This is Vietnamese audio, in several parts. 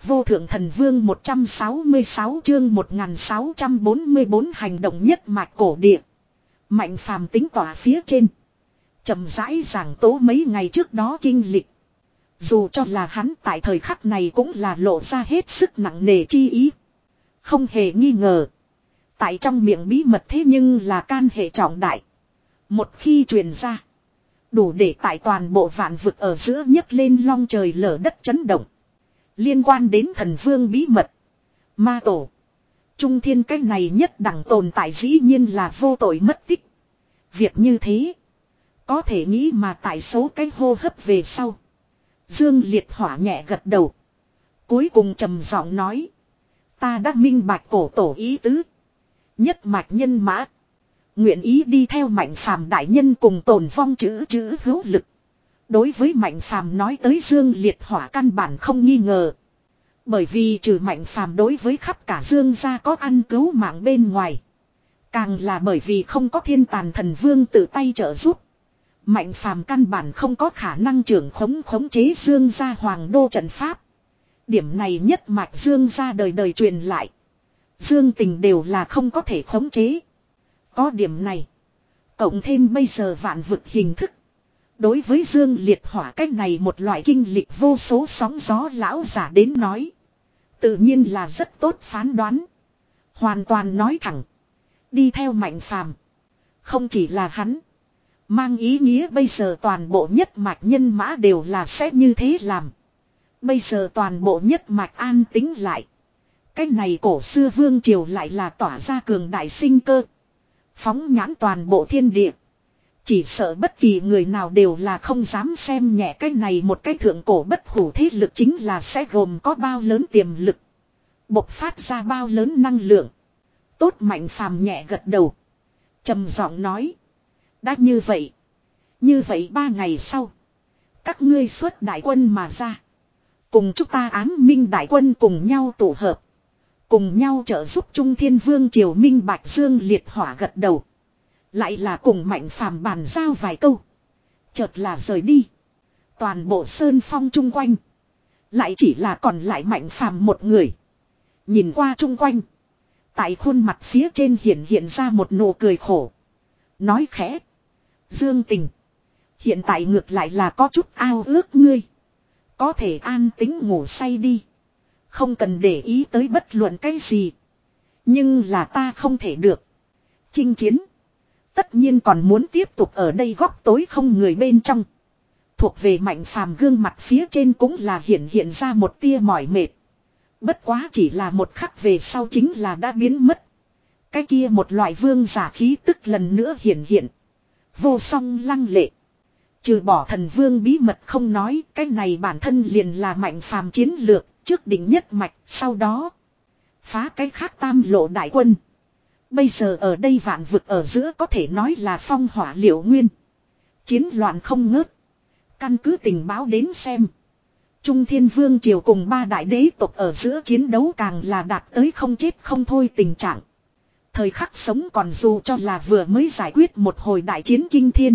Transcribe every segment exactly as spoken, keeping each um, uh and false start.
vô thượng thần vương một trăm sáu mươi sáu chương một nghìn sáu trăm bốn mươi bốn hành động nhất mạch cổ địa. Mạnh phàm tính tỏa phía trên. Chậm rãi giảng tố mấy ngày trước đó kinh lịch. Dù cho là hắn tại thời khắc này cũng là lộ ra hết sức nặng nề chi ý. Không hề nghi ngờ. Tại trong miệng bí mật thế nhưng là can hệ trọng đại. Một khi truyền ra. Đủ để tại toàn bộ vạn vực ở giữa nhấc lên long trời lở đất chấn động. Liên quan đến thần vương bí mật. Ma tổ. Trung thiên cái này nhất đẳng tồn tại dĩ nhiên là vô tội mất tích. Việc như thế. Có thể nghĩ mà tại số cái hô hấp về sau. Dương Liệt Hỏa nhẹ gật đầu. Cuối cùng trầm giọng nói. Ta đã minh bạch cổ tổ ý tứ. Nhất mạch nhân mã. Nguyện ý đi theo Mạnh Phàm đại nhân cùng tồn vong chữ chữ hữu lực. Đối với Mạnh Phàm nói tới Dương Liệt Hỏa căn bản không nghi ngờ. Bởi vì trừ Mạnh Phàm đối với khắp cả Dương gia có ăn cứu mạng bên ngoài. Càng là bởi vì không có thiên tàn thần vương tự tay trợ giúp. Mạnh Phàm căn bản không có khả năng trưởng khống khống chế Dương gia hoàng đô trận pháp. Điểm này nhất mạch Dương gia đời đời truyền lại. Dương Tình đều là không có thể khống chế. Có điểm này. Cộng thêm bây giờ vạn vực hình thức. Đối với Dương Liệt Hỏa cách này một loại kinh lịch vô số sóng gió lão giả đến nói. Tự nhiên là rất tốt phán đoán. Hoàn toàn nói thẳng. Đi theo Mạnh Phàm. Không chỉ là hắn. Mang ý nghĩa bây giờ toàn bộ nhất mạch nhân mã đều là sẽ như thế làm. Bây giờ toàn bộ nhất mạch an tính lại. Cái này cổ xưa vương triều lại là tỏa ra cường đại sinh cơ. Phóng nhãn toàn bộ thiên địa. Chỉ sợ bất kỳ người nào đều là không dám xem nhẹ cái này một cái thượng cổ bất hủ thế lực chính là sẽ gồm có bao lớn tiềm lực. Bộc phát ra bao lớn năng lượng. Tốt Mạnh Phàm nhẹ gật đầu. Trầm giọng nói. Đã như vậy. Như vậy ba ngày sau. Các ngươi xuất đại quân mà ra. Cùng chúng ta ám minh đại quân cùng nhau tụ hợp. Cùng nhau trợ giúp Trung Thiên Vương Triều Minh Bạch Dương Liệt Hỏa gật đầu. Lại là cùng Mạnh Phàm bàn giao vài câu. Chợt là rời đi. Toàn bộ sơn phong chung quanh. Lại chỉ là còn lại Mạnh Phàm một người. Nhìn qua chung quanh. Tại khuôn mặt phía trên hiện hiện ra một nụ cười khổ. Nói khẽ. Dương Tình. Hiện tại ngược lại là có chút ao ước ngươi. Có thể an tính ngủ say đi. Không cần để ý tới bất luận cái gì. Nhưng là ta không thể được. Chinh chiến. Tất nhiên còn muốn tiếp tục ở đây góc tối không người bên trong. Thuộc về Mạnh Phàm gương mặt phía trên cũng là hiện hiện ra một tia mỏi mệt. Bất quá chỉ là một khắc về sau chính là đã biến mất. Cái kia một loại vương giả khí tức lần nữa hiện hiện. Vô song lăng lệ. Trừ bỏ thần vương bí mật không nói, cái này bản thân liền là Mạnh Phàm chiến lược, trước đỉnh nhất mạch, sau đó phá cái khác tam lộ đại quân. Bây giờ ở đây vạn vực ở giữa có thể nói là phong hỏa liệu nguyên. Chiến loạn không ngớt. Căn cứ tình báo đến xem. Trung Thiên Vương Triều cùng ba đại đế tộc ở giữa chiến đấu càng là đạt tới không chết không thôi tình trạng. Thời khắc sống còn dù cho là vừa mới giải quyết một hồi đại chiến kinh thiên.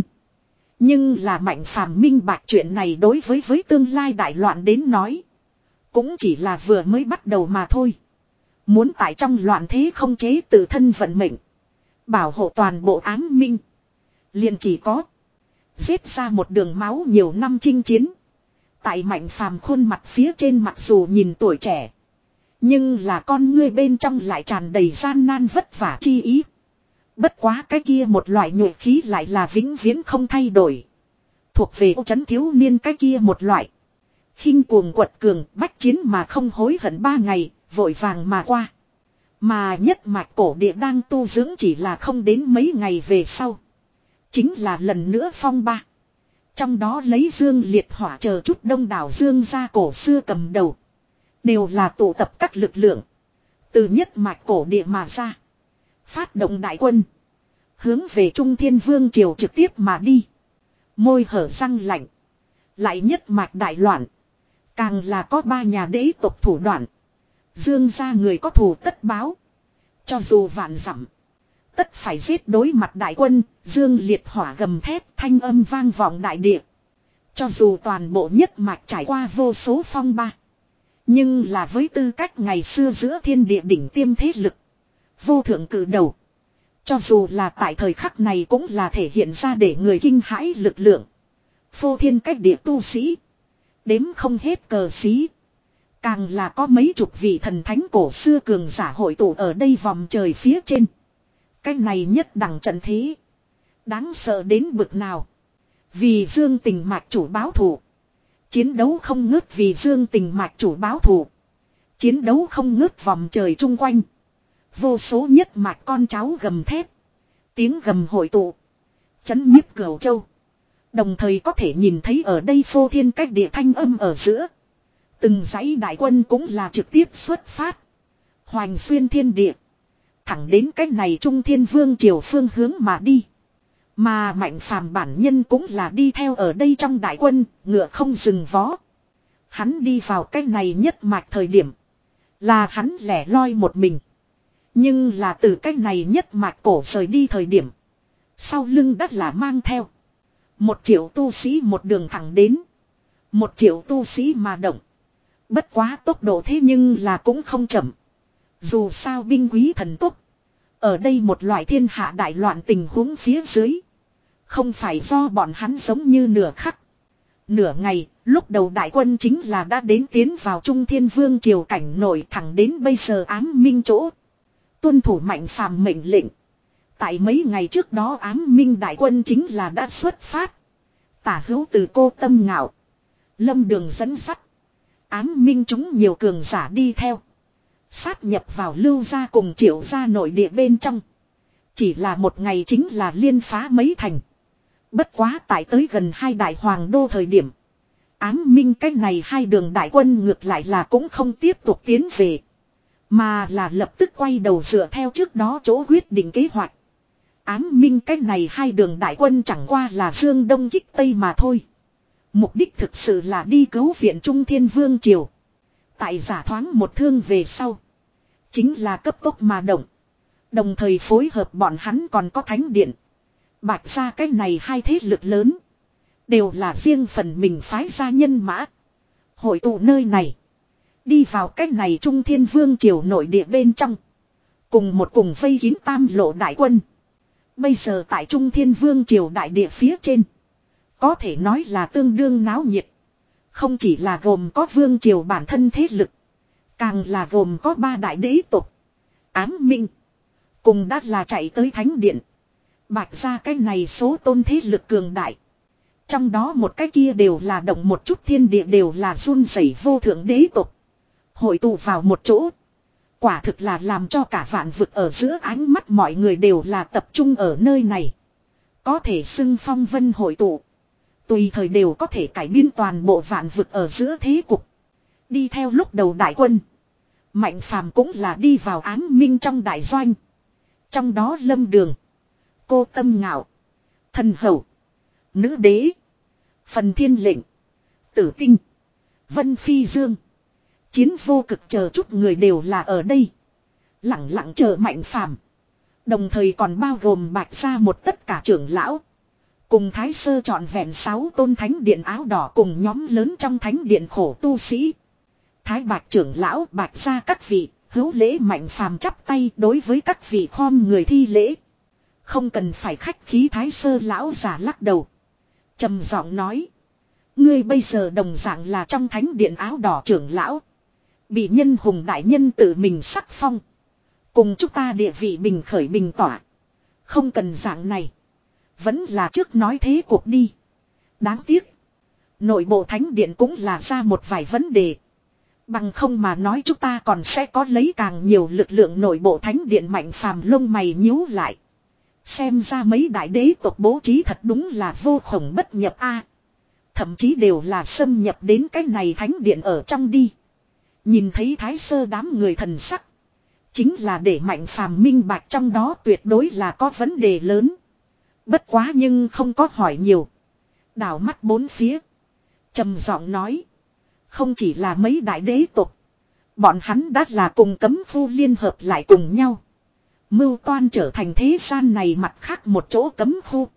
Nhưng là Mạnh Phàm minh bạch chuyện này đối với với tương lai đại loạn đến nói. Cũng chỉ là vừa mới bắt đầu mà thôi. Muốn tại trong loạn thế không chế tự thân vận mệnh. Bảo hộ toàn bộ ám minh. Liền chỉ có. Giết ra một đường máu nhiều năm chinh chiến. Tại Mạnh Phàm khuôn mặt phía trên mặc dù nhìn tuổi trẻ. Nhưng là con ngươi bên trong lại tràn đầy gian nan vất vả chi ý. Bất quá cái kia một loại nhuệ khí lại là vĩnh viễn không thay đổi. Thuộc về ô trấn thiếu niên cái kia một loại. Khinh cuồng quật cường bách chiến mà không hối hận ba ngày, vội vàng mà qua. Mà nhất mạch cổ địa đang tu dưỡng chỉ là không đến mấy ngày về sau. Chính là lần nữa phong ba. Trong đó lấy Dương Liệt Hỏa chờ chút đông đảo Dương gia cổ xưa cầm đầu. Đều là tụ tập các lực lượng. Từ nhất mạch cổ địa mà ra. Phát động đại quân. Hướng về Trung Thiên Vương Triều trực tiếp mà đi. Môi hở răng lạnh. Lại nhất mạch đại loạn. Càng là có ba nhà đế tộc thủ đoạn. Dương gia người có thù tất báo. Cho dù vạn dặm. Tất phải giết đối mặt đại quân. Dương Liệt Hỏa gầm thét thanh âm vang vọng đại địa. Cho dù toàn bộ nhất mạch trải qua vô số phong ba. Nhưng là với tư cách ngày xưa giữa thiên địa đỉnh tiêm thế lực. Vô thượng cử đầu. Cho dù là tại thời khắc này cũng là thể hiện ra để người kinh hãi lực lượng. Phô thiên cách địa tu sĩ. Đếm không hết cờ xí. Càng là có mấy chục vị thần thánh cổ xưa cường giả hội tụ ở đây vòng trời phía trên. Cái này nhất đẳng trận thế. Đáng sợ đến bực nào. Vì Dương Tình mạch chủ báo thù. Chiến đấu không ngớt vì Dương Tình mạch chủ báo thù. Chiến đấu không ngớt vòng trời chung quanh. Vô số nhất mạch con cháu gầm thép. Tiếng gầm hội tụ. Chấn nhiếp Cửu Châu. Đồng thời có thể nhìn thấy ở đây phô thiên cách địa thanh âm ở giữa. Từng dãy đại quân cũng là trực tiếp xuất phát. Hoành xuyên thiên địa. Thẳng đến cách này Trung Thiên Vương triều phương hướng mà đi. Mà Mạnh Phàm bản nhân cũng là đi theo ở đây trong đại quân, ngựa không dừng vó. Hắn đi vào cách này nhất mạch thời điểm. Là hắn lẻ loi một mình. Nhưng là từ cách này nhất mạch cổ rời đi thời điểm. Sau lưng đất là mang theo. Một triệu tu sĩ một đường thẳng đến. Một triệu tu sĩ mà động. Bất quá tốc độ thế nhưng là cũng không chậm. Dù sao binh quý thần tốc. Ở đây một loại thiên hạ đại loạn tình huống phía dưới. Không phải do bọn hắn giống như nửa khắc. Nửa ngày, lúc đầu đại quân chính là đã đến tiến vào Trung Thiên Vương triều cảnh nổi thẳng đến bây giờ ám minh chỗ. Tuân thủ Mạnh Phàm mệnh lệnh. Tại mấy ngày trước đó ám minh đại quân chính là đã xuất phát. Tả hữu từ Cô Tâm Ngạo. Lâm Đường dẫn sắt. Ám minh chúng nhiều cường giả đi theo. Sát nhập vào Lưu gia cùng Triệu gia nội địa bên trong. Chỉ là một ngày chính là liên phá mấy thành. Bất quá tại tới gần hai đại hoàng đô thời điểm. Ám minh cái này hai đường đại quân ngược lại là cũng không tiếp tục tiến về. Mà là lập tức quay đầu dựa theo trước đó chỗ quyết định kế hoạch. Ám minh cái này hai đường đại quân chẳng qua là dương đông kích tây mà thôi. Mục đích thực sự là đi cứu viện Trung Thiên Vương triều. Tại giả thoáng một thương về sau. Chính là cấp tốc mà động. Đồng thời phối hợp bọn hắn còn có thánh điện. Bạch ra cái này hai thế lực lớn. Đều là riêng phần mình phái ra nhân mã. Hội tụ nơi này. Đi vào cái này Trung Thiên Vương triều nội địa bên trong. Cùng một cùng vây kín tam lộ đại quân. Bây giờ tại Trung Thiên Vương triều đại địa phía trên. Có thể nói là tương đương náo nhiệt. Không chỉ là gồm có vương triều bản thân thế lực. Càng là gồm có ba đại đế tộc. Ám minh. Cùng đã là chạy tới thánh điện. Bạch ra cái này số tôn thế lực cường đại. Trong đó một cái kia đều là động một chút thiên địa đều là run rẩy vô thượng đế tộc. Hội tụ vào một chỗ. Quả thực là làm cho cả vạn vực ở giữa ánh mắt mọi người đều là tập trung ở nơi này. Có thể xưng phong vân hội tụ. Tùy thời đều có thể cải biến toàn bộ vạn vực ở giữa thế cục. Đi theo lúc đầu đại quân. Mạnh Phàm cũng là đi vào ám minh trong đại doanh. Trong đó Lâm Đường. Cô Tâm Ngạo. Thần Hầu. Nữ Đế. Phần Thiên Lệnh. Tử Tinh. Vân Phi Dương. Chiến Vô Cực chờ chút người đều là ở đây. Lặng lặng chờ Mạnh Phàm. Đồng thời còn bao gồm Bạch gia một tất cả trưởng lão. Cùng Thái Sơ trọn vẹn sáu tôn thánh điện áo đỏ cùng nhóm lớn trong thánh điện khổ tu sĩ. Thái Bạch trưởng lão Bạch gia các vị, hữu lễ Mạnh Phàm chắp tay đối với các vị khom người thi lễ. Không cần phải khách khí Thái Sơ lão giả lắc đầu. Trầm giọng nói. Ngươi bây giờ đồng dạng là trong thánh điện áo đỏ trưởng lão. Bị nhân hùng đại nhân tự mình sắc phong. Cùng chúng ta địa vị bình khởi bình tỏa. Không cần dạng này. Vẫn là trước nói thế cuộc đi. Đáng tiếc. Nội bộ thánh điện cũng là ra một vài vấn đề. Bằng không mà nói chúng ta còn sẽ có lấy càng nhiều lực lượng nội bộ thánh điện Mạnh Phàm lông mày nhíu lại. Xem ra mấy đại đế tộc bố trí thật đúng là vô khổng bất nhập a. Thậm chí đều là xâm nhập đến cái này thánh điện ở trong đi. Nhìn thấy Thái Sơ đám người thần sắc. Chính là để Mạnh Phàm minh bạch trong đó tuyệt đối là có vấn đề lớn. Bất quá nhưng không có hỏi nhiều. Đảo mắt bốn phía. Trầm giọng nói. Không chỉ là mấy đại đế tộc. Bọn hắn đã là cùng cấm khu liên hợp lại cùng nhau. Mưu toan trở thành thế gian này mặt khác một chỗ cấm khu.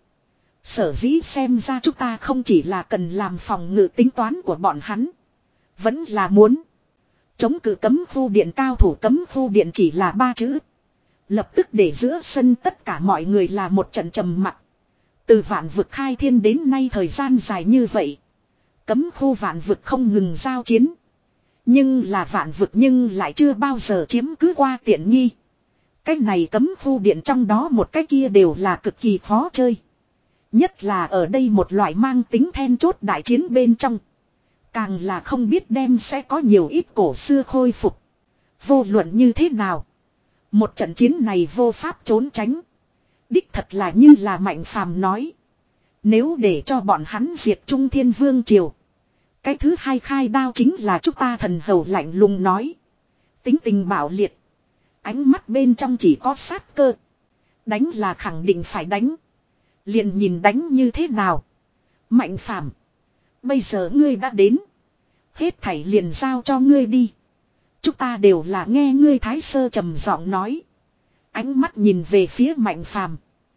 Sở dĩ xem ra chúng ta không chỉ là cần làm phòng ngự tính toán của bọn hắn. Vẫn là muốn. Chống cự cấm khu điện cao thủ cấm khu điện chỉ là ba chữ. Lập tức để giữa sân tất cả mọi người là một trận trầm mặc. Từ vạn vực khai thiên đến nay thời gian dài như vậy. Cấm khu vạn vực không ngừng giao chiến. Nhưng là vạn vực nhưng lại chưa bao giờ chiếm cứ qua tiện nghi. Cái này cấm khu điện trong đó một cái kia đều là cực kỳ khó chơi. Nhất là ở đây một loại mang tính then chốt đại chiến bên trong. Càng là không biết đem sẽ có nhiều ít cổ xưa khôi phục. Vô luận như thế nào. Một trận chiến này vô pháp trốn tránh. Đích thật là như là Mạnh Phàm nói. Nếu để cho bọn hắn diệt Trung Thiên Vương Triều. Cái thứ hai khai đao chính là chúng ta thần hầu lạnh lùng nói. Tính tình bạo liệt. Ánh mắt bên trong chỉ có sát cơ. Đánh là khẳng định phải đánh. Liền nhìn đánh như thế nào. Mạnh Phàm, bây giờ ngươi đã đến. Hết thảy liền giao cho ngươi đi. Chúng ta đều là nghe ngươi Thái Sơ trầm giọng nói. Ánh mắt nhìn về phía Mạnh Phàm,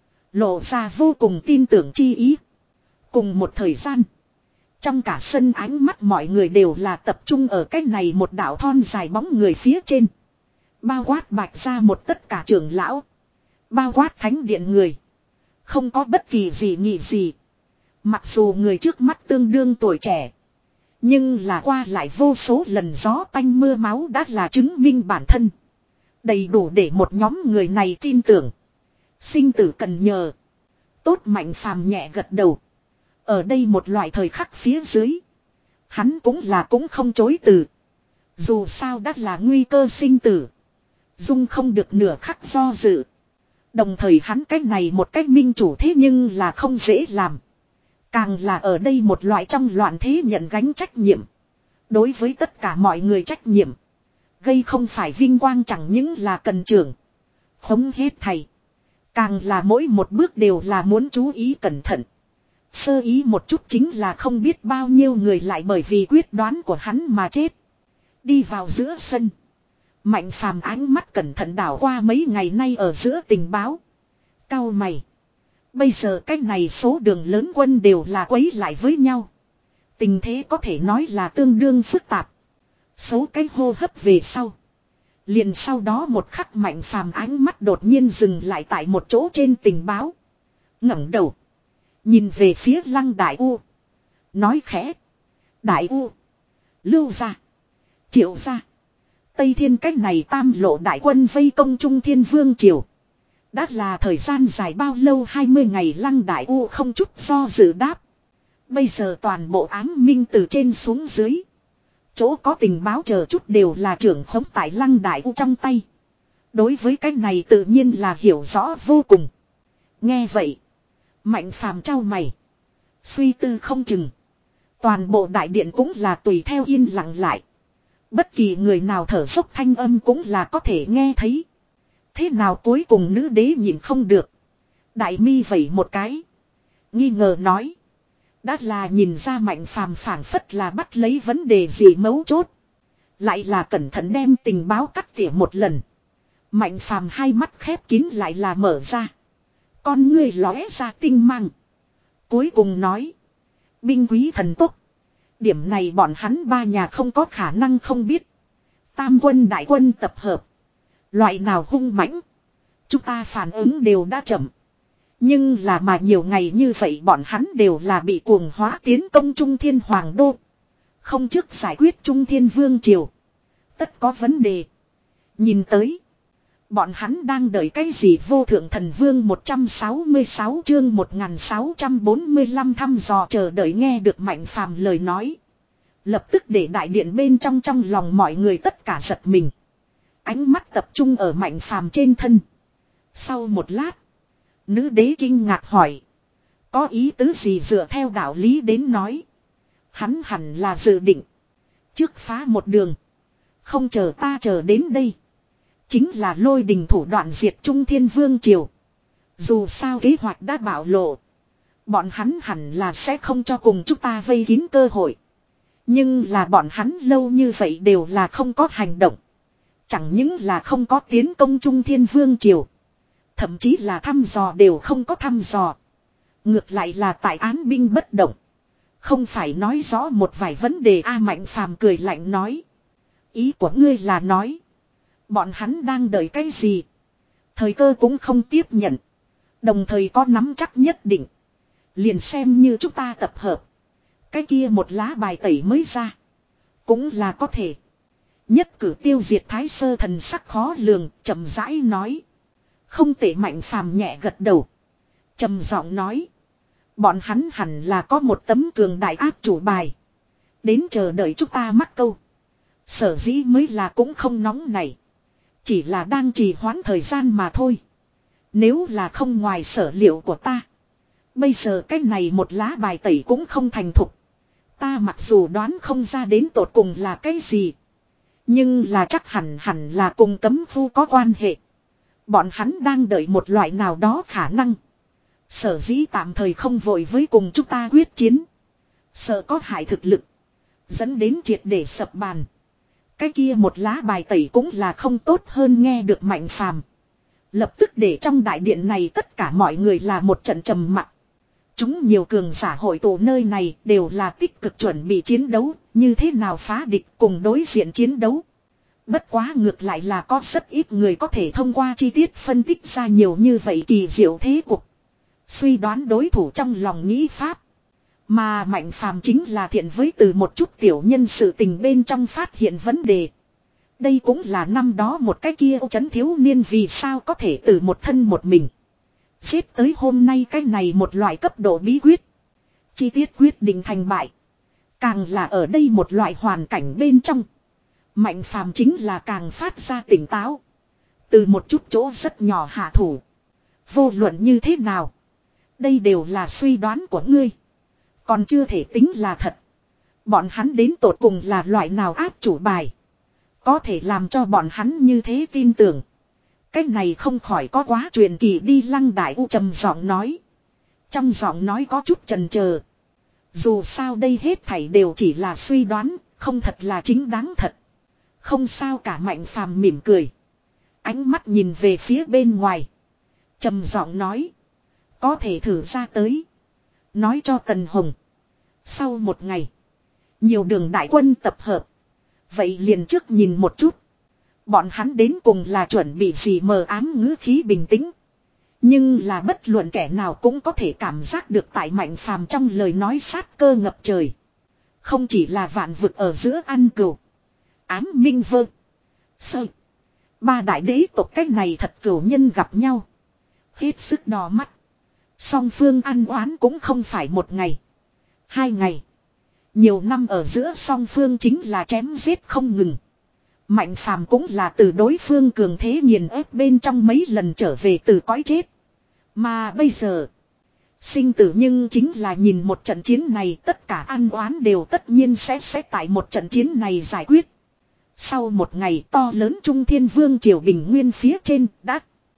lộ ra vô cùng tin tưởng chi ý. Cùng một thời gian, trong cả sân ánh mắt mọi người đều là tập trung ở cái này một đạo thon dài bóng người phía trên. Bao quát Bạch ra một tất cả trưởng lão. Bao quát thánh điện người. Không có bất kỳ gì nghị gì. Mặc dù người trước mắt tương đương tuổi trẻ. Nhưng là qua lại vô số lần gió tanh mưa máu đã là chứng minh bản thân. Đầy đủ để một nhóm người này tin tưởng. Sinh tử cần nhờ. Tốt Mạnh Phàm nhẹ gật đầu. Ở đây một loại thời khắc phía dưới. Hắn cũng là cũng không chối từ. Dù sao đã là nguy cơ sinh tử. Dung không được nửa khắc do dự. Đồng thời hắn cách này một cách minh chủ thế nhưng là không dễ làm. Càng là ở đây một loại trong loạn thế nhận gánh trách nhiệm. Đối với tất cả mọi người trách nhiệm. Gây không phải vinh quang chẳng những là cần trưởng. Khống hết thầy. Càng là mỗi một bước đều là muốn chú ý cẩn thận. Sơ ý một chút chính là không biết bao nhiêu người lại bởi vì quyết đoán của hắn mà chết. Đi vào giữa sân. Mạnh Phàm ánh mắt cẩn thận đảo qua mấy ngày nay ở giữa tình báo. Cau mày. Bây giờ cái này số đường lớn quân đều là quấy lại với nhau. Tình thế có thể nói là tương đương phức tạp. Số cái hô hấp về sau. Liền sau đó một khắc Mạnh Phàm ánh mắt đột nhiên dừng lại tại một chỗ trên tình báo. Ngẩng đầu. Nhìn về phía Lăng Đại U. Nói khẽ. Đại U. Lưu gia. Triệu gia. Tây Thiên cách này tam lộ đại quân vây công Trung Thiên Vương Triều. Đã là thời gian dài bao lâu hai mươi ngày Lăng Đại U không chút do dự đáp. Bây giờ toàn bộ ám minh từ trên xuống dưới. Chỗ có tình báo chờ chút đều là trưởng khống tại Lăng Đại U trong tay. Đối với cái này tự nhiên là hiểu rõ vô cùng. Nghe vậy. Mạnh Phàm trao mày. Suy tư không chừng. Toàn bộ đại điện cũng là tùy theo yên lặng lại. Bất kỳ người nào thở dốc thanh âm cũng là có thể nghe thấy. Thế nào cuối cùng nữ đế nhìn không được. Đại mi vẩy một cái. Nghi ngờ nói. Đã là nhìn ra Mạnh Phàm phảng phất là bắt lấy vấn đề gì mấu chốt. Lại là cẩn thận đem tình báo cắt tỉa một lần. Mạnh Phàm hai mắt khép kín lại là mở ra. Con ngươi lóe ra tinh mang. Cuối cùng nói. Binh quý thần tốc. Điểm này bọn hắn ba nhà không có khả năng không biết. Tam quân đại quân tập hợp. Loại nào hung mãnh. Chúng ta phản ứng đều đã chậm. Nhưng là mà nhiều ngày như vậy bọn hắn đều là bị cuồng hóa tiến công Trung Thiên Hoàng Đô. Không trước giải quyết Trung Thiên Vương Triều. Tất có vấn đề. Nhìn tới. Bọn hắn đang đợi cái gì vô thượng thần vương một trăm sáu mươi sáu chương một nghìn sáu trăm bốn mươi lăm thăm dò chờ đợi nghe được Mạnh Phàm lời nói. Lập tức để đại điện bên trong trong lòng mọi người tất cả giật mình. Ánh mắt tập trung ở Mạnh Phàm trên thân. Sau một lát. Nữ đế kinh ngạc hỏi. Có ý tứ gì dựa theo đạo lý đến nói. Hắn hẳn là dự định. Trước phá một đường. Không chờ ta chờ đến đây. Chính là lôi đình thủ đoạn diệt Trung Thiên Vương Triều. Dù sao kế hoạch đã bạo lộ. Bọn hắn hẳn là sẽ không cho cùng chúng ta vây kín cơ hội. Nhưng là bọn hắn lâu như vậy đều là không có hành động. Chẳng những là không có tiến công Trung Thiên Vương Triều. Thậm chí là thăm dò đều không có thăm dò. Ngược lại là tại án binh bất động. Không phải nói rõ một vài vấn đề A Mạnh Phàm cười lạnh nói. Ý của ngươi là nói. Bọn hắn đang đợi cái gì? Thời cơ cũng không tiếp nhận. Đồng thời có nắm chắc nhất định. Liền xem như chúng ta tập hợp. Cái kia một lá bài tẩy mới ra. Cũng là có thể. Nhất cử tiêu diệt Thái Sơ thần sắc khó lường, chậm rãi nói. Không tệ. Mạnh phàm nhẹ gật đầu. Trầm giọng nói. Bọn hắn hẳn là có một tấm cường đại áp chủ bài. Đến chờ đợi chúng ta mắc câu. Sở dĩ mới là cũng không nóng này. Chỉ là đang trì hoãn thời gian mà thôi. Nếu là không ngoài sở liệu của ta. Bây giờ cái này một lá bài tẩy cũng không thành thục. Ta mặc dù đoán không ra đến tột cùng là cái gì. Nhưng là chắc hẳn hẳn là cùng cấm phu có quan hệ. Bọn hắn đang đợi một loại nào đó khả năng. Sở dĩ tạm thời không vội với cùng chúng ta quyết chiến. Sợ có hại thực lực. Dẫn đến triệt để sập bàn. Cái kia một lá bài tẩy cũng là không tốt hơn nghe được Mạnh Phàm. Lập tức để trong đại điện này tất cả mọi người là một trận trầm mặc. Chúng nhiều cường giả hội tụ nơi này đều là tích cực chuẩn bị chiến đấu, như thế nào phá địch cùng đối diện chiến đấu. Bất quá ngược lại là có rất ít người có thể thông qua chi tiết phân tích ra nhiều như vậy kỳ diệu thế cục. Suy đoán đối thủ trong lòng nghĩ pháp. Mà Mạnh Phàm chính là thiện với từ một chút tiểu nhân sự tình bên trong phát hiện vấn đề. Đây cũng là năm đó một cái kia ô chấn thiếu niên vì sao có thể từ một thân một mình. Xếp tới hôm nay cái này một loại cấp độ bí quyết. Chi tiết quyết định thành bại. Càng là ở đây một loại hoàn cảnh bên trong. Mạnh Phàm chính là càng phát ra tỉnh táo. Từ một chút chỗ rất nhỏ hạ thủ. Vô luận như thế nào. Đây đều là suy đoán của ngươi. Còn chưa thể tính là thật. Bọn hắn đến tột cùng là loại nào áp chủ bài. Có thể làm cho bọn hắn như thế tin tưởng. Cái này không khỏi có quá truyền kỳ đi. Lăng Đại U trầm giọng nói. Trong giọng nói có chút chần chờ. Dù sao đây hết thảy đều chỉ là suy đoán, không thật là chính đáng thật. Không sao cả. Mạnh Phàm mỉm cười. Ánh mắt nhìn về phía bên ngoài. Trầm giọng nói. Có thể thử ra tới. Nói cho Tần Hồng. Sau một ngày. Nhiều đường đại quân tập hợp. Vậy liền trước nhìn một chút. Bọn hắn đến cùng là chuẩn bị gì mờ ám ngữ khí bình tĩnh. Nhưng là bất luận kẻ nào cũng có thể cảm giác được tại Mạnh Phàm trong lời nói sát cơ ngập trời. Không chỉ là vạn vực ở giữa ăn cừu. Ám minh vơ. Sơ. Ba đại đế tộc cách này thật cửu nhân gặp nhau. Hết sức đỏ mắt. Song phương ăn oán cũng không phải một ngày. Hai ngày. Nhiều năm ở giữa song phương chính là chém giết không ngừng. Mạnh Phàm cũng là từ đối phương cường thế nghiền ép bên trong mấy lần trở về từ cõi chết. Mà bây giờ. Sinh tử nhưng chính là nhìn một trận chiến này tất cả ăn oán đều tất nhiên sẽ sẽ tại một trận chiến này giải quyết. Sau một ngày to lớn Trung Thiên Vương Triều Bình Nguyên phía trên đã.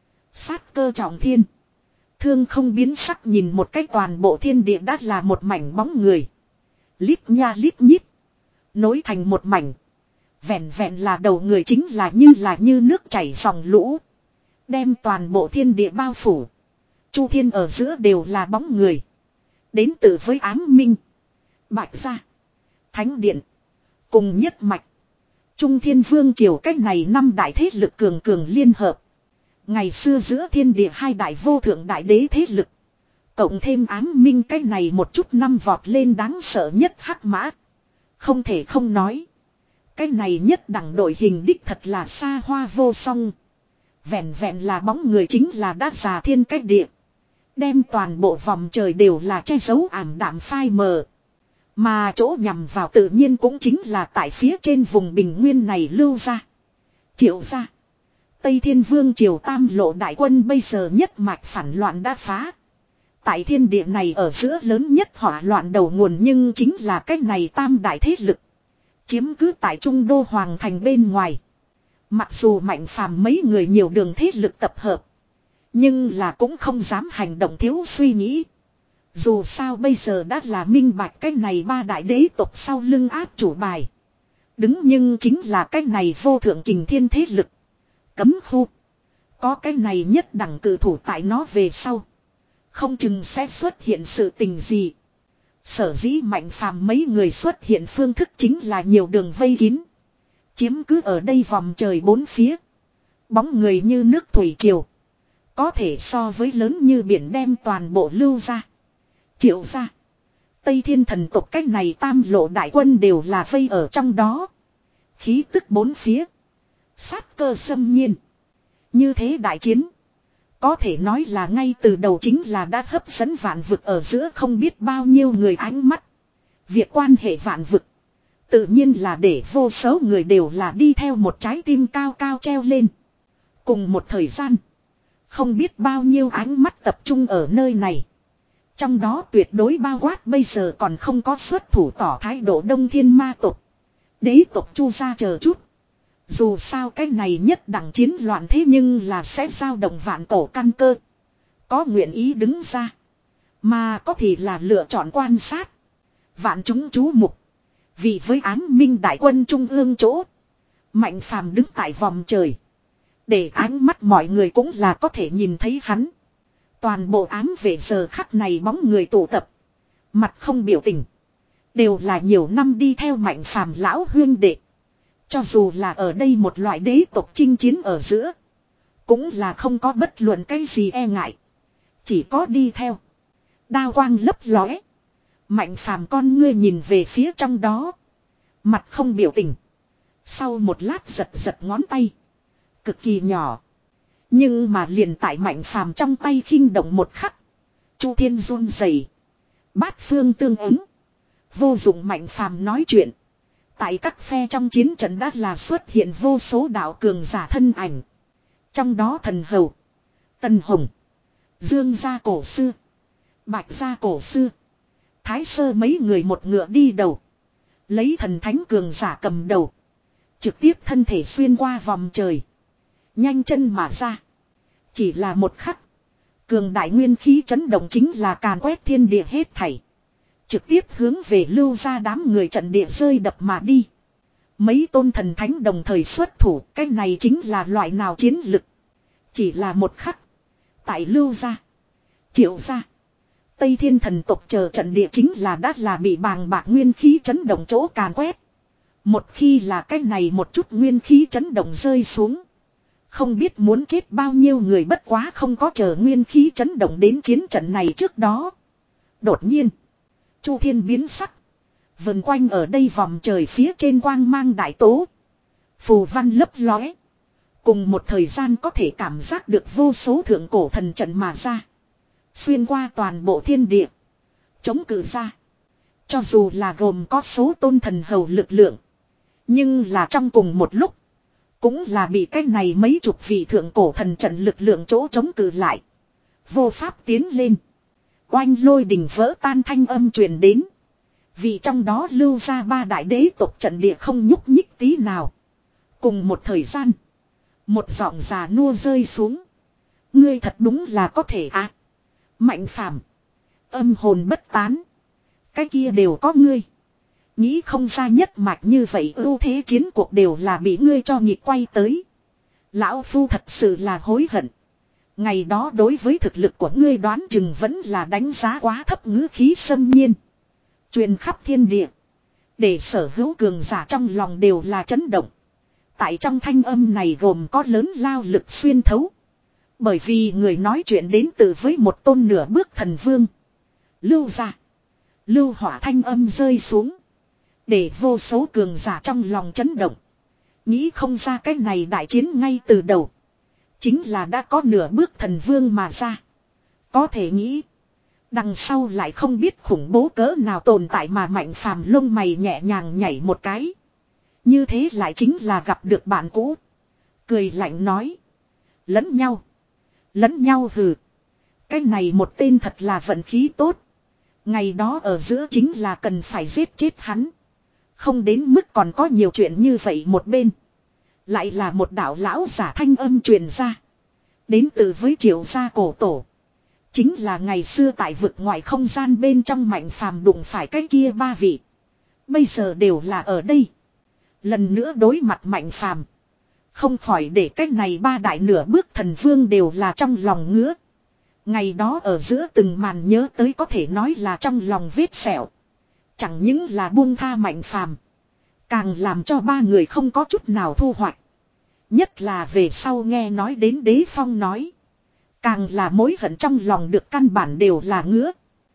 Sát cơ trọng thiên. Thương không biến sắc nhìn một cách toàn bộ thiên địa đã là một mảnh bóng người. Lít nha lít nhít. Nối thành một mảnh. Vẹn vẹn là đầu người chính là như là như nước chảy dòng lũ. Đem toàn bộ thiên địa bao phủ. Chu thiên ở giữa đều là bóng người. Đến từ với ám minh. Bạch gia. Thánh điện. Cùng nhất mạch. Trung Thiên Vương Triều cách này năm đại thế lực cường cường liên hợp. Ngày xưa giữa thiên địa hai đại vô thượng đại đế thế lực. Cộng thêm ám minh cái này một chút năm vọt lên đáng sợ nhất hắc mã. Không thể không nói. Cái này nhất đẳng đội hình đích thật là xa hoa vô song. Vẹn vẹn là bóng người chính là đã già thiên cách địa. Đem toàn bộ vòng trời đều là che giấu ảm đạm phai mờ. Mà chỗ nhằm vào tự nhiên cũng chính là tại phía trên vùng bình nguyên này lưu ra. Triệu ra. Tây Thiên Vương Triều Tam Lộ đại quân bây giờ nhất mạch phản loạn đã phá. Tại thiên địa này ở giữa lớn nhất hỏa loạn đầu nguồn nhưng chính là cách này tam đại thế lực. Chiếm cứ tại Trung Đô Hoàng Thành bên ngoài. Mặc dù Mạnh Phàm mấy người nhiều đường thế lực tập hợp. Nhưng là cũng không dám hành động thiếu suy nghĩ. Dù sao bây giờ đã là minh bạch cái này ba đại đế tộc sau lưng áp chủ bài. Đứng nhưng chính là cái này vô thượng kình thiên thế lực. Cấm khu. Có cái này nhất đẳng cử thủ tại nó về sau. Không chừng sẽ xuất hiện sự tình gì. Sở dĩ Mạnh Phàm mấy người xuất hiện phương thức chính là nhiều đường vây kín. Chiếm cứ ở đây vòng trời bốn phía. Bóng người như nước thủy triều. Có thể so với lớn như biển đem toàn bộ Lưu ra. Triệu ra. Tây Thiên thần tộc cách này tam lộ đại quân đều là vây ở trong đó. Khí tức bốn phía. Sát cơ xâm nhiên. Như thế đại chiến. Có thể nói là ngay từ đầu chính là đã hấp dẫn vạn vực ở giữa không biết bao nhiêu người ánh mắt. Việc quan hệ vạn vực. Tự nhiên là để vô số người đều là đi theo một trái tim cao cao treo lên. Cùng một thời gian. Không biết bao nhiêu ánh mắt tập trung ở nơi này. Trong đó tuyệt đối bao quát bây giờ còn không có xuất thủ tỏ thái độ Đông Thiên ma tộc. Đế tộc Chu gia chờ chút. Dù sao cái này nhất đẳng chiến loạn thế nhưng là sẽ dao động vạn cổ căn cơ. Có nguyện ý đứng ra. Mà có thì là lựa chọn quan sát. Vạn chúng chú mục. Vì với ám minh đại quân trung ương chỗ. Mạnh phàm đứng tại vòng trời. Để ánh mắt mọi người cũng là có thể nhìn thấy hắn. Toàn bộ ám về giờ khắc này bóng người tụ tập. Mặt không biểu tình. Đều là nhiều năm đi theo mạnh phàm lão huyên đệ. Cho dù là ở đây một loại đế tộc chinh chiến ở giữa. Cũng là không có bất luận cái gì e ngại. Chỉ có đi theo. Đao quang lấp lóe. Mạnh phàm con ngươi nhìn về phía trong đó. Mặt không biểu tình. Sau một lát giật giật ngón tay. Cực kỳ nhỏ. Nhưng mà liền tại mạnh phàm trong tay khinh động một khắc. Chu Thiên run rẩy. Bát phương tương ứng. Vô dụng mạnh phàm nói chuyện. Tại các phe trong chiến trận đã là xuất hiện vô số đạo cường giả thân ảnh. Trong đó thần hầu. Tần Hồng. Dương gia cổ xưa. Bạch gia cổ xưa. Thái sơ mấy người một ngựa đi đầu. Lấy thần thánh cường giả cầm đầu. Trực tiếp thân thể xuyên qua vòng trời. Nhanh chân mà ra. Chỉ là một khắc. Cường đại nguyên khí chấn động chính là càn quét thiên địa hết thảy. Trực tiếp hướng về Lưu ra đám người trận địa rơi đập mà đi. Mấy tôn thần thánh đồng thời xuất thủ. Cái này chính là loại nào chiến lực. Chỉ là một khắc. Tại Lưu ra. Triệu ra. Tây Thiên thần tộc chờ trận địa chính là đã là bị bàng bạc nguyên khí chấn động chỗ càn quét. Một khi là cái này một chút nguyên khí chấn động rơi xuống. Không biết muốn chết bao nhiêu người bất quá không có chờ nguyên khí chấn động đến chiến trận này trước đó. Đột nhiên. Chu Thiên biến sắc. Vần quanh ở đây vòng trời phía trên quang mang đại tố. Phù văn lấp lóe. Cùng một thời gian có thể cảm giác được vô số thượng cổ thần trận mà ra. Xuyên qua toàn bộ thiên địa. Chống cự ra. Cho dù là gồm có số tôn thần hầu lực lượng. Nhưng là trong cùng một lúc. Cũng là bị cái này mấy chục vị thượng cổ thần trận lực lượng chỗ chống cự lại. Vô pháp tiến lên. Oanh lôi đình vỡ tan thanh âm truyền đến. Vì trong đó lưu ra ba đại đế tộc trận địa không nhúc nhích tí nào. Cùng một thời gian. Một giọng già nua rơi xuống. Ngươi thật đúng là có thể à. Mạnh phàm. Âm hồn bất tán. Cái kia đều có ngươi. Nghĩ không ra nhất mạch như vậy ưu thế chiến cuộc đều là bị ngươi cho nhịp quay tới. Lão Phu thật sự là hối hận. Ngày đó đối với thực lực của ngươi đoán chừng vẫn là đánh giá quá thấp ngữ khí xâm nhiên. Truyền khắp thiên địa. Để sở hữu cường giả trong lòng đều là chấn động. Tại trong thanh âm này gồm có lớn lao lực xuyên thấu. Bởi vì người nói chuyện đến từ với một tôn nửa bước thần vương. Lưu ra. Lưu hỏa thanh âm rơi xuống. Để vô số cường giả trong lòng chấn động. Nghĩ không ra cái này đại chiến ngay từ đầu. Chính là đã có nửa bước thần vương mà ra. Có thể nghĩ. Đằng sau lại không biết khủng bố cỡ nào tồn tại mà mạnh phàm lông mày nhẹ nhàng nhảy một cái. Như thế lại chính là gặp được bạn cũ. Cười lạnh nói. Lẫn nhau. Lẫn nhau hừ. Cái này một tên thật là vận khí tốt. Ngày đó ở giữa chính là cần phải giết chết hắn. Không đến mức còn có nhiều chuyện như vậy một bên. Lại là một đạo lão giả thanh âm truyền ra. Đến từ với Triệu gia cổ tổ. Chính là ngày xưa tại vực ngoại không gian bên trong mạnh phàm đụng phải cái kia ba vị. Bây giờ đều là ở đây. Lần nữa đối mặt mạnh phàm. Không khỏi để cái này ba đại nửa bước thần vương đều là trong lòng ngứa. Ngày đó ở giữa từng màn nhớ tới có thể nói là trong lòng vết sẹo. Chẳng những là buông tha mạnh phàm. Càng làm cho ba người không có chút nào thu hoạch. Nhất là về sau nghe nói đến Đế Phong nói. Càng là mối hận trong lòng được căn bản đều là ngứa.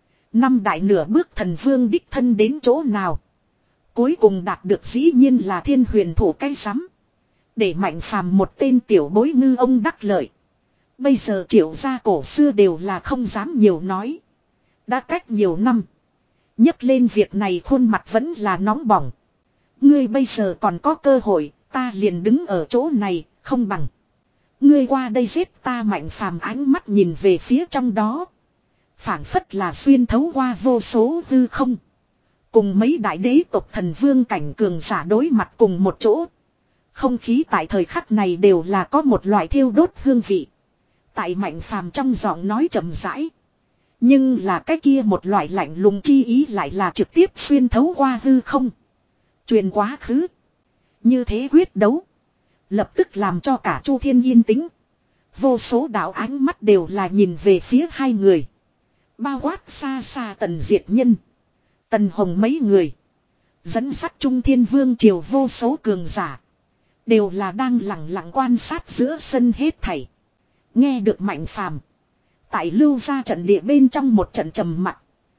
Năm đại nửa bước thần vương đích thân đến chỗ nào. Cuối cùng đạt được dĩ nhiên là thiên huyền thủ cái rắm. Để Mạnh Phàm một tên tiểu bối ngư ông đắc lợi. Bây giờ Triệu gia cổ xưa đều là không dám nhiều nói. Đã cách nhiều năm. Nhấc lên việc này khuôn mặt vẫn là nóng bỏng. Ngươi bây giờ còn có cơ hội, ta liền đứng ở chỗ này, không bằng. Ngươi qua đây giết ta. Mạnh Phàm ánh mắt nhìn về phía trong đó. Phảng phất là xuyên thấu qua vô số hư không. Cùng mấy đại đế tộc thần vương cảnh cường giả đối mặt cùng một chỗ. Không khí tại thời khắc này đều là có một loại thiêu đốt hương vị. Tại Mạnh Phàm trong giọng nói chậm rãi. Nhưng là cái kia một loại lạnh lùng chi ý lại là trực tiếp xuyên thấu qua hư không. Truyền quá khứ. Như thế quyết đấu. Lập tức làm cho cả Chu Thiên yên tĩnh. Vô số đạo ánh mắt đều là nhìn về phía hai người. Bao quát xa xa Tần Diệt Nhân. Tần Hồng mấy người. Dẫn sắt Trung Thiên Vương triều vô số cường giả. Đều là đang lặng lặng quan sát giữa sân hết thảy. Nghe được Mạnh Phàm. Tại lưu ra trận địa bên trong một trận trầm mặc.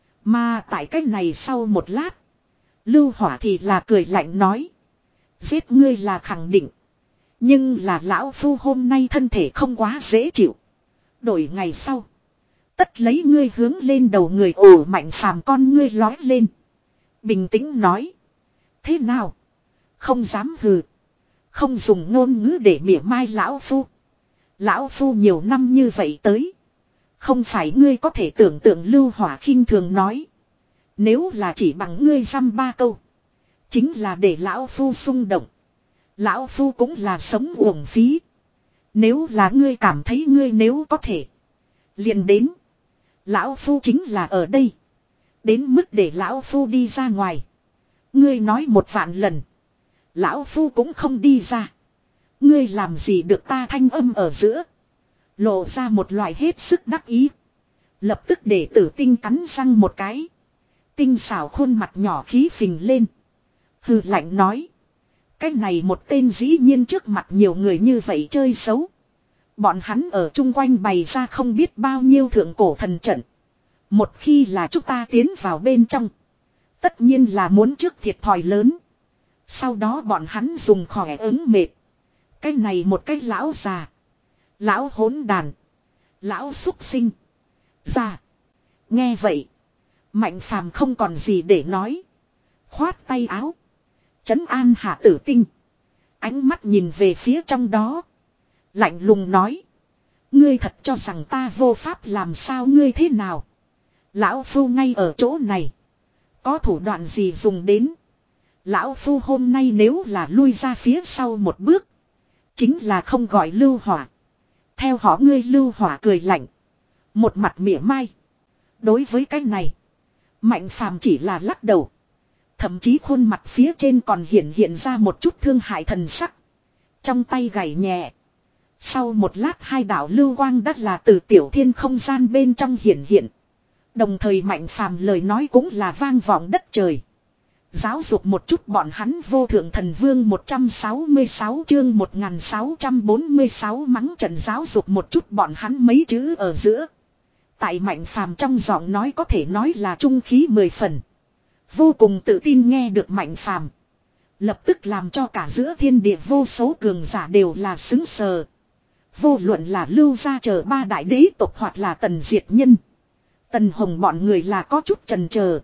Mà tại cách này sau một lát. Lưu Hỏa thì là cười lạnh nói. Giết ngươi là khẳng định. Nhưng là lão phu hôm nay thân thể không quá dễ chịu. Đổi ngày sau. Tất lấy ngươi hướng lên đầu người. Ồ, Mạnh Phàm con ngươi lói lên. Bình tĩnh nói. Thế nào? Không dám hừ. Không dùng ngôn ngữ để mỉa mai lão phu. Lão phu nhiều năm như vậy tới. Không phải ngươi có thể tưởng tượng. Lưu Hỏa khinh thường nói. Nếu là chỉ bằng ngươi dăm ba câu. Chính là để lão phu xung động. Lão phu cũng là sống uổng phí. Nếu là ngươi cảm thấy ngươi nếu có thể. Liền đến. Lão phu chính là ở đây. Đến mức để lão phu đi ra ngoài. Ngươi nói một vạn lần. Lão phu cũng không đi ra. Ngươi làm gì được. Ta thanh âm ở giữa. Lộ ra một loại hết sức đắc ý. Lập tức để Tử Tinh cắn răng một cái. Tinh xảo khuôn mặt nhỏ khí phình lên. Hừ lạnh nói. Cái này một tên dĩ nhiên trước mặt nhiều người như vậy chơi xấu. Bọn hắn ở chung quanh bày ra không biết bao nhiêu thượng cổ thần trận. Một khi là chúng ta tiến vào bên trong. Tất nhiên là muốn trước thiệt thòi lớn. Sau đó bọn hắn dùng khỏe ứng mệt. Cái này một cái lão già. Lão hỗn đàn. Lão xúc sinh. Già. Nghe vậy. Mạnh Phàm không còn gì để nói. Khoát tay áo. Trấn an Hạ Tử Tinh. Ánh mắt nhìn về phía trong đó. Lạnh lùng nói. Ngươi thật cho rằng ta vô pháp làm sao ngươi thế nào. Lão phu ngay ở chỗ này. Có thủ đoạn gì dùng đến. Lão phu hôm nay nếu là lui ra phía sau một bước. Chính là không gọi Lưu Hỏa. Theo họ ngươi. Lưu Hỏa cười lạnh. Một mặt mỉa mai. Đối với cái này. Mạnh Phàm chỉ là lắc đầu. Thậm chí khuôn mặt phía trên còn hiện hiện ra một chút thương hại thần sắc. Trong tay gảy nhẹ. Sau một lát hai đạo lưu quang đắt là từ tiểu thiên không gian bên trong hiện hiện. Đồng thời Mạnh Phàm lời nói cũng là vang vọng đất trời. Giáo dục một chút bọn hắn. Vô thượng thần vương một trăm sáu mươi sáu chương một nghìn sáu trăm bốn mươi sáu mắng trận giáo dục một chút bọn hắn mấy chữ ở giữa. Tại Mạnh Phàm trong giọng nói có thể nói là trung khí mười phần. Vô cùng tự tin. Nghe được Mạnh Phàm. Lập tức làm cho cả giữa thiên địa vô số cường giả đều là xứng sờ. Vô luận là Lưu gia chờ ba đại đế tộc hoặc là Tần Diệt Nhân. Tần Hồng bọn người là có chút chần chờ.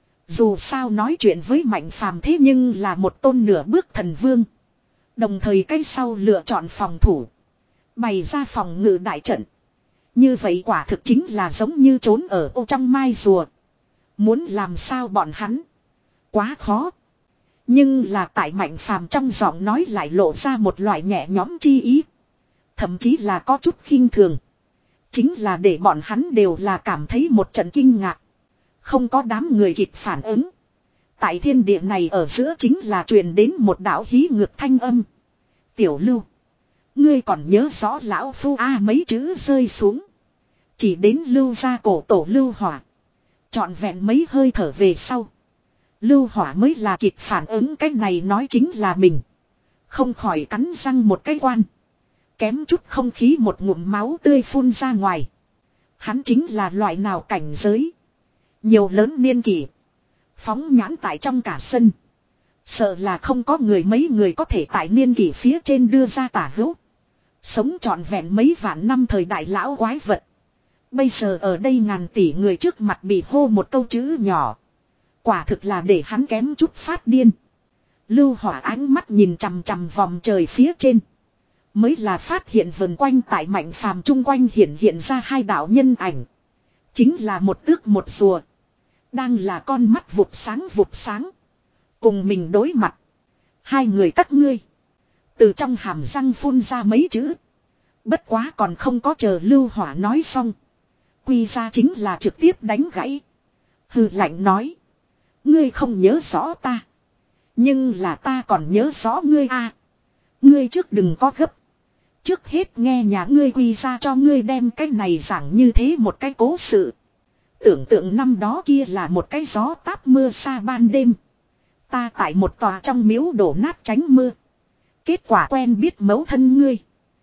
Dù sao nói chuyện với Mạnh Phàm thế nhưng là một tôn nửa bước thần vương. Đồng thời cái sau lựa chọn phòng thủ. Bày ra phòng ngự đại trận. Như vậy quả thực chính là giống như trốn ở ô trong mai rùa. Muốn làm sao bọn hắn. Quá khó. Nhưng là tại Mạnh Phàm trong giọng nói lại lộ ra một loại nhẹ nhõm chi ý. Thậm chí là có chút khinh thường. Chính là để bọn hắn đều là cảm thấy một trận kinh ngạc. Không có đám người kịp phản ứng. Tại thiên địa này ở giữa chính là truyền đến một đạo hí ngược thanh âm. Tiểu Lưu. Ngươi còn nhớ rõ lão phu a mấy chữ rơi xuống. Chỉ đến Lưu gia cổ tổ Lưu Hỏa. Trọn vẹn mấy hơi thở về sau. Lưu Hỏa mới là kịp phản ứng, cái này nói chính là mình. Không khỏi cắn răng một cái quan. Kém chút không khí một ngụm máu tươi phun ra ngoài. Hắn chính là loại nào cảnh giới. Nhiều lớn niên kỷ. Phóng nhãn tại trong cả sân. Sợ là không có người mấy người có thể tại niên kỷ phía trên đưa ra tả hữu. Sống trọn vẹn mấy vạn năm thời đại lão quái vật. Bây giờ ở đây ngàn tỷ người trước mặt bị hô một câu chữ nhỏ. Quả thực là để hắn kém chút phát điên. Lưu Hỏa ánh mắt nhìn chằm chằm vòng trời phía trên. Mới là phát hiện vần quanh tại Mạnh Phàm chung quanh hiện hiện ra hai đạo nhân ảnh. Chính là một tước một rùa. Đang là con mắt vụt sáng vụt sáng. Cùng mình đối mặt. Hai người các ngươi. Từ trong hàm răng phun ra mấy chữ. Bất quá còn không có chờ Lưu Hỏa nói xong. Quy ra chính là trực tiếp đánh gãy. Hừ lạnh nói. Ngươi không nhớ rõ ta. Nhưng là ta còn nhớ rõ ngươi a. Ngươi trước đừng có gấp. Trước hết nghe nhà ngươi quy ra cho ngươi đem cái này giảng như thế một cái cố sự. Tưởng tượng năm đó kia là một cái gió táp mưa xa ban đêm. Ta tại một tòa trong miếu đổ nát tránh mưa. Kết quả quen biết mẫu thân ngươi.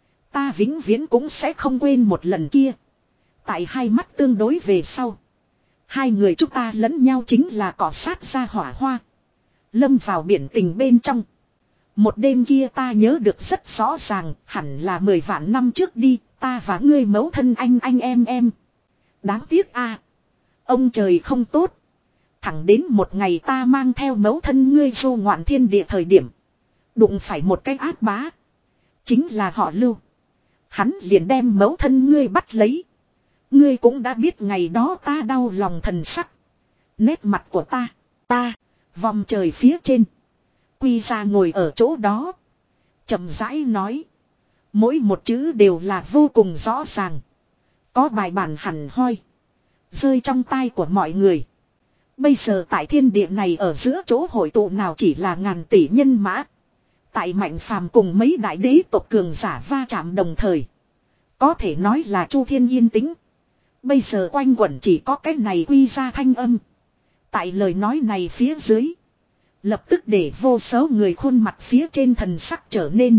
Ta vĩnh viễn cũng sẽ không quên một lần kia. Tại hai mắt tương đối về sau. Hai người chúng ta lẫn nhau chính là cọ sát ra hỏa hoa. Lâm vào biển tình bên trong. Một đêm kia ta nhớ được rất rõ ràng, hẳn là mười vạn năm trước đi, ta và ngươi mẫu thân anh anh em em. Đáng tiếc a, ông trời không tốt. Thẳng đến một ngày ta mang theo mẫu thân ngươi du ngoạn thiên địa thời điểm. Đụng phải một cái ác bá. Chính là họ Lưu. Hắn liền đem mẫu thân ngươi bắt lấy. Ngươi cũng đã biết ngày đó ta đau lòng thần sắc. Nét mặt của ta, ta, vòng trời phía trên. Quy ra ngồi ở chỗ đó. Chậm rãi nói. Mỗi một chữ đều là vô cùng rõ ràng. Có bài bản hẳn hoi. Rơi trong tai của mọi người. Bây giờ tại thiên địa này ở giữa chỗ hội tụ nào chỉ là ngàn tỷ nhân mã. Tại Mạnh Phàm cùng mấy đại đế tộc cường giả va chạm đồng thời. Có thể nói là chu thiên yên tĩnh. Bây giờ quanh quẩn chỉ có cái này quy ra thanh âm. Tại lời nói này phía dưới. Lập tức để vô số người khuôn mặt phía trên thần sắc trở nên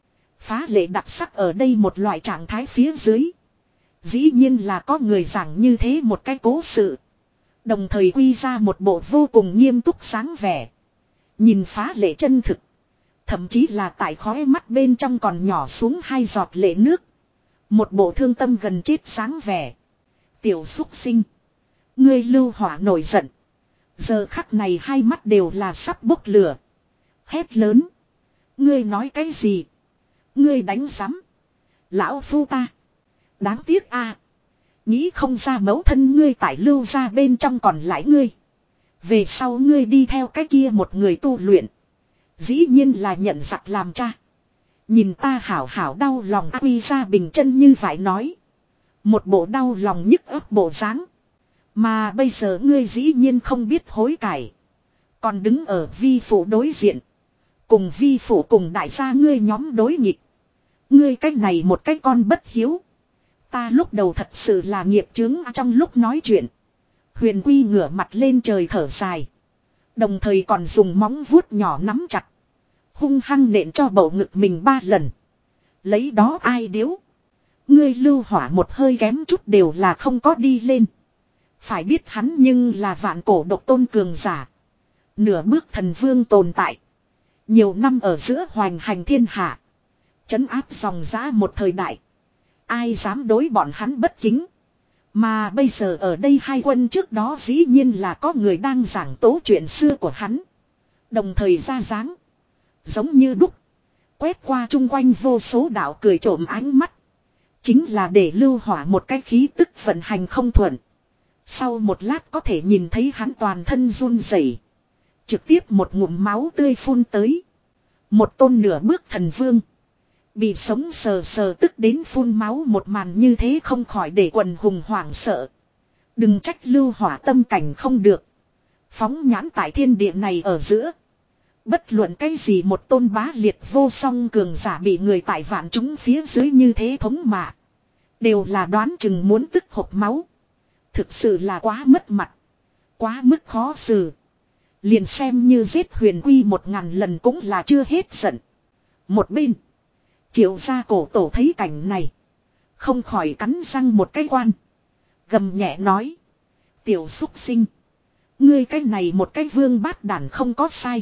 phá lệ đặc sắc ở đây một loại trạng thái phía dưới. Dĩ nhiên là có người giảng như thế một cái cố sự. Đồng thời quy ra một bộ vô cùng nghiêm túc sáng vẻ. Nhìn phá lệ chân thực. Thậm chí là tại khóe mắt bên trong còn nhỏ xuống hai giọt lệ nước. Một bộ thương tâm gần chết sáng vẻ. Tiểu xúc sinh. Ngươi Lưu Hỏa nổi giận. Giờ khắc này hai mắt đều là sắp bốc lửa. Hét lớn. Ngươi nói cái gì? Ngươi đánh rắm. Lão phu ta. Đáng tiếc a, nghĩ không ra mẫu thân ngươi tại Lưu ra bên trong còn lại ngươi. Về sau ngươi đi theo cái kia một người tu luyện. Dĩ nhiên là nhận giặc làm cha. Nhìn ta hảo hảo đau lòng. Quy ra bình chân như vậy nói. Một bộ đau lòng nhức ấp bộ dáng. Mà bây giờ ngươi dĩ nhiên không biết hối cải. Còn đứng ở vi phụ đối diện. Cùng vi phụ cùng đại gia ngươi nhóm đối nghịch. Ngươi cách này một cái con bất hiếu. Ta lúc đầu thật sự là nghiệp chướng. Trong lúc nói chuyện. Huyền Quy ngửa mặt lên trời thở dài. Đồng thời còn dùng móng vuốt nhỏ nắm chặt. Hung hăng nện cho bầu ngực mình ba lần. Lấy đó ai điếu. Ngươi Lưu Hỏa một hơi kém chút đều là không có đi lên. Phải biết hắn nhưng là vạn cổ độc tôn cường giả. Nửa bước thần vương tồn tại. Nhiều năm ở giữa hoành hành thiên hạ. Trấn áp dòng dã một thời đại. Ai dám đối bọn hắn bất kính. Mà bây giờ ở đây hai quân trước đó dĩ nhiên là có người đang giảng tố chuyện xưa của hắn. Đồng thời ra dáng. Giống như đúc. Quét qua chung quanh vô số đạo cười trộm ánh mắt. Chính là để Lưu Hỏa một cái khí tức vận hành không thuận. Sau một lát có thể nhìn thấy hắn toàn thân run rẩy, trực tiếp một ngụm máu tươi phun tới. Một tôn nửa bước thần vương. Bị sống sờ sờ tức đến phun máu một màn như thế không khỏi để quần hùng hoảng sợ. Đừng trách Lưu Hỏa tâm cảnh không được. Phóng nhãn tại thiên địa này ở giữa. Bất luận cái gì một tôn bá liệt vô song cường giả bị người tại vạn chúng phía dưới như thế thống mạ. Đều là đoán chừng muốn tức hộc máu. Thực sự là quá mất mặt. Quá mức khó xử. Liền xem như giết Huyền Quy một ngàn lần cũng là chưa hết giận. Một bên. Triệu gia cổ tổ thấy cảnh này. Không khỏi cắn răng một cái quan. Gầm nhẹ nói. Tiểu xúc sinh. Ngươi cái này một cái vương bát đản không có sai.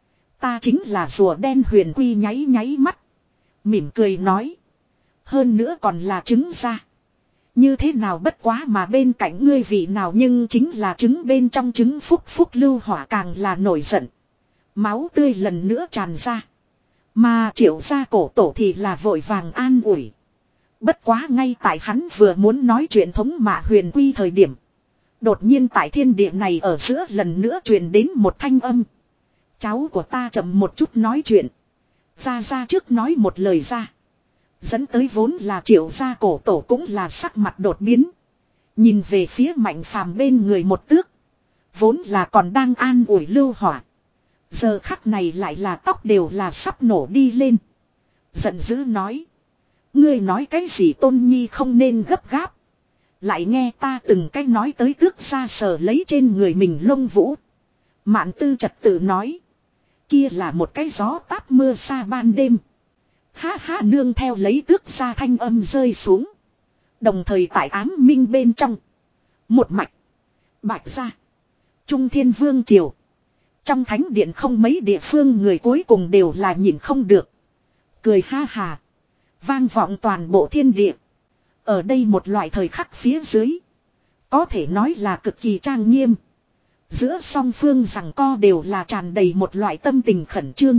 Ta chính là rùa đen Huyền Quy nháy nháy mắt. Mỉm cười nói. Hơn nữa còn là trứng ra. Như thế nào bất quá mà bên cạnh ngươi vị nào nhưng chính là trứng bên trong trứng phúc phúc lưu hỏa càng là nổi giận. Máu tươi lần nữa tràn ra. Mà triệu gia cổ tổ thì là vội vàng an ủi. Bất quá ngay tại hắn vừa muốn nói chuyện thống mạ Huyền Quy thời điểm. Đột nhiên tại thiên địa này ở giữa lần nữa truyền đến một thanh âm. Cháu của ta chậm một chút nói chuyện. Ra ra trước nói một lời ra. Dẫn tới vốn là triệu gia cổ tổ cũng là sắc mặt đột biến. Nhìn về phía Mạnh Phàm bên người một tước. Vốn là còn đang an ủi lưu hỏa. Giờ khắc này lại là tóc đều là sắp nổ đi lên. Giận dữ nói. Ngươi nói cái gì Tôn Nhi không nên gấp gáp. Lại nghe ta từng cách nói tới tước ra sờ lấy trên người mình lông vũ. Mạn Tư trật tự nói. Kia là một cái gió táp mưa xa ban đêm. Ha ha nương theo lấy tước ra thanh âm rơi xuống. Đồng thời tại ám minh bên trong. Một mạch. Bạch ra. Trung Thiên Vương Triều. Trong thánh điện không mấy địa phương người cuối cùng đều là nhìn không được. Cười ha hà. Vang vọng toàn bộ thiên địa. Ở đây một loại thời khắc phía dưới. Có thể nói là cực kỳ trang nghiêm. Giữa song phương rằng co đều là tràn đầy một loại tâm tình khẩn trương.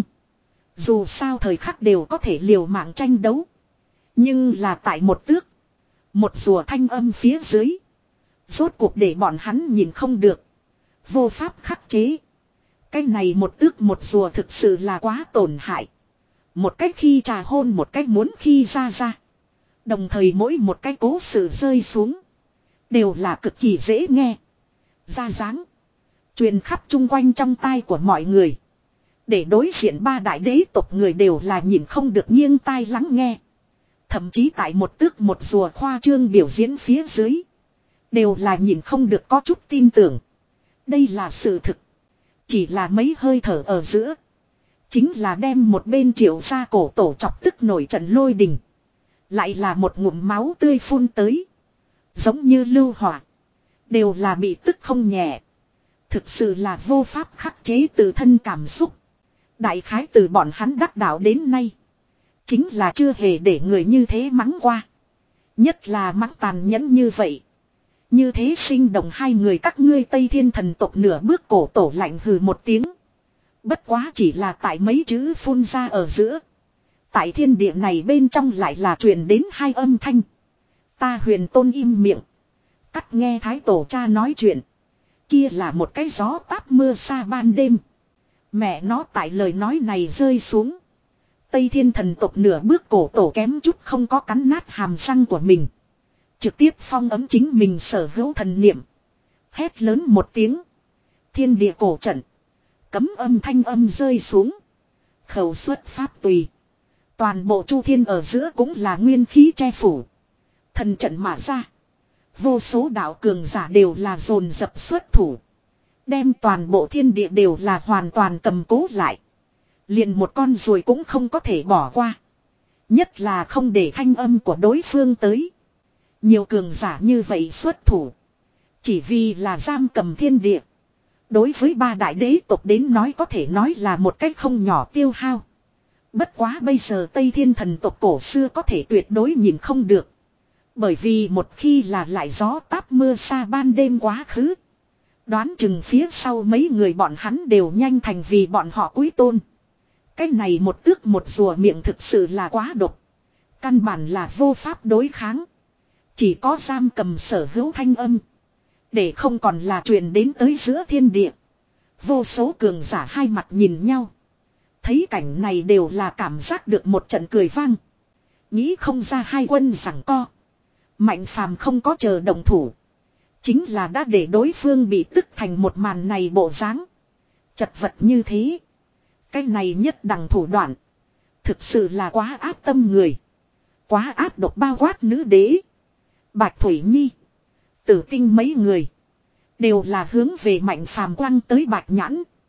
Dù sao thời khắc đều có thể liều mạng tranh đấu. Nhưng là tại một tước. Một rùa thanh âm phía dưới. Rốt cuộc để bọn hắn nhìn không được. Vô pháp khắc chế. Cái này một tước một rùa thực sự là quá tổn hại. Một cách khi trà hôn một cách muốn khi ra ra. Đồng thời mỗi một cái cố sự rơi xuống. Đều là cực kỳ dễ nghe. Ra dáng. Truyền khắp chung quanh trong tai của mọi người. Để đối diện ba đại đế tộc người đều là nhìn không được nghiêng tai lắng nghe. Thậm chí tại một tước một rùa khoa trương biểu diễn phía dưới. Đều là nhìn không được có chút tin tưởng. Đây là sự thực. Chỉ là mấy hơi thở ở giữa. Chính là đem một bên triệu gia cổ tổ chọc tức nổi trận lôi đình. Lại là một ngụm máu tươi phun tới. Giống như lưu hỏa. Đều là bị tức không nhẹ. Thực sự là vô pháp khắc chế tự thân cảm xúc. Đại khái từ bọn hắn đắc đạo đến nay. Chính là chưa hề để người như thế mắng qua. Nhất là mắng tàn nhẫn như vậy. Như thế sinh động hai người các ngươi Tây Thiên thần tộc nửa bước cổ tổ lạnh hừ một tiếng. Bất quá chỉ là tại mấy chữ phun ra ở giữa. Tại thiên địa này bên trong lại là truyền đến hai âm thanh. Ta Huyền Tôn im miệng. Cắt nghe thái tổ cha nói chuyện. Kia là một cái gió táp mưa xa ban đêm. Mẹ nó tại lời nói này rơi xuống. Tây Thiên thần tộc nửa bước cổ tổ kém chút không có cắn nát hàm răng của mình. Trực tiếp phong ấm chính mình sở hữu thần niệm. Hét lớn một tiếng. Thiên địa cổ trận. Cấm âm thanh âm rơi xuống. Khẩu xuất pháp tùy. Toàn bộ chu thiên ở giữa cũng là nguyên khí che phủ. Thần trận mà ra. Vô số đạo cường giả đều là dồn dập xuất thủ. Đem toàn bộ thiên địa đều là hoàn toàn cầm cố lại. Liền một con ruồi cũng không có thể bỏ qua. Nhất là không để thanh âm của đối phương tới. Nhiều cường giả như vậy xuất thủ. Chỉ vì là giam cầm thiên địa. Đối với ba đại đế tộc đến nói có thể nói là một cách không nhỏ tiêu hao. Bất quá bây giờ Tây Thiên thần tộc cổ xưa có thể tuyệt đối nhìn không được. Bởi vì một khi là lại gió táp mưa xa ban đêm quá khứ. Đoán chừng phía sau mấy người bọn hắn đều nhanh thành vì bọn họ quý tôn. Cái này một tước một rùa miệng thực sự là quá độc. Căn bản là vô pháp đối kháng. Chỉ có giam cầm sở hữu thanh âm. Để không còn là truyền đến tới giữa thiên địa. Vô số cường giả hai mặt nhìn nhau. Thấy cảnh này đều là cảm giác được một trận cười vang. Nghĩ không ra hai quân giằng co. Mạnh Phàm không có chờ động thủ. Chính là đã để đối phương bị tức thành một màn này bộ dáng. Chật vật như thế. Cái này nhất đẳng thủ đoạn. Thực sự là quá áp tâm người. Quá áp độc bao quát nữ đế. Bạch Thủy Nhi. Tử Tinh mấy người. Đều là hướng về Mạnh Phàm quăng tới Bạch Nhãn.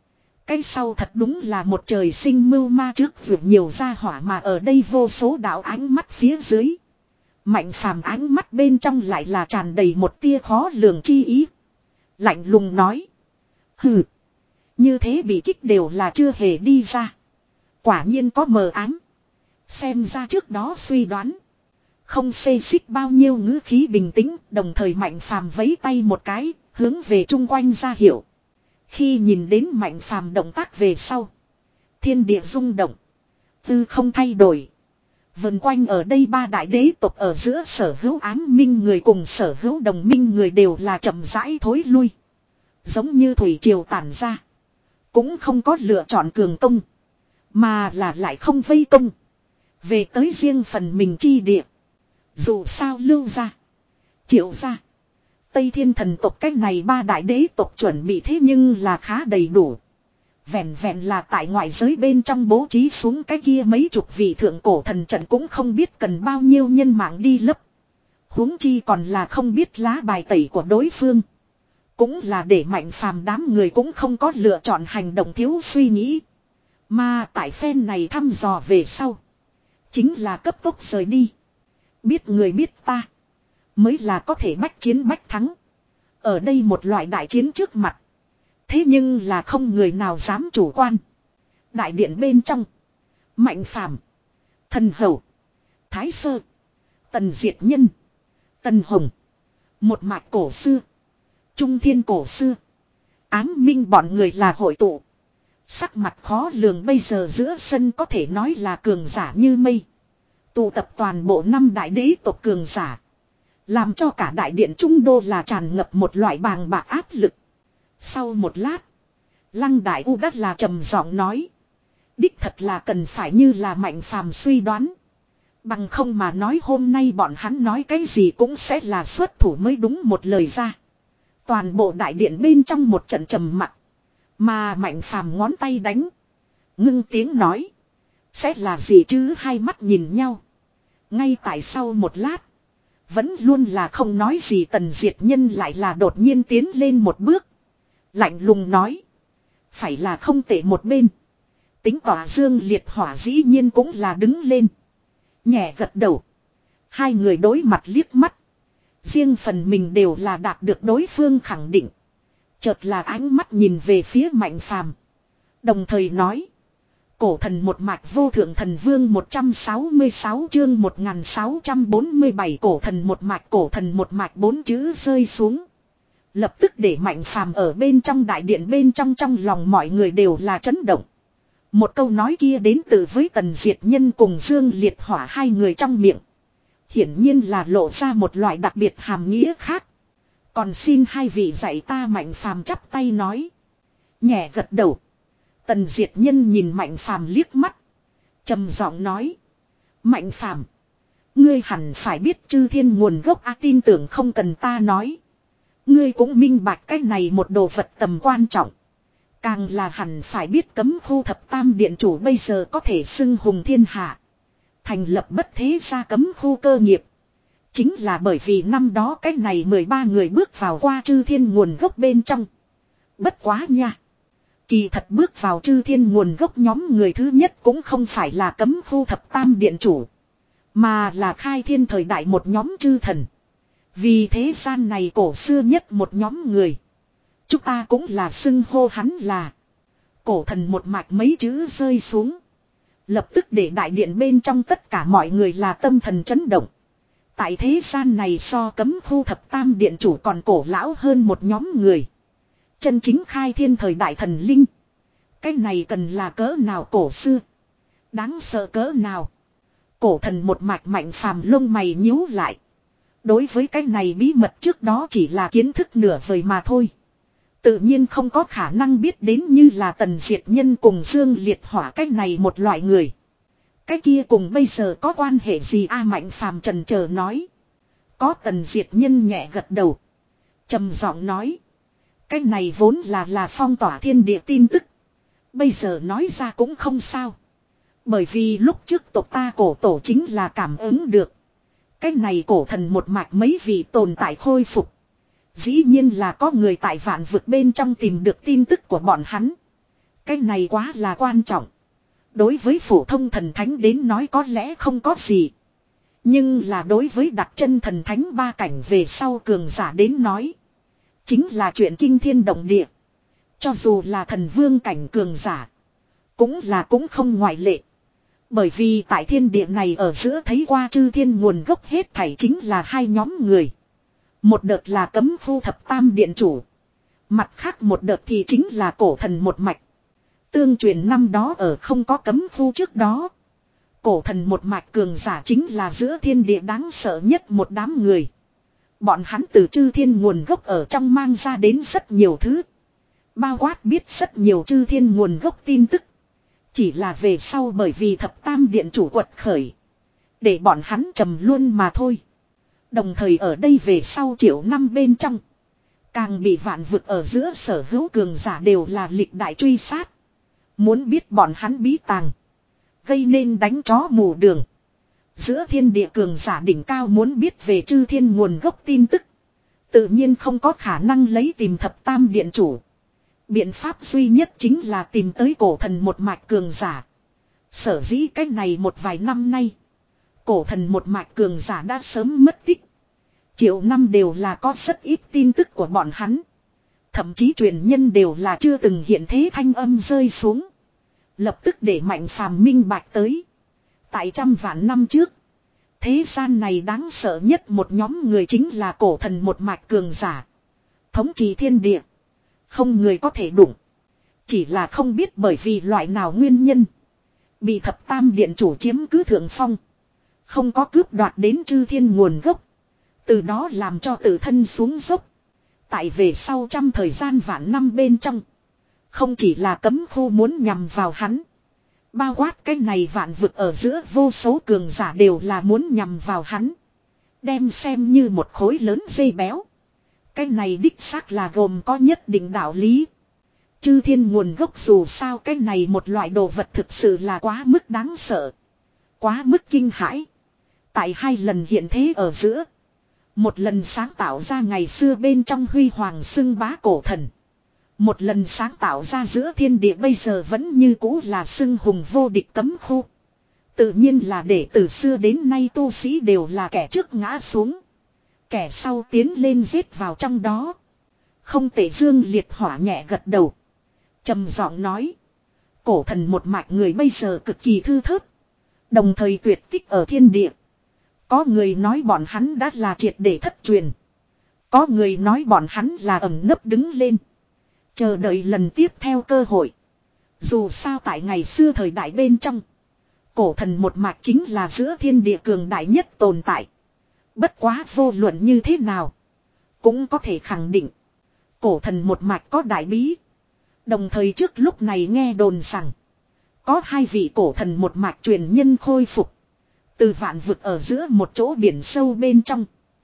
Cái sau thật đúng là một trời sinh mưu ma trước vượt nhiều gia hỏa mà ở đây vô số đạo ánh mắt phía dưới. Mạnh phàm ánh mắt bên trong lại là tràn đầy một tia khó lường chi ý. Lạnh lùng nói. Hừ. Như thế bị kích đều là chưa hề đi ra. Quả nhiên có mờ ám. Xem ra trước đó suy đoán. Không xê xích bao nhiêu ngữ khí bình tĩnh. Đồng thời Mạnh phàm vẫy tay một cái. Hướng về chung quanh ra hiệu. Khi nhìn đến Mạnh phàm động tác về sau. Thiên địa rung động. Tư không thay đổi. Vần quanh ở đây ba đại đế tộc ở giữa sở hữu ám minh người cùng sở hữu đồng minh người đều là chậm rãi thối lui. Giống như thủy triều tản ra. Cũng không có lựa chọn cường công. Mà là lại không vây công. Về tới riêng phần mình chi địa. Dù sao lưu ra. Triệu ra. Tây Thiên thần tộc cách này ba đại đế tộc chuẩn bị thế nhưng là khá đầy đủ. Vẹn vẹn là tại ngoại giới bên trong bố trí xuống cái kia mấy chục vị thượng cổ thần trận cũng không biết cần bao nhiêu nhân mạng đi lấp. Huống chi còn là không biết lá bài tẩy của đối phương. Cũng là để Mạnh phàm đám người cũng không có lựa chọn hành động thiếu suy nghĩ. Mà tại phen này thăm dò về sau. Chính là cấp tốc rời đi. Biết người biết ta. Mới là có thể bách chiến bách thắng. Ở đây một loại đại chiến trước mặt. Thế nhưng là không người nào dám chủ quan. Đại điện bên trong. Mạnh phàm. Thần hầu. Thái sơ. Tần diệt nhân. Tần hồng. Một mạch cổ xưa. Trung thiên cổ xưa. Ám minh bọn người là hội tụ. Sắc mặt khó lường bây giờ giữa sân có thể nói là cường giả như mây. Tụ tập toàn bộ năm đại đế tộc cường giả. Làm cho cả đại điện trung đô là tràn ngập một loại bàng bạc áp lực. Sau một lát. Lăng đại u đắt là trầm giọng nói. Đích thật là cần phải như là Mạnh phàm suy đoán. Bằng không mà nói hôm nay bọn hắn nói cái gì cũng sẽ là xuất thủ mới đúng một lời ra. Toàn bộ đại điện bên trong một trận trầm mặc. Mà Mạnh phàm ngón tay đánh. Ngưng tiếng nói. Sẽ là gì chứ hai mắt nhìn nhau. Ngay tại sau một lát. Vẫn luôn là không nói gì Tần diệt nhân lại là đột nhiên tiến lên một bước. Lạnh lùng nói. Phải là không tệ một bên. Tính tỏa dương liệt hỏa dĩ nhiên cũng là đứng lên. Nhẹ gật đầu. Hai người đối mặt liếc mắt. Riêng phần mình đều là đạt được đối phương khẳng định. Chợt là ánh mắt nhìn về phía Mạnh phàm. Đồng thời nói. Cổ thần một mạch vô thượng thần vương một trăm sáu mươi sáu chương một nghìn sáu trăm bốn mươi bảy cổ thần một mạch cổ thần một mạch bốn chữ rơi xuống. Lập tức để Mạnh phàm ở bên trong đại điện bên trong trong lòng mọi người đều là chấn động. Một câu nói kia đến từ với Tần diệt nhân cùng Dương liệt hỏa hai người trong miệng. Hiển nhiên là lộ ra một loại đặc biệt hàm nghĩa khác. Còn xin hai vị dạy ta Mạnh phàm chắp tay nói. Nhẹ gật đầu. Tần diệt nhân nhìn Mạnh phàm liếc mắt. Trầm giọng nói. Mạnh phàm. Ngươi hẳn phải biết chư thiên nguồn gốc a tin tưởng không cần ta nói. Ngươi cũng minh bạch cái này một đồ vật tầm quan trọng. Càng là hẳn phải biết cấm khu thập tam điện chủ bây giờ có thể xưng hùng thiên hạ. Thành lập bất thế gia cấm khu cơ nghiệp. Chính là bởi vì năm đó cái này mười ba người bước vào qua chư thiên nguồn gốc bên trong. Bất quá nha. Kỳ thật bước vào chư thiên nguồn gốc nhóm người thứ nhất cũng không phải là cấm khu thập tam điện chủ. Mà là khai thiên thời đại một nhóm chư thần. Vì thế gian này cổ xưa nhất một nhóm người. Chúng ta cũng là xưng hô hắn là. Cổ thần một mạch mấy chữ rơi xuống. Lập tức để đại điện bên trong tất cả mọi người là tâm thần chấn động. Tại thế gian này so cấm khu thập tam điện chủ còn cổ lão hơn một nhóm người. Chân chính khai thiên thời đại thần linh. Cái này cần là cỡ nào cổ xưa. Đáng sợ cỡ nào. Cổ thần một mạch Mạnh phàm lông mày nhíu lại. Đối với cái này bí mật trước đó chỉ là kiến thức nửa vời mà thôi. Tự nhiên không có khả năng biết đến như là Tần diệt nhân cùng Dương liệt hỏa cái này một loại người. Cái kia cùng bây giờ có quan hệ gì a Mạnh phàm trần chờ nói. Có Tần diệt nhân nhẹ gật đầu. Trầm giọng nói. Cái này vốn là là phong tỏa thiên địa tin tức. Bây giờ nói ra cũng không sao. Bởi vì lúc trước tộc ta cổ tổ chính là cảm ứng được. Cái này cổ thần một mạch mấy vị tồn tại khôi phục. Dĩ nhiên là có người tại vạn vực bên trong tìm được tin tức của bọn hắn. Cái này quá là quan trọng. Đối với phổ thông thần thánh đến nói có lẽ không có gì. Nhưng là đối với đặt chân thần thánh ba cảnh về sau cường giả đến nói. Chính là chuyện kinh thiên động địa. Cho dù là thần vương cảnh cường giả. Cũng là cũng không ngoại lệ. Bởi vì tại thiên địa này ở giữa thấy qua chư thiên nguồn gốc hết thảy chính là hai nhóm người. Một đợt là cấm khu thập tam điện chủ. Mặt khác một đợt thì chính là cổ thần một mạch. Tương truyền năm đó ở không có cấm khu trước đó. Cổ thần một mạch cường giả chính là giữa thiên địa đáng sợ nhất một đám người. Bọn hắn từ chư thiên nguồn gốc ở trong mang ra đến rất nhiều thứ. Bao quát biết rất nhiều chư thiên nguồn gốc tin tức. Chỉ là về sau bởi vì thập tam điện chủ quật khởi. Để bọn hắn trầm luôn mà thôi. Đồng thời ở đây về sau triệu năm bên trong. Càng bị vạn vực ở giữa sở hữu cường giả đều là lịch đại truy sát. Muốn biết bọn hắn bí tàng. Gây nên đánh chó mù đường. Giữa thiên địa cường giả đỉnh cao muốn biết về chư thiên nguồn gốc tin tức. Tự nhiên không có khả năng lấy tìm thập tam điện chủ. Biện pháp duy nhất chính là tìm tới cổ thần một mạch cường giả. Sở dĩ cách này một vài năm nay. Cổ thần một mạch cường giả đã sớm mất tích. Triệu năm đều là có rất ít tin tức của bọn hắn. Thậm chí truyền nhân đều là chưa từng hiện thế thanh âm rơi xuống. Lập tức để Mạnh Phàm minh bạch tới. Tại trăm vạn năm trước. Thế gian này đáng sợ nhất một nhóm người chính là cổ thần một mạch cường giả. Thống trị thiên địa. Không người có thể đụng. Chỉ là không biết bởi vì loại nào nguyên nhân. Bị thập tam điện chủ chiếm cứ thượng phong. Không có cướp đoạt đến chư thiên nguồn gốc. Từ đó làm cho tự thân xuống dốc. Tại về sau trăm thời gian vạn năm bên trong. Không chỉ là cấm khu muốn nhằm vào hắn. Bao quát cái này vạn vực ở giữa vô số cường giả đều là muốn nhằm vào hắn. Đem xem như một khối lớn dây béo. Cái này đích xác là gồm có nhất định đạo lý. Chư thiên nguồn gốc dù sao cái này một loại đồ vật thực sự là quá mức đáng sợ. Quá mức kinh hãi. Tại hai lần hiện thế ở giữa. Một lần sáng tạo ra ngày xưa bên trong huy hoàng xưng bá cổ thần. Một lần sáng tạo ra giữa thiên địa bây giờ vẫn như cũ là xưng hùng vô địch cấm khu. Tự nhiên là để từ xưa đến nay tu sĩ đều là kẻ trước ngã xuống. Kẻ sau tiến lên giết vào trong đó. Không tệ Dương Liệt Hỏa nhẹ gật đầu. Trầm giọng nói. Cổ thần một mạch người bây giờ cực kỳ thư thớt. Đồng thời tuyệt tích ở thiên địa. Có người nói bọn hắn đã là triệt để thất truyền. Có người nói bọn hắn là ẩn nấp đứng lên. Chờ đợi lần tiếp theo cơ hội. Dù sao tại ngày xưa thời đại bên trong. Cổ thần một mạch chính là giữa thiên địa cường đại nhất tồn tại. Bất quá vô luận như thế nào. Cũng có thể khẳng định. Cổ thần một mạch có đại bí. Đồng thời trước lúc này nghe đồn rằng. Có hai vị cổ thần một mạch truyền nhân khôi phục. Từ vạn vực ở giữa một chỗ biển sâu bên trong.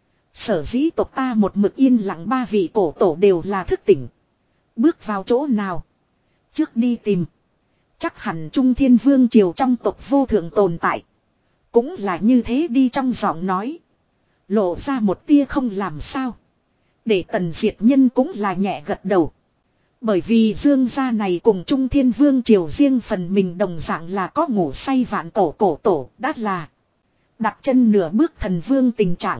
Sở dĩ tộc ta một mực yên lặng ba vị cổ tổ đều là thức tỉnh. Bước vào chỗ nào. Trước đi tìm. Chắc hẳn Trung Thiên Vương Triều trong tộc vô thượng tồn tại. Cũng là như thế đi trong giọng nói. Lộ ra một tia không làm sao. Để Tần Diệt Nhân cũng là nhẹ gật đầu. Bởi vì Dương gia này cùng Trung Thiên Vương Triều riêng phần mình đồng dạng là có ngủ say vạn cổ cổ tổ đã là. Đặt chân nửa bước thần vương tình trạng.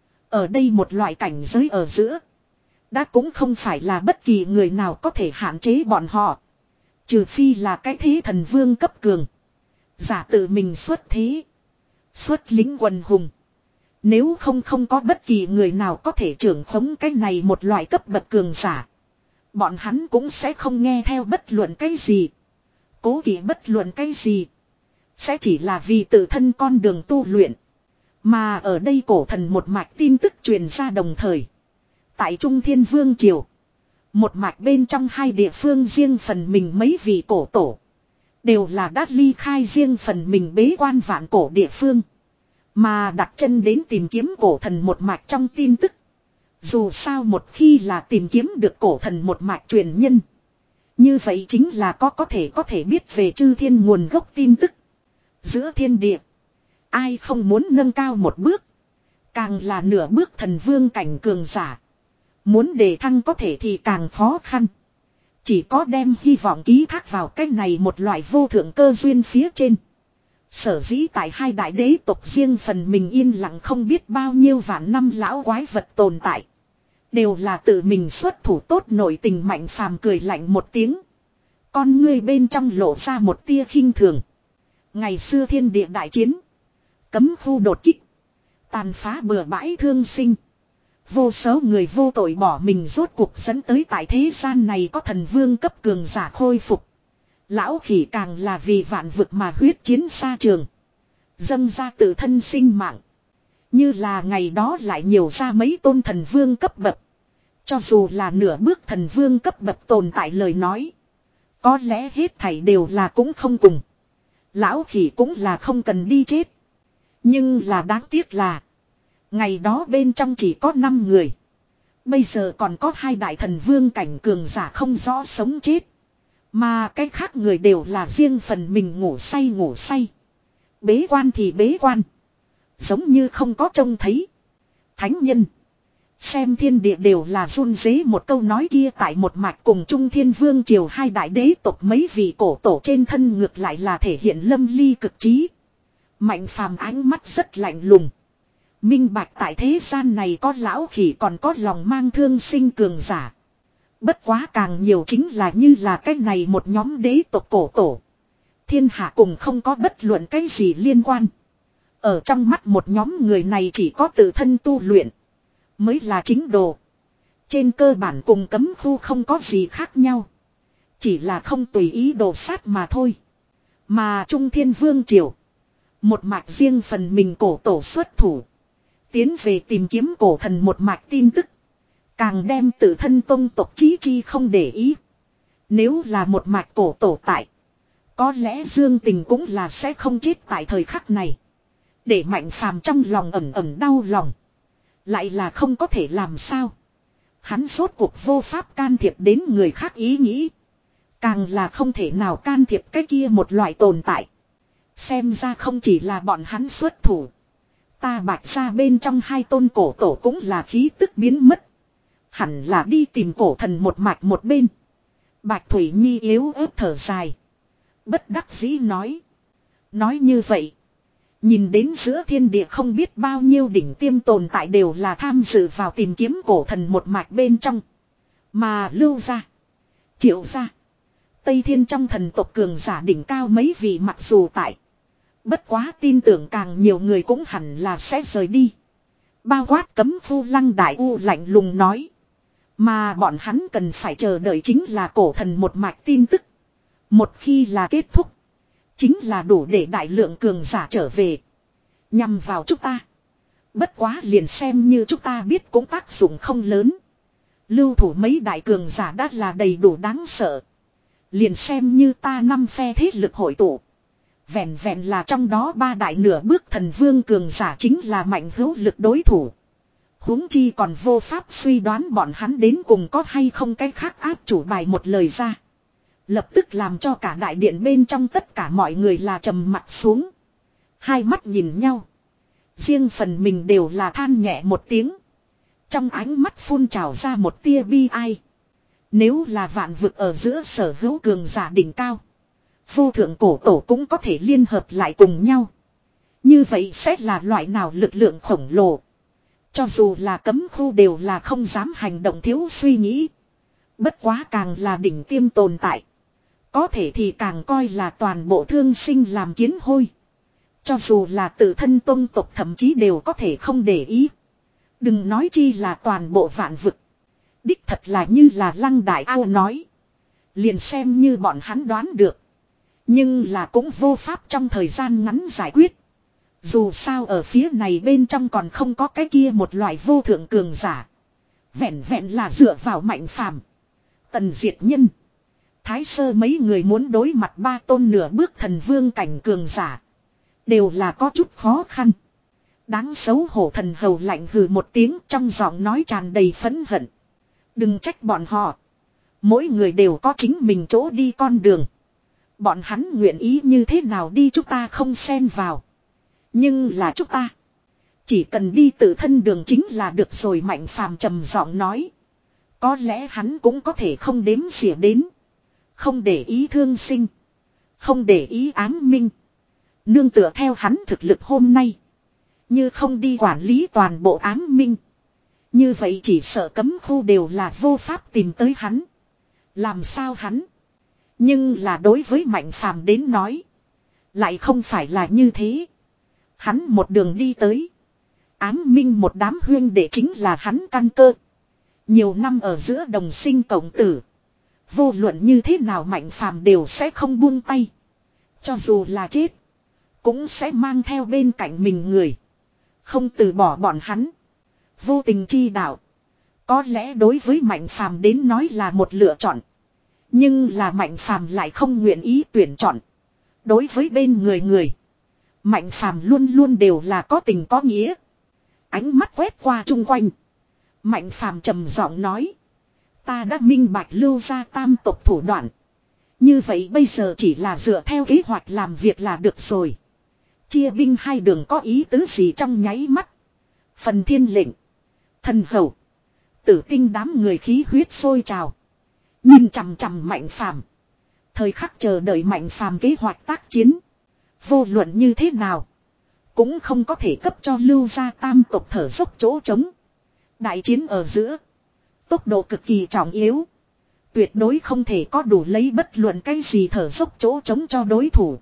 Ở đây một loại cảnh giới ở giữa. Đã cũng không phải là bất kỳ người nào có thể hạn chế bọn họ. Trừ phi là cái thế thần vương cấp cường. Giả tự mình xuất thế. Xuất lính quần hùng. Nếu không không có bất kỳ người nào có thể trưởng khống cái này một loại cấp bậc cường giả. Bọn hắn cũng sẽ không nghe theo bất luận cái gì. Cố kỵ bất luận cái gì. Sẽ chỉ là vì tự thân con đường tu luyện. Mà ở đây cổ thần một mạch tin tức truyền ra đồng thời. Tại Trung Thiên Vương Triều. Một mạch bên trong hai địa phương riêng phần mình mấy vị cổ tổ. Đều là đã ly khai riêng phần mình bế quan vạn cổ địa phương. Mà đặt chân đến tìm kiếm cổ thần một mạch trong tin tức. Dù sao một khi là tìm kiếm được cổ thần một mạch truyền nhân. Như vậy chính là có có thể có thể biết về chư thiên nguồn gốc tin tức. Giữa thiên địa. Ai không muốn nâng cao một bước. Càng là nửa bước thần vương cảnh cường giả. Muốn đề thăng có thể thì càng khó khăn. Chỉ có đem hy vọng ký thác vào cái này một loại vô thượng cơ duyên phía trên. Sở dĩ tại hai đại đế tộc riêng phần mình yên lặng không biết bao nhiêu vạn năm lão quái vật tồn tại. Đều là tự mình xuất thủ tốt nội tình Mạnh Phàm cười lạnh một tiếng. Con ngươi bên trong lộ ra một tia khinh thường. Ngày xưa thiên địa đại chiến. Cấm khu đột kích. Tàn phá bừa bãi thương sinh. Vô số người vô tội bỏ mình rốt cuộc dẫn tới tại thế gian này có thần vương cấp cường giả khôi phục. Lão khỉ càng là vì vạn vực mà huyết chiến xa trường. Dâng ra tự thân sinh mạng. Như là ngày đó lại nhiều ra mấy tôn thần vương cấp bậc. Cho dù là nửa bước thần vương cấp bậc tồn tại lời nói. Có lẽ hết thảy đều là cũng không cùng. Lão khỉ cũng là không cần đi chết. Nhưng là đáng tiếc là. Ngày đó bên trong chỉ có năm người. Bây giờ còn có hai đại thần vương cảnh cường giả không rõ sống chết. Mà cái khác người đều là riêng phần mình ngủ say ngủ say. Bế quan thì bế quan. Giống như không có trông thấy. Thánh nhân. Xem thiên địa đều là run rế một câu nói kia tại một mạch cùng Trung Thiên Vương triều hai đại đế tộc mấy vị cổ tổ trên thân ngược lại là thể hiện lâm ly cực trí. Mạnh Phàm ánh mắt rất lạnh lùng. Minh bạch tại thế gian này có lão khỉ còn có lòng mang thương sinh cường giả. Bất quá càng nhiều chính là như là cái này một nhóm đế tộc cổ tổ. Thiên hạ cùng không có bất luận cái gì liên quan. Ở trong mắt một nhóm người này chỉ có tự thân tu luyện. Mới là chính đồ. Trên cơ bản cùng cấm khu không có gì khác nhau. Chỉ là không tùy ý đồ sát mà thôi. Mà Trung Thiên Vương triều. Một mạch riêng phần mình cổ tổ xuất thủ. Tiến về tìm kiếm cổ thần một mạch tin tức. Càng đem tự thân tông tộc chí chi không để ý. Nếu là một mạch cổ tổ tại. Có lẽ Dương Tình cũng là sẽ không chết tại thời khắc này. Để Mạnh Phàm trong lòng ẩm ẩm đau lòng. Lại là không có thể làm sao. Hắn rốt cuộc vô pháp can thiệp đến người khác ý nghĩ. Càng là không thể nào can thiệp cái kia một loại tồn tại. Xem ra không chỉ là bọn hắn xuất thủ. Ta Bạch ra bên trong hai tôn cổ tổ cũng là khí tức biến mất. Hẳn là đi tìm cổ thần một mạch một bên. Bạch Thủy Nhi yếu ớt thở dài. Bất đắc dĩ nói. Nói như vậy. Nhìn đến giữa thiên địa không biết bao nhiêu đỉnh tiêm tồn tại đều là tham dự vào tìm kiếm cổ thần một mạch bên trong. Mà Lưu ra. Triệu ra. Tây Thiên trong thần tộc cường giả đỉnh cao mấy vị mặc dù tại. Bất quá tin tưởng càng nhiều người cũng hẳn là sẽ rời đi. Bao quát Cấm Phu Lăng Đại U lạnh lùng nói. Mà bọn hắn cần phải chờ đợi chính là cổ thần một mạch tin tức. Một khi là kết thúc. Chính là đủ để đại lượng cường giả trở về. Nhằm vào chúng ta. Bất quá liền xem như chúng ta biết cũng tác dụng không lớn. Lưu thủ mấy đại cường giả đã là đầy đủ đáng sợ. Liền xem như ta năm phe thế lực hội tụ. Vẹn vẹn là trong đó ba đại nửa bước thần vương cường giả chính là mạnh hữu lực đối thủ. Huống chi còn vô pháp suy đoán bọn hắn đến cùng có hay không cái khác áp chủ bài một lời ra. Lập tức làm cho cả đại điện bên trong tất cả mọi người là trầm mặt xuống. Hai mắt nhìn nhau. Riêng phần mình đều là than nhẹ một tiếng. Trong ánh mắt phun trào ra một tia bi ai. Nếu là vạn vực ở giữa sở hữu cường giả đỉnh cao. Vô thượng cổ tổ cũng có thể liên hợp lại cùng nhau. Như vậy sẽ là loại nào lực lượng khổng lồ. Cho dù là cấm khu đều là không dám hành động thiếu suy nghĩ. Bất quá càng là đỉnh tiêm tồn tại. Có thể thì càng coi là toàn bộ thương sinh làm kiến hôi. Cho dù là tự thân tông tộc thậm chí đều có thể không để ý. Đừng nói chi là toàn bộ vạn vực. Đích thật là như là Lăng Đại Ao nói. Liền xem như bọn hắn đoán được. Nhưng là cũng vô pháp trong thời gian ngắn giải quyết. Dù sao ở phía này bên trong còn không có cái kia một loại vô thượng cường giả. Vẹn vẹn là dựa vào Mạnh Phàm, Tần Diệt Nhân, Thái Sơ mấy người muốn đối mặt ba tôn nửa bước thần vương cảnh cường giả. Đều là có chút khó khăn. Đáng xấu hổ thần hầu lạnh hừ một tiếng trong giọng nói tràn đầy phẫn hận. Đừng trách bọn họ. Mỗi người đều có chính mình chỗ đi con đường. Bọn hắn nguyện ý như thế nào đi chúng ta không xen vào. Nhưng là chúng ta. Chỉ cần đi tự thân đường chính là được rồi Mạnh Phàm trầm giọng nói. Có lẽ hắn cũng có thể không đếm xỉa đến. Không để ý thương sinh. Không để ý ám minh. Nương tựa theo hắn thực lực hôm nay. Như không đi quản lý toàn bộ ám minh. Như vậy chỉ sợ cấm khu đều là vô pháp tìm tới hắn. Làm sao hắn? Nhưng là đối với Mạnh Phàm đến nói. Lại không phải là như thế. Hắn một đường đi tới. Ám minh một đám huyên đệ chính là hắn căn cơ. Nhiều năm ở giữa đồng sinh cộng tử. Vô luận như thế nào Mạnh Phàm đều sẽ không buông tay. Cho dù là chết. Cũng sẽ mang theo bên cạnh mình người. Không từ bỏ bọn hắn. Vô tình chi đạo. Có lẽ đối với Mạnh Phàm đến nói là một lựa chọn. Nhưng là Mạnh Phàm lại không nguyện ý tuyển chọn. Đối với bên người người. Mạnh Phàm luôn luôn đều là có tình có nghĩa. Ánh mắt quét qua chung quanh. Mạnh Phàm trầm giọng nói. Ta đã minh bạch Lưu gia tam tộc thủ đoạn. Như vậy bây giờ chỉ là dựa theo kế hoạch làm việc là được rồi. Chia binh hai đường có ý tứ gì trong nháy mắt. Phần thiên lệnh. Thần hầu. Tử tinh đám người khí huyết sôi trào. Nhìn chằm chằm Mạnh Phàm. Thời khắc chờ đợi Mạnh Phàm kế hoạch tác chiến. Vô luận như thế nào. Cũng không có thể cấp cho Lưu gia tam tộc thở dốc chỗ trống. Đại chiến ở giữa. Tốc độ cực kỳ trọng yếu. Tuyệt đối không thể có đủ lấy bất luận cái gì thở dốc chỗ trống cho đối thủ.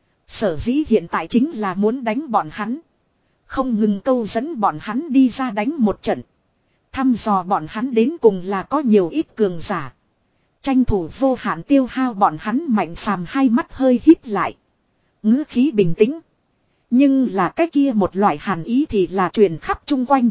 Sở dĩ hiện tại chính là muốn đánh bọn hắn. Không ngừng câu dẫn bọn hắn đi ra đánh một trận. Thăm dò bọn hắn đến cùng là có nhiều ít cường giả. Tranh thủ vô hạn tiêu hao bọn hắn. Mạnh Phàm hai mắt hơi híp lại. Ngữ khí bình tĩnh. Nhưng là cái kia một loại hàn ý thì là truyền khắp chung quanh.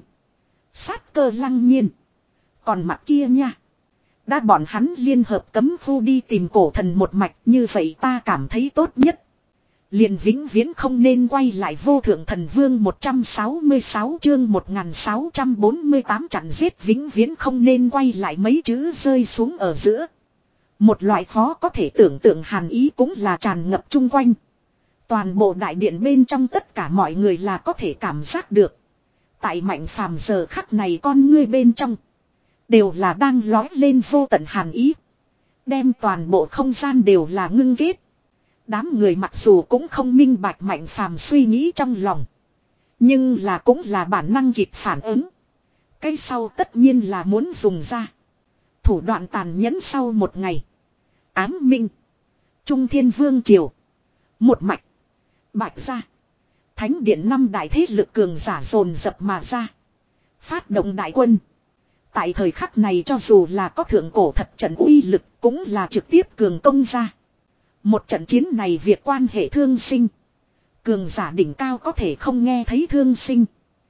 Sát cơ lăng nhiên. Còn mặt kia nha. Đã bọn hắn liên hợp cấm khu đi tìm cổ thần một mạch, như vậy ta cảm thấy tốt nhất. Liền vĩnh viễn không nên quay lại. Vô thượng thần vương một trăm sáu mươi sáu chương một nghìn sáu trăm bốn mươi tám chặn giết vĩnh viễn không nên quay lại mấy chữ rơi xuống ở giữa. Một loại khó có thể tưởng tượng hàn ý cũng là tràn ngập chung quanh. Toàn bộ đại điện bên trong tất cả mọi người là có thể cảm giác được. Tại Mạnh Phàm giờ khắc này con ngươi bên trong. Đều là đang lói lên vô tận hàn ý. Đem toàn bộ không gian đều là ngưng kết. Đám người mặc dù cũng không minh bạch Mạnh Phàm suy nghĩ trong lòng. Nhưng là cũng là bản năng kịp phản ứng. Cái sau tất nhiên là muốn dùng ra. Thủ đoạn tàn nhẫn sau một ngày. Ám minh. Trung Thiên Vương Triều. Một mạch. Bạch ra. Thánh điện năm đại thế lực cường giả dồn dập mà ra. Phát động đại quân. Tại thời khắc này cho dù là có thượng cổ thật trận uy lực cũng là trực tiếp cường công ra. Một trận chiến này việc quan hệ thương sinh. Cường giả đỉnh cao có thể không nghe thấy thương sinh.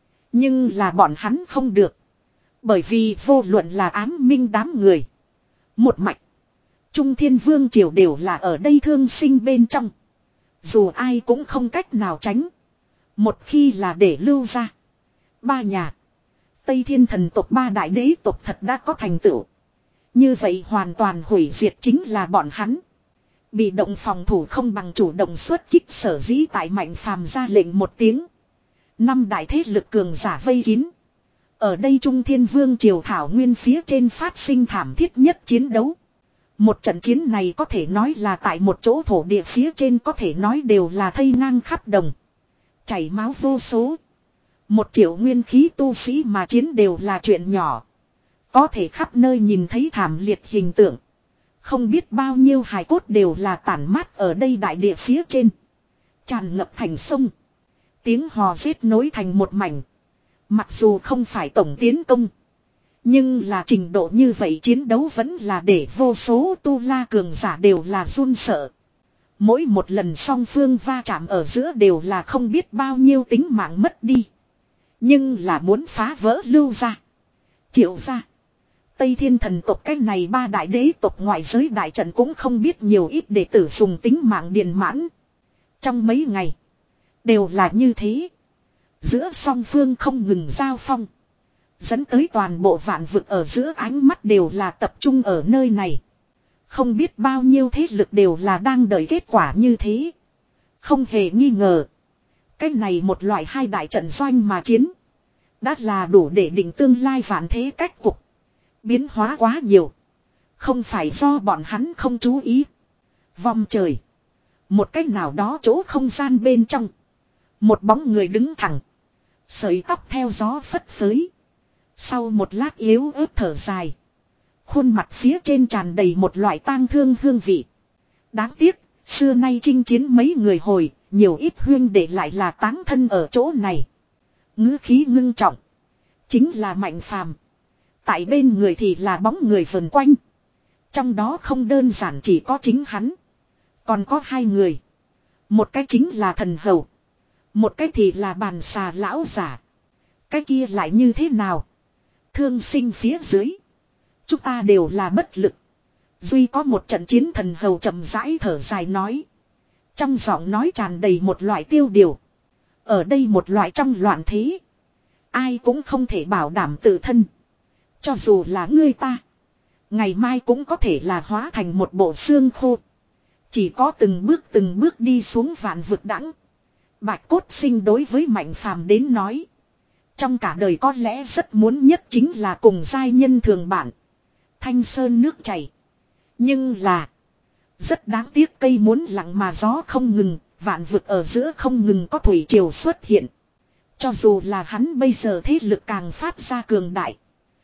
Nhưng là bọn hắn không được. Bởi vì vô luận là ám minh đám người. Một mạch. Trung Thiên Vương Triều đều là ở đây thương sinh bên trong. Dù ai cũng không cách nào tránh. Một khi là để lưu ra. Ba nhà. Tây Thiên thần tộc ba đại đế tộc thật đã có thành tựu. Như vậy hoàn toàn hủy diệt chính là bọn hắn. Bị động phòng thủ không bằng chủ động xuất kích, sở dĩ tại Mạnh Phàm ra lệnh một tiếng. Năm đại thế lực cường giả vây kín. Ở đây Trung Thiên Vương Triều thảo nguyên phía trên phát sinh thảm thiết nhất chiến đấu. Một trận chiến này có thể nói là tại một chỗ thổ địa phía trên có thể nói đều là thây ngang khắp đồng. Chảy máu vô số. Một triệu nguyên khí tu sĩ mà chiến đều là chuyện nhỏ. Có thể khắp nơi nhìn thấy thảm liệt hình tượng. Không biết bao nhiêu hài cốt đều là tản mát ở đây đại địa phía trên. Tràn ngập thành sông. Tiếng hò rết nối thành một mảnh. Mặc dù không phải tổng tiến công. Nhưng là trình độ như vậy chiến đấu vẫn là để vô số tu la cường giả đều là run sợ. Mỗi một lần song phương va chạm ở giữa đều là không biết bao nhiêu tính mạng mất đi. Nhưng là muốn phá vỡ lưu ra. Triệu ra. Tây Thiên thần tộc cái này ba đại đế tộc ngoại giới đại trận cũng không biết nhiều ít để tử dùng tính mạng điền mãn. Trong mấy ngày. Đều là như thế. Giữa song phương không ngừng giao phong. Dẫn tới toàn bộ vạn vực ở giữa ánh mắt đều là tập trung ở nơi này. Không biết bao nhiêu thế lực đều là đang đợi kết quả như thế. Không hề nghi ngờ. Cái này một loại hai đại trận doanh mà chiến. Đã là đủ để định tương lai vạn thế cách cục. Biến hóa quá nhiều. Không phải do bọn hắn không chú ý. Vòng trời. Một cách nào đó chỗ không gian bên trong. Một bóng người đứng thẳng. Sợi tóc theo gió phất phới. Sau một lát yếu ớt thở dài. Khuôn mặt phía trên tràn đầy một loại tang thương hương vị. Đáng tiếc, xưa nay chinh chiến mấy người hồi, nhiều ít huyên để lại là táng thân ở chỗ này. Ngữ khí ngưng trọng. Chính là Mạnh Phàm. Tại bên người thì là bóng người vần quanh. Trong đó không đơn giản chỉ có chính hắn. Còn có hai người. Một cái chính là thần hầu. Một cái thì là bàn xà lão giả. Cái kia lại như thế nào? Thương sinh phía dưới. Chúng ta đều là bất lực. Duy có một trận chiến thần hầu chậm rãi thở dài nói. Trong giọng nói tràn đầy một loại tiêu điều. Ở đây một loại trong loạn thế. Ai cũng không thể bảo đảm tự thân. Cho dù là ngươi ta. Ngày mai cũng có thể là hóa thành một bộ xương khô. Chỉ có từng bước từng bước đi xuống vạn vực đãng. Bạch Cốt Sinh đối với Mạnh Phàm đến nói. Trong cả đời có lẽ rất muốn nhất chính là cùng giai nhân thường bản. Thanh sơn nước chảy. Nhưng là. Rất đáng tiếc cây muốn lặng mà gió không ngừng. Vạn vực ở giữa không ngừng có thủy triều xuất hiện. Cho dù là hắn bây giờ thế lực càng phát ra cường đại.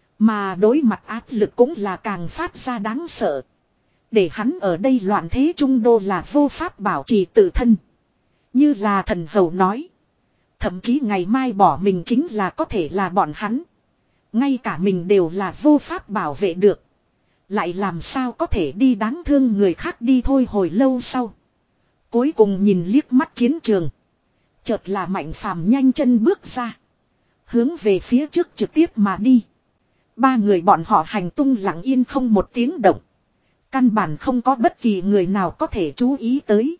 Mà đối mặt áp lực cũng là càng phát ra đáng sợ. Để hắn ở đây loạn thế trung đô là vô pháp bảo trì tự thân. Như là thần hầu nói. Thậm chí ngày mai bỏ mình chính là có thể là bọn hắn. Ngay cả mình đều là vô pháp bảo vệ được. Lại làm sao có thể đi đáng thương người khác đi thôi hồi lâu sau. Cuối cùng nhìn liếc mắt chiến trường. Chợt là Mạnh Phàm nhanh chân bước ra. Hướng về phía trước trực tiếp mà đi. Ba người bọn họ hành tung lặng yên không một tiếng động. Căn bản không có bất kỳ người nào có thể chú ý tới.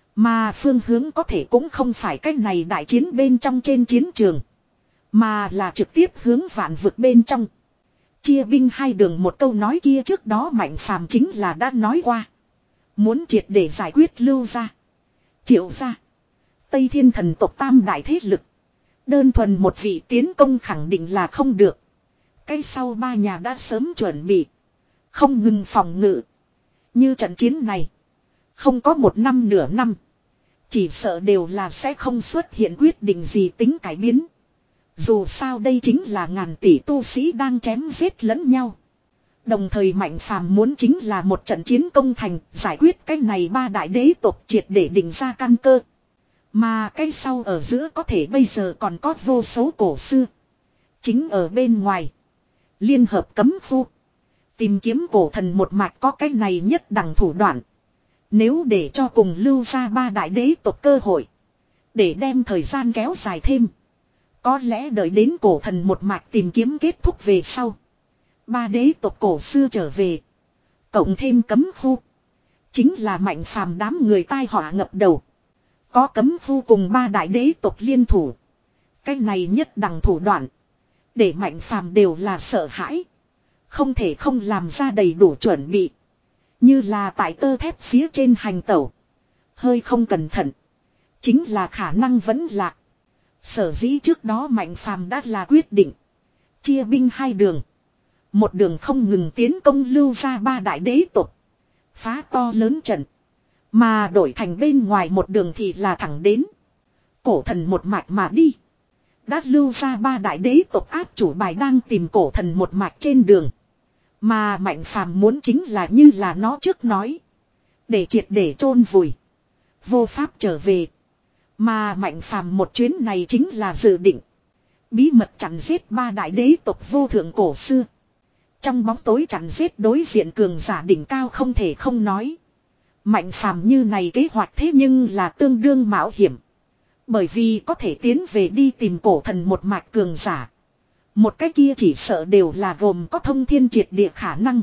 Mà phương hướng có thể cũng không phải cách này đại chiến bên trong trên chiến trường. Mà là trực tiếp hướng vạn vực bên trong. Chia binh hai đường một câu nói kia trước đó Mạnh Phàm chính là đã nói qua. Muốn triệt để giải quyết Lưu gia, Triệu gia, Tây Thiên thần tộc tam đại thế lực. Đơn thuần một vị tiến công khẳng định là không được. Cái sau ba nhà đã sớm chuẩn bị. Không ngừng phòng ngự. Như trận chiến này. Không có một năm nửa năm. Chỉ sợ đều là sẽ không xuất hiện quyết định gì tính cải biến. Dù sao đây chính là ngàn tỷ tu sĩ đang chém giết lẫn nhau. Đồng thời Mạnh Phàm muốn chính là một trận chiến công thành, giải quyết cái này ba đại đế tộc triệt để định ra căn cơ. Mà cái sau ở giữa có thể bây giờ còn có vô số cổ xưa. Chính ở bên ngoài. Liên hợp cấm khu. Tìm kiếm cổ thần một mạch có cái này nhất đẳng thủ đoạn. Nếu để cho cùng lưu ra ba đại đế tộc cơ hội. Để đem thời gian kéo dài thêm. Có lẽ đợi đến cổ thần một mạch tìm kiếm kết thúc về sau. Ba đế tộc cổ xưa trở về. Cộng thêm cấm khu. Chính là Mạnh Phàm đám người tai họa ngập đầu. Có cấm khu cùng ba đại đế tộc liên thủ. Cái này nhất đẳng thủ đoạn. Để Mạnh Phàm đều là sợ hãi. Không thể không làm ra đầy đủ chuẩn bị. Như là tại tơ thép phía trên hành tẩu. Hơi không cẩn thận. Chính là khả năng vẫn lạc. Sở dĩ trước đó Mạnh Phàm đã là quyết định. Chia binh hai đường. Một đường không ngừng tiến công lưu ra ba đại đế tộc. Phá to lớn trận. Mà đổi thành bên ngoài một đường thì là thẳng đến. Cổ thần một mạch mà đi. Đã lưu ra ba đại đế tộc áp chủ bài đang tìm cổ thần một mạch trên đường. Mà Mạnh Phàm muốn chính là như là nó trước nói. Để triệt để chôn vùi. Vô pháp trở về. Mà Mạnh Phàm một chuyến này chính là dự định. Bí mật chặn giết ba đại đế tộc vô thượng cổ xưa. Trong bóng tối chặn giết đối diện cường giả đỉnh cao không thể không nói. Mạnh Phàm như này kế hoạch thế nhưng là tương đương mạo hiểm. Bởi vì có thể tiến về đi tìm cổ thần một mạch cường giả. Một cái kia chỉ sợ đều là gồm có thông thiên triệt địa khả năng.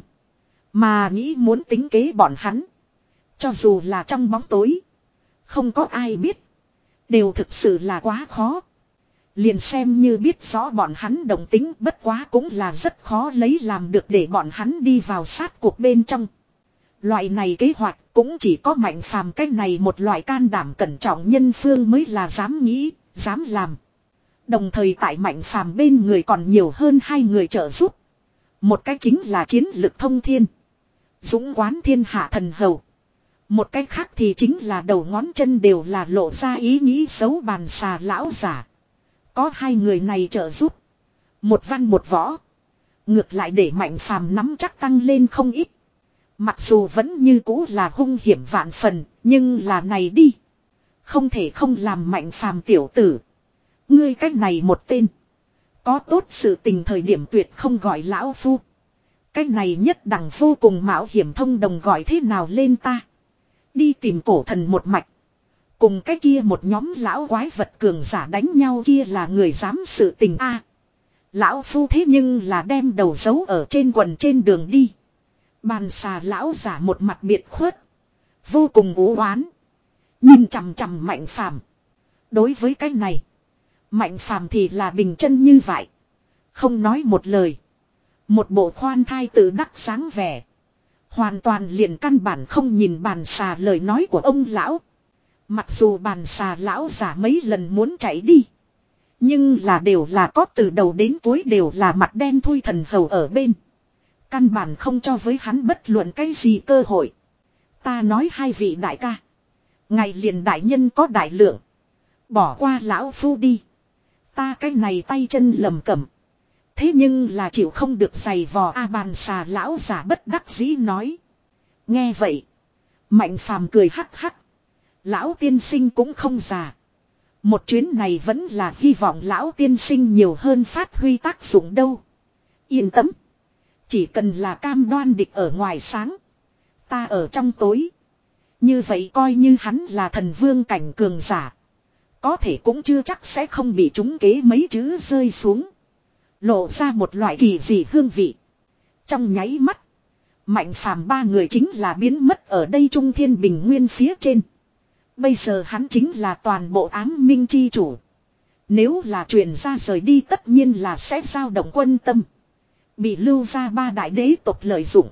Mà nghĩ muốn tính kế bọn hắn. Cho dù là trong bóng tối. Không có ai biết. Đều thực sự là quá khó. Liền xem như biết rõ bọn hắn đồng tính bất quá cũng là rất khó lấy làm được để bọn hắn đi vào sát cuộc bên trong. Loại này kế hoạch cũng chỉ có Mạnh Phàm cái này một loại can đảm cẩn trọng nhân phương mới là dám nghĩ, dám làm. Đồng thời tại Mạnh Phàm bên người còn nhiều hơn hai người trợ giúp. Một cái chính là chiến lực thông thiên. Dũng quán thiên hạ thần hầu. Một cái khác thì chính là đầu ngón chân đều là lộ ra ý nghĩ xấu bàn xà lão giả. Có hai người này trợ giúp. Một văn một võ. Ngược lại để Mạnh Phàm nắm chắc tăng lên không ít. Mặc dù vẫn như cũ là hung hiểm vạn phần, nhưng là này đi. Không thể không làm Mạnh Phàm tiểu tử. Ngươi cách này một tên. Có tốt sự tình thời điểm tuyệt không gọi lão phu. Cách này nhất đẳng vô cùng mạo hiểm thông đồng gọi thế nào lên ta. Đi tìm cổ thần một mạch. Cùng cái kia một nhóm lão quái vật cường giả đánh nhau kia là người dám sự tình a. Lão phu thế nhưng là đem đầu giấu ở trên quần trên đường đi. Bàn xà lão giả một mặt biệt khuất. Vô cùng u oán. Nhìn chằm chằm Mạnh Phàm. Đối với cái này. Mạnh Phàm thì là bình chân như vậy. Không nói một lời. Một bộ khoan thai tự đắc sáng vẻ. Hoàn toàn liền căn bản không nhìn bàn xà lời nói của ông lão. Mặc dù bàn xà lão giả mấy lần muốn chạy đi. Nhưng là đều là có từ đầu đến cuối đều là mặt đen thui thần hầu ở bên. Căn bản không cho với hắn bất luận cái gì cơ hội. Ta nói hai vị đại ca. Ngày liền đại nhân có đại lượng. Bỏ qua lão phu đi. Ta cái này tay chân lầm cẩm. Thế nhưng là chịu không được giày vò a bàn xà lão giả bất đắc dĩ nói. Nghe vậy. Mạnh Phàm cười hắc hắc. Lão tiên sinh cũng không già. Một chuyến này vẫn là hy vọng lão tiên sinh nhiều hơn phát huy tác dụng đâu. Yên tâm. Chỉ cần là cam đoan địch ở ngoài sáng. Ta ở trong tối. Như vậy coi như hắn là thần vương cảnh cường giả. Có thể cũng chưa chắc sẽ không bị trúng kế mấy chữ rơi xuống. Lộ ra một loại kỳ dị hương vị. Trong nháy mắt. Mạnh Phàm ba người chính là biến mất ở đây Trung Thiên Bình Nguyên phía trên. Bây giờ hắn chính là toàn bộ ám minh chi chủ. Nếu là truyền ra rời đi tất nhiên là sẽ dao động quân tâm. Bị lưu ra ba đại đế tộc lợi dụng.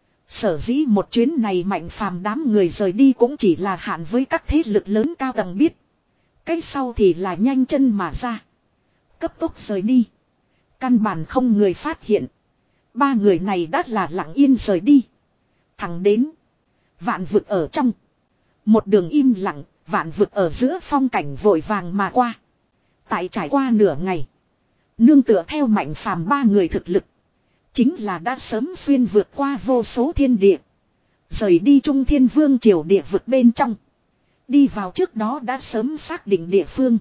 Sở dĩ một chuyến này Mạnh Phàm đám người rời đi cũng chỉ là hạn với các thế lực lớn cao tầng biết. Cái sau thì là nhanh chân mà ra. Cấp tốc rời đi. Căn bản không người phát hiện. Ba người này đã là lặng yên rời đi. Thẳng đến. Vạn vực ở trong. Một đường im lặng. Vạn vực ở giữa phong cảnh vội vàng mà qua. Tại trải qua nửa ngày. Nương tựa theo Mạnh Phàm ba người thực lực. Chính là đã sớm xuyên vượt qua vô số thiên địa. Rời đi Trung Thiên Vương triều địa vực bên trong. Đi vào trước đó đã sớm xác định địa phương.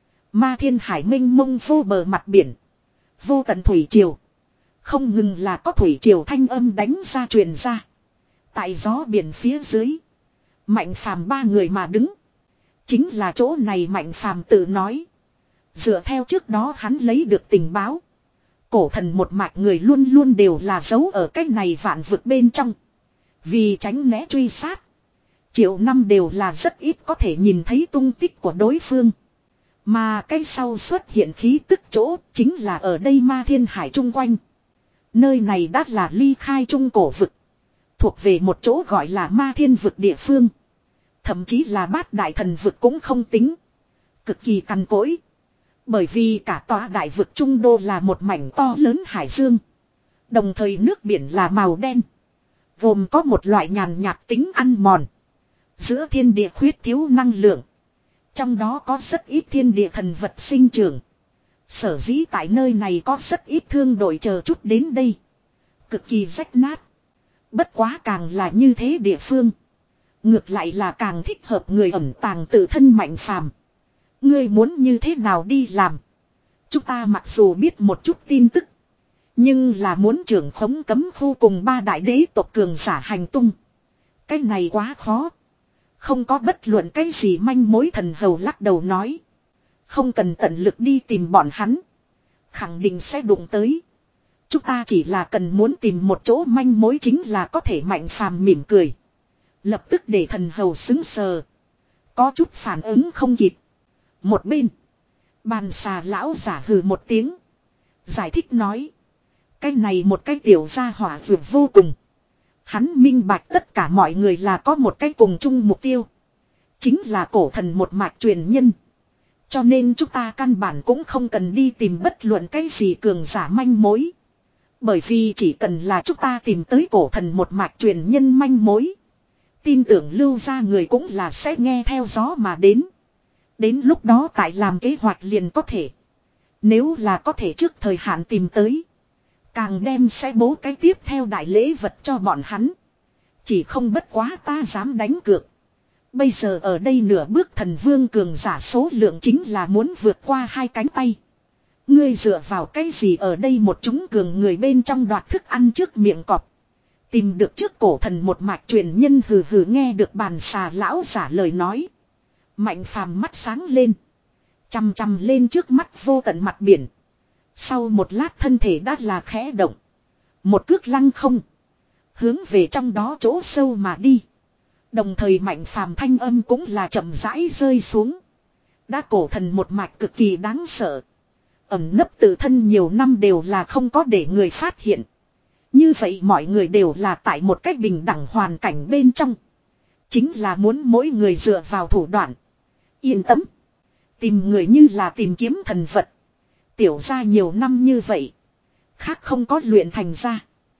Ma Thiên Hải mênh mông vô bờ mặt biển. Vô tận thủy triều. Không ngừng là có thủy triều thanh âm đánh ra truyền ra. Tại gió biển phía dưới. Mạnh Phàm ba người mà đứng. Chính là chỗ này Mạnh Phàm tự nói. Dựa theo trước đó hắn lấy được tình báo. Cổ thần một mạch người luôn luôn đều là giấu ở cách này vạn vực bên trong. Vì tránh né truy sát. Triệu năm đều là rất ít có thể nhìn thấy tung tích của đối phương. Mà cái sau xuất hiện khí tức chỗ chính là ở đây Ma Thiên Hải chung quanh. Nơi này đã là ly khai trung cổ vực. Thuộc về một chỗ gọi là Ma Thiên vực địa phương. Thậm chí là bát đại thần vực cũng không tính. Cực kỳ cằn cỗi. Bởi vì cả tòa đại vực trung đô là một mảnh to lớn hải dương. Đồng thời nước biển là màu đen. Gồm có một loại nhàn nhạt tính ăn mòn. Giữa thiên địa khuyết thiếu năng lượng. Trong đó có rất ít thiên địa thần vật sinh trưởng. Sở dĩ tại nơi này có rất ít thương đội chờ chút đến đây. Cực kỳ rách nát. Bất quá càng là như thế địa phương. Ngược lại là càng thích hợp người ẩn tàng tự thân Mạnh Phàm. Ngươi muốn như thế nào đi làm? Chúng ta mặc dù biết một chút tin tức. Nhưng là muốn trưởng khống cấm khu cùng ba đại đế tộc cường giả hành tung. Cái này quá khó. Không có bất luận cái gì manh mối thần hầu lắc đầu nói. Không cần tận lực đi tìm bọn hắn. Khẳng định sẽ đụng tới. Chúng ta chỉ là cần muốn tìm một chỗ manh mối chính là có thể Mạnh Phàm mỉm cười. Lập tức để thần hầu xứng sờ. Có chút phản ứng không kịp. Một bên. Bàn xà lão giả hừ một tiếng. Giải thích nói. Cái này một cái tiểu gia hỏa vượt vô cùng. Hắn minh bạch tất cả mọi người là có một cái cùng chung mục tiêu. Chính là cổ thần một mạch truyền nhân. Cho nên chúng ta căn bản cũng không cần đi tìm bất luận cái gì cường giả manh mối. Bởi vì chỉ cần là chúng ta tìm tới cổ thần một mạch truyền nhân manh mối. Tin tưởng lưu ra người cũng là sẽ nghe theo gió mà đến. Đến lúc đó tại làm kế hoạch liền có thể. Nếu là có thể trước thời hạn tìm tới. Càng đem sẽ bố cái tiếp theo đại lễ vật cho bọn hắn. Chỉ không bất quá ta dám đánh cược. Bây giờ ở đây nửa bước thần vương cường giả số lượng chính là muốn vượt qua hai cánh tay. Ngươi dựa vào cái gì ở đây một chúng cường người bên trong đoạt thức ăn trước miệng cọp. Tìm được trước cổ thần một mạch truyền nhân hừ hừ nghe được bàn xà lão giả lời nói. Mạnh phàm mắt sáng lên. Chằm chằm lên trước mắt vô tận mặt biển. Sau một lát thân thể đã là khẽ động. Một cước lăng không. Hướng về trong đó chỗ sâu mà đi. Đồng thời mạnh phàm thanh âm cũng là chậm rãi rơi xuống. Đã cổ thần một mạch cực kỳ đáng sợ. Ẩm nấp tự thân nhiều năm đều là không có để người phát hiện. Như vậy mọi người đều là tại một cách bình đẳng hoàn cảnh bên trong. Chính là muốn mỗi người dựa vào thủ đoạn. Yên tâm. Tìm người như là tìm kiếm thần vật. Tiểu ra nhiều năm như vậy. Khác không có luyện thành ra.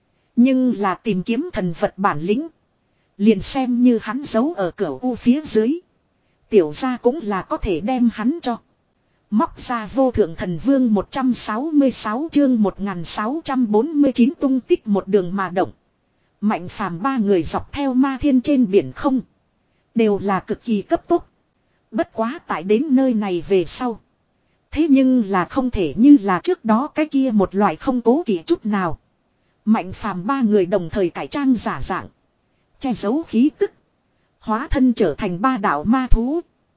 Nhưng là tìm kiếm thần vật bản lĩnh. Liền xem như hắn giấu ở cửa u phía dưới. Tiểu ra cũng là có thể đem hắn cho. Móc ra vô thượng thần vương một trăm sáu mươi sáu chương một nghìn sáu trăm bốn mươi chín tung tích một đường mà động. Mạnh phàm ba người dọc theo ma thiên trên biển không. Đều là cực kỳ cấp tốc. Bất quá tại đến nơi này về sau. Thế nhưng là không thể như là trước đó cái kia một loại không cố kỵ chút nào. Mạnh phàm ba người đồng thời cải trang giả dạng. Che giấu khí tức. Hóa thân trở thành ba đạo ma thú.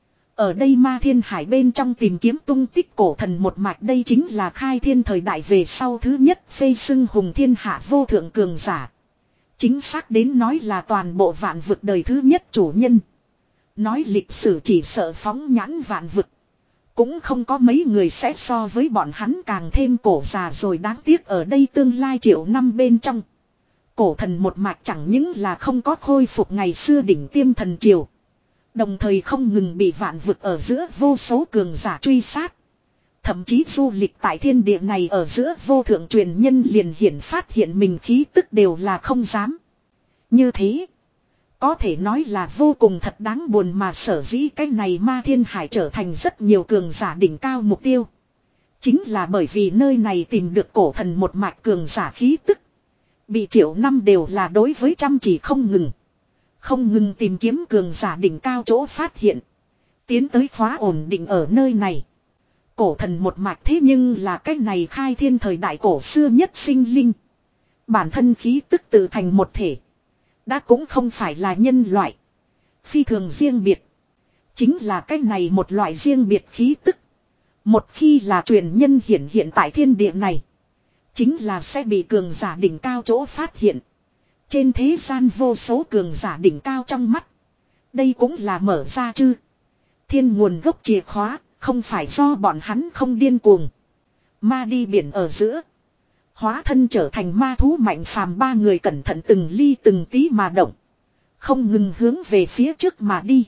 Ở đây ma thiên hải bên trong tìm kiếm tung tích cổ thần một mạch đây chính là khai thiên thời đại về sau thứ nhất phê xưng hùng thiên hạ vô thượng cường giả. Chính xác đến nói là toàn bộ vạn vực đời thứ nhất chủ nhân. Nói lịch sử chỉ sợ phóng nhãn vạn vực. Cũng không có mấy người sẽ so với bọn hắn càng thêm cổ già rồi đáng tiếc ở đây tương lai triệu năm bên trong. Cổ thần một mạch chẳng những là không có khôi phục ngày xưa đỉnh tiêm thần triều. Đồng thời không ngừng bị vạn vực ở giữa vô số cường giả truy sát. Thậm chí du lịch tại thiên địa này ở giữa vô thượng truyền nhân liền hiển phát hiện mình khí tức đều là không dám. Như thế. Có thể nói là vô cùng thật đáng buồn mà sở dĩ cái này ma thiên hải trở thành rất nhiều cường giả đỉnh cao mục tiêu. Chính là bởi vì nơi này tìm được cổ thần một mạch cường giả khí tức. Bị triệu năm đều là đối với chăm chỉ không ngừng. Không ngừng tìm kiếm cường giả đỉnh cao chỗ phát hiện. Tiến tới khóa ổn định ở nơi này. Cổ thần một mạch thế nhưng là cái này khai thiên thời đại cổ xưa nhất sinh linh. Bản thân khí tức tự thành một thể. Đã cũng không phải là nhân loại. Phi thường riêng biệt. Chính là cái này một loại riêng biệt khí tức. Một khi là truyền nhân hiển hiện tại thiên địa này. Chính là sẽ bị cường giả đỉnh cao chỗ phát hiện. Trên thế gian vô số cường giả đỉnh cao trong mắt. Đây cũng là mở ra chứ. Thiên nguồn gốc chìa khóa. Không phải do bọn hắn không điên cuồng. Ma đi biển ở giữa. Hóa thân trở thành ma thú mạnh phàm ba người cẩn thận từng ly từng tí mà động. Không ngừng hướng về phía trước mà đi.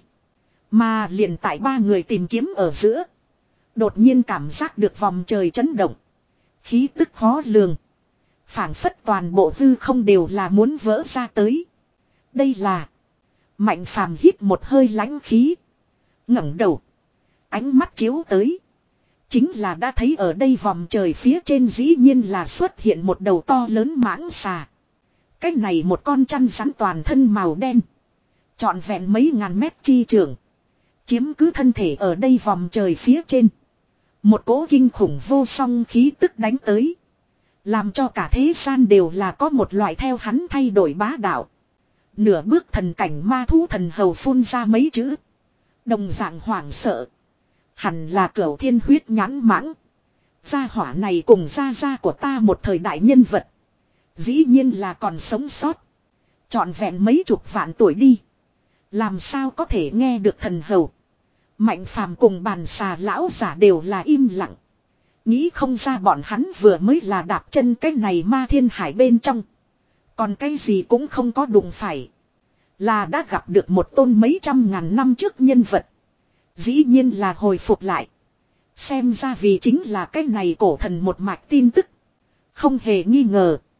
Mà liền tại ba người tìm kiếm ở giữa. Đột nhiên cảm giác được vòng trời chấn động. Khí tức khó lường. Phảng phất toàn bộ hư không đều là muốn vỡ ra tới. Đây là. Mạnh phàm hít một hơi lãnh khí. ngẩng đầu. Ánh mắt chiếu tới. Chính là đã thấy ở đây vòng trời phía trên dĩ nhiên là xuất hiện một đầu to lớn mãng xà. Cái này một con chăn rắn toàn thân màu đen. Trọn vẹn mấy ngàn mét chi trường. Chiếm cứ thân thể ở đây vòng trời phía trên. Một cỗ kinh khủng vô song khí tức đánh tới. Làm cho cả thế gian đều là có một loại theo hắn thay đổi bá đạo. Nửa bước thần cảnh ma thú thần hầu phun ra mấy chữ. Đồng dạng hoảng sợ. Hẳn là cửu thiên huyết nhãn mãng. Gia hỏa này cùng gia gia của ta một thời đại nhân vật. Dĩ nhiên là còn sống sót. Trọn vẹn mấy chục vạn tuổi đi. Làm sao có thể nghe được thần hầu. Mạnh phàm cùng bàn xà lão giả đều là im lặng. Nghĩ không ra bọn hắn vừa mới là đạp chân cái này ma thiên hải bên trong. Còn cái gì cũng không có đụng phải. Là đã gặp được một tôn mấy trăm ngàn năm trước nhân vật. Dĩ nhiên là hồi phục lại. Xem ra vì chính là cái này cổ thần một mạch tin tức. Không hề nghi ngờ.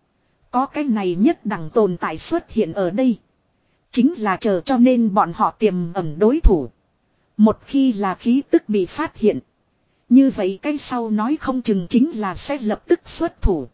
Có cái này nhất đẳng tồn tại xuất hiện ở đây. Chính là chờ cho nên bọn họ tiềm ẩn đối thủ. Một khi là khí tức bị phát hiện. Như vậy cái sau nói không chừng chính là sẽ lập tức xuất thủ.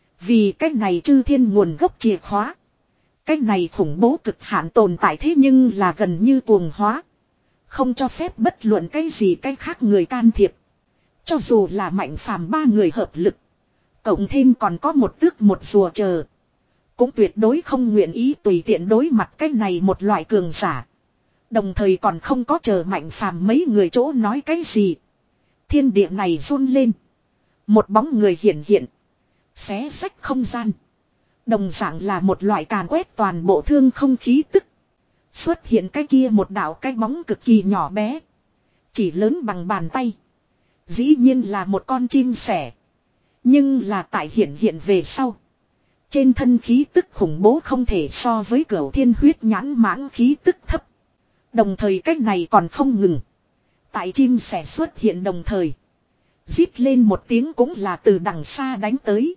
Vì cái này chư thiên nguồn gốc chìa khóa. Cái này khủng bố cực hạn tồn tại thế nhưng là gần như cuồng hóa. Không cho phép bất luận cái gì cái khác người can thiệp. Cho dù là Mạnh Phàm ba người hợp lực. Cộng thêm còn có một tước một rùa chờ. Cũng tuyệt đối không nguyện ý tùy tiện đối mặt cái này một loại cường giả. Đồng thời còn không có chờ Mạnh Phàm mấy người chỗ nói cái gì. Thiên địa này run lên. Một bóng người hiện hiện. Xé rách không gian. Đồng dạng là một loại càn quét toàn bộ thương không khí tức. Xuất hiện cái kia một đạo cái bóng cực kỳ nhỏ bé. Chỉ lớn bằng bàn tay. Dĩ nhiên là một con chim sẻ. Nhưng là tại hiện hiện về sau. Trên thân khí tức khủng bố không thể so với cửu thiên huyết nhãn mãng khí tức thấp. Đồng thời cách này còn không ngừng. Tại chim sẻ xuất hiện đồng thời. Rít lên một tiếng cũng là từ đằng xa đánh tới.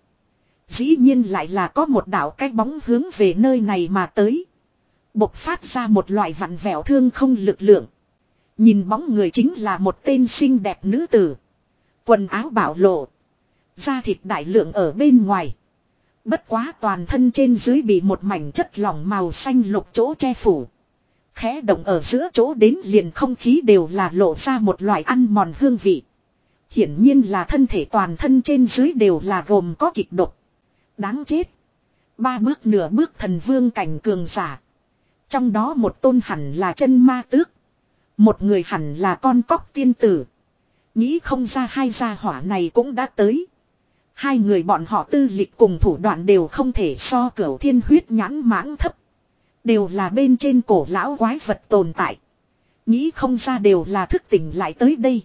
Dĩ nhiên lại là có một đạo cái bóng hướng về nơi này mà tới. Bộc phát ra một loại vặn vẹo thương không lực lượng. Nhìn bóng người chính là một tên xinh đẹp nữ tử. Quần áo bảo lộ. Da thịt đại lượng ở bên ngoài. Bất quá toàn thân trên dưới bị một mảnh chất lỏng màu xanh lục chỗ che phủ. Khẽ động ở giữa chỗ đến liền không khí đều là lộ ra một loại ăn mòn hương vị. Hiển nhiên là thân thể toàn thân trên dưới đều là gồm có kịch độc. Đáng chết. Ba bước nửa bước thần vương cảnh cường giả. Trong đó một tôn hẳn là chân ma tước. Một người hẳn là con cóc tiên tử. Nghĩ không ra hai gia hỏa này cũng đã tới. Hai người bọn họ tư lịch cùng thủ đoạn đều không thể so cửu thiên huyết nhãn mãng thấp. Đều là bên trên cổ lão quái vật tồn tại. Nghĩ không ra đều là thức tỉnh lại tới đây.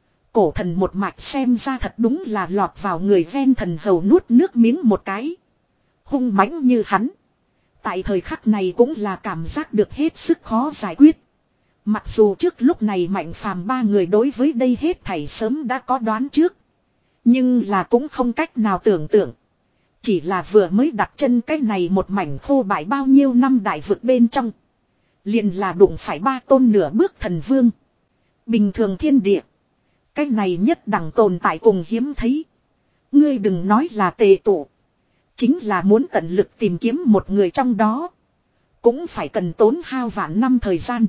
Cổ thần một mạch xem ra thật đúng là lọt vào người ven thần hầu nuốt nước miếng một cái. Hung mãnh như hắn. Tại thời khắc này cũng là cảm giác được hết sức khó giải quyết. Mặc dù trước lúc này Mạnh Phàm ba người đối với đây hết thảy sớm đã có đoán trước. Nhưng là cũng không cách nào tưởng tượng. Chỉ là vừa mới đặt chân cái này một mảnh khô bại bao nhiêu năm đại vực bên trong. Liền là đụng phải ba tôn nửa bước thần vương. Bình thường thiên địa. Cái này nhất đẳng tồn tại cùng hiếm thấy. Ngươi đừng nói là tề tụ. Chính là muốn tận lực tìm kiếm một người trong đó. Cũng phải cần tốn hao vạn năm thời gian.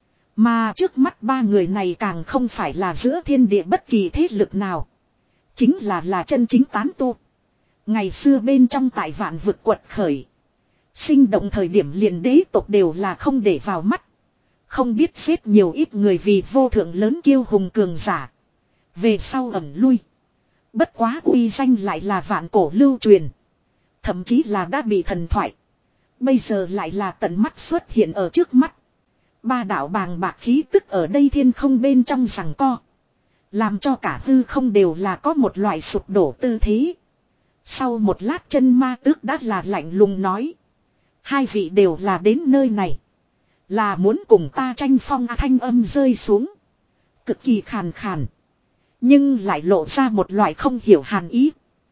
Mà trước mắt ba người này càng không phải là giữa thiên địa bất kỳ thế lực nào. Chính là là chân chính tán tu. Ngày xưa bên trong tại vạn vực quật khởi. Sinh động thời điểm liền đế tộc đều là không để vào mắt. Không biết xếp nhiều ít người vì vô thượng lớn kiêu hùng cường giả. Về sau ẩn lui. Bất quá uy danh lại là vạn cổ lưu truyền. Thậm chí là đã bị thần thoại. Bây giờ lại là tận mắt xuất hiện ở trước mắt. Ba đạo bàng bạc khí tức ở đây thiên không bên trong giằng co. Làm cho cả hư không đều là có một loại sụp đổ tư thế. Sau một lát chân ma tước đã là lạnh lùng nói. Hai vị đều là đến nơi này. Là muốn cùng ta tranh phong thanh âm rơi xuống. Cực kỳ khàn khàn. Nhưng lại lộ ra một loại không hiểu hàn ý.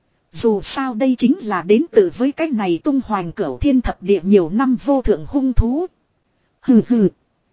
Dù sao đây chính là đến từ với cái này tung hoành cửu thiên thập địa nhiều năm vô thượng hung thú. Hừ hừ.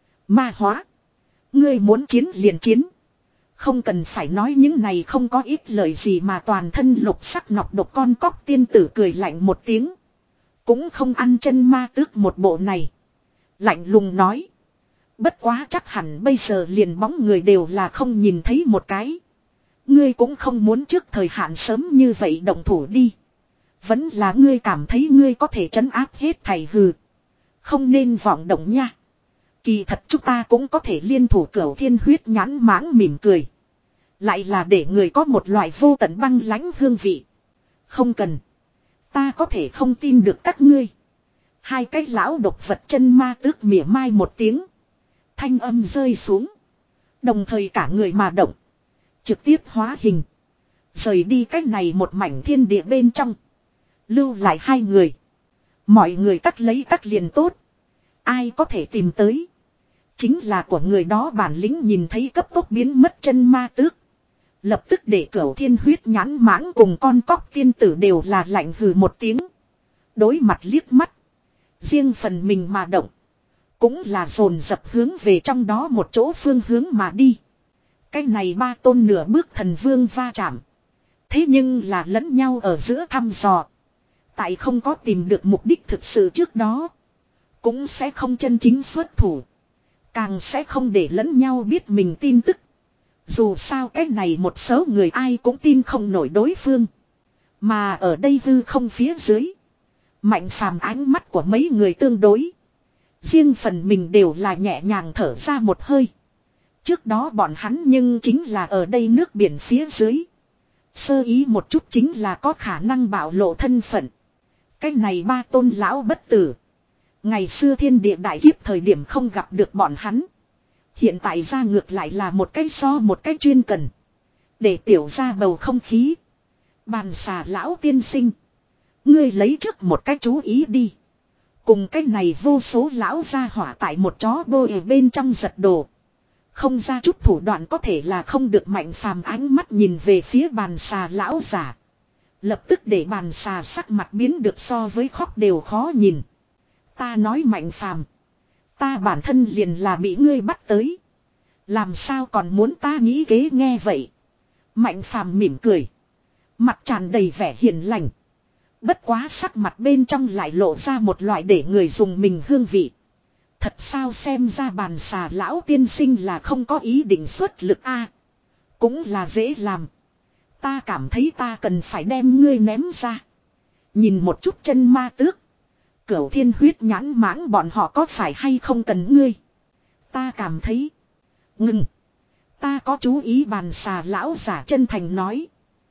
Ma hóa. Ngươi muốn chiến liền chiến. Không cần phải nói những này không có ít lời gì mà toàn thân lục sắc nọc độc con cóc tiên tử cười lạnh một tiếng. Cũng không ăn chân ma tước một bộ này. Lạnh lùng nói. Bất quá chắc hẳn bây giờ liền bóng người đều là không nhìn thấy một cái. Ngươi cũng không muốn trước thời hạn sớm như vậy động thủ đi. Vẫn là ngươi cảm thấy ngươi có thể trấn áp hết thầy hừ. Không nên vọng động nha. Kỳ thật chúng ta cũng có thể liên thủ cửu thiên huyết nhãn mãng mỉm cười. Lại là để người có một loại vô tận băng lãnh hương vị. Không cần. Ta có thể không tin được các ngươi. Hai cái lão độc vật chân ma tước mỉa mai một tiếng. Thanh âm rơi xuống. Đồng thời cả người mà động. Trực tiếp hóa hình. Rời đi cách này một mảnh thiên địa bên trong. Lưu lại hai người. Mọi người cắt lấy cắt liền tốt. Ai có thể tìm tới. Chính là của người đó bản lĩnh nhìn thấy cấp tốc biến mất chân ma tước. Lập tức để cửu thiên huyết nhãn mãng cùng con cóc tiên tử đều là lạnh hừ một tiếng. đối mặt liếc mắt. Riêng phần mình mà động. Cũng là dồn dập hướng về trong đó một chỗ phương hướng mà đi. Cái này ba tôn nửa bước thần vương va chạm. Thế nhưng là lẫn nhau ở giữa thăm dò. Tại không có tìm được mục đích thực sự trước đó. Cũng sẽ không chân chính xuất thủ. Càng sẽ không để lẫn nhau biết mình tin tức. Dù sao cái này một số người ai cũng tin không nổi đối phương. Mà ở đây hư không phía dưới. Mạnh phàm ánh mắt của mấy người tương đối. Riêng phần mình đều là nhẹ nhàng thở ra một hơi. Trước đó bọn hắn nhưng chính là ở đây nước biển phía dưới. Sơ ý một chút chính là có khả năng bạo lộ thân phận. Cái này ba tôn lão bất tử. Ngày xưa thiên địa đại kiếp thời điểm không gặp được bọn hắn. Hiện tại ra ngược lại là một cái so một cái chuyên cần. Để tiểu ra bầu không khí. Bàn xà lão tiên sinh. Ngươi lấy trước một cái chú ý đi. Cùng cái này vô số lão ra hỏa tại một chó bôi ở bên trong giật đồ. Không ra chút thủ đoạn có thể là không được Mạnh Phàm ánh mắt nhìn về phía bàn xà lão giả. Lập tức để bàn xà sắc mặt biến được so với khóc đều khó nhìn. Ta nói Mạnh Phàm, ta bản thân liền là bị ngươi bắt tới. Làm sao còn muốn ta nghĩ kế nghe vậy. Mạnh Phàm mỉm cười. Mặt tràn đầy vẻ hiền lành. Bất quá sắc mặt bên trong lại lộ ra một loại để người dùng mình hương vị. Thật sao xem ra bàn xà lão tiên sinh là không có ý định xuất lực a. Cũng là dễ làm. Ta cảm thấy ta cần phải đem ngươi ném ra. Nhìn một chút chân ma tước. Cửu thiên huyết nhãn mãng bọn họ có phải hay không cần ngươi. Ta cảm thấy. Ngừng. Ta có chú ý bàn xà lão giả chân thành nói.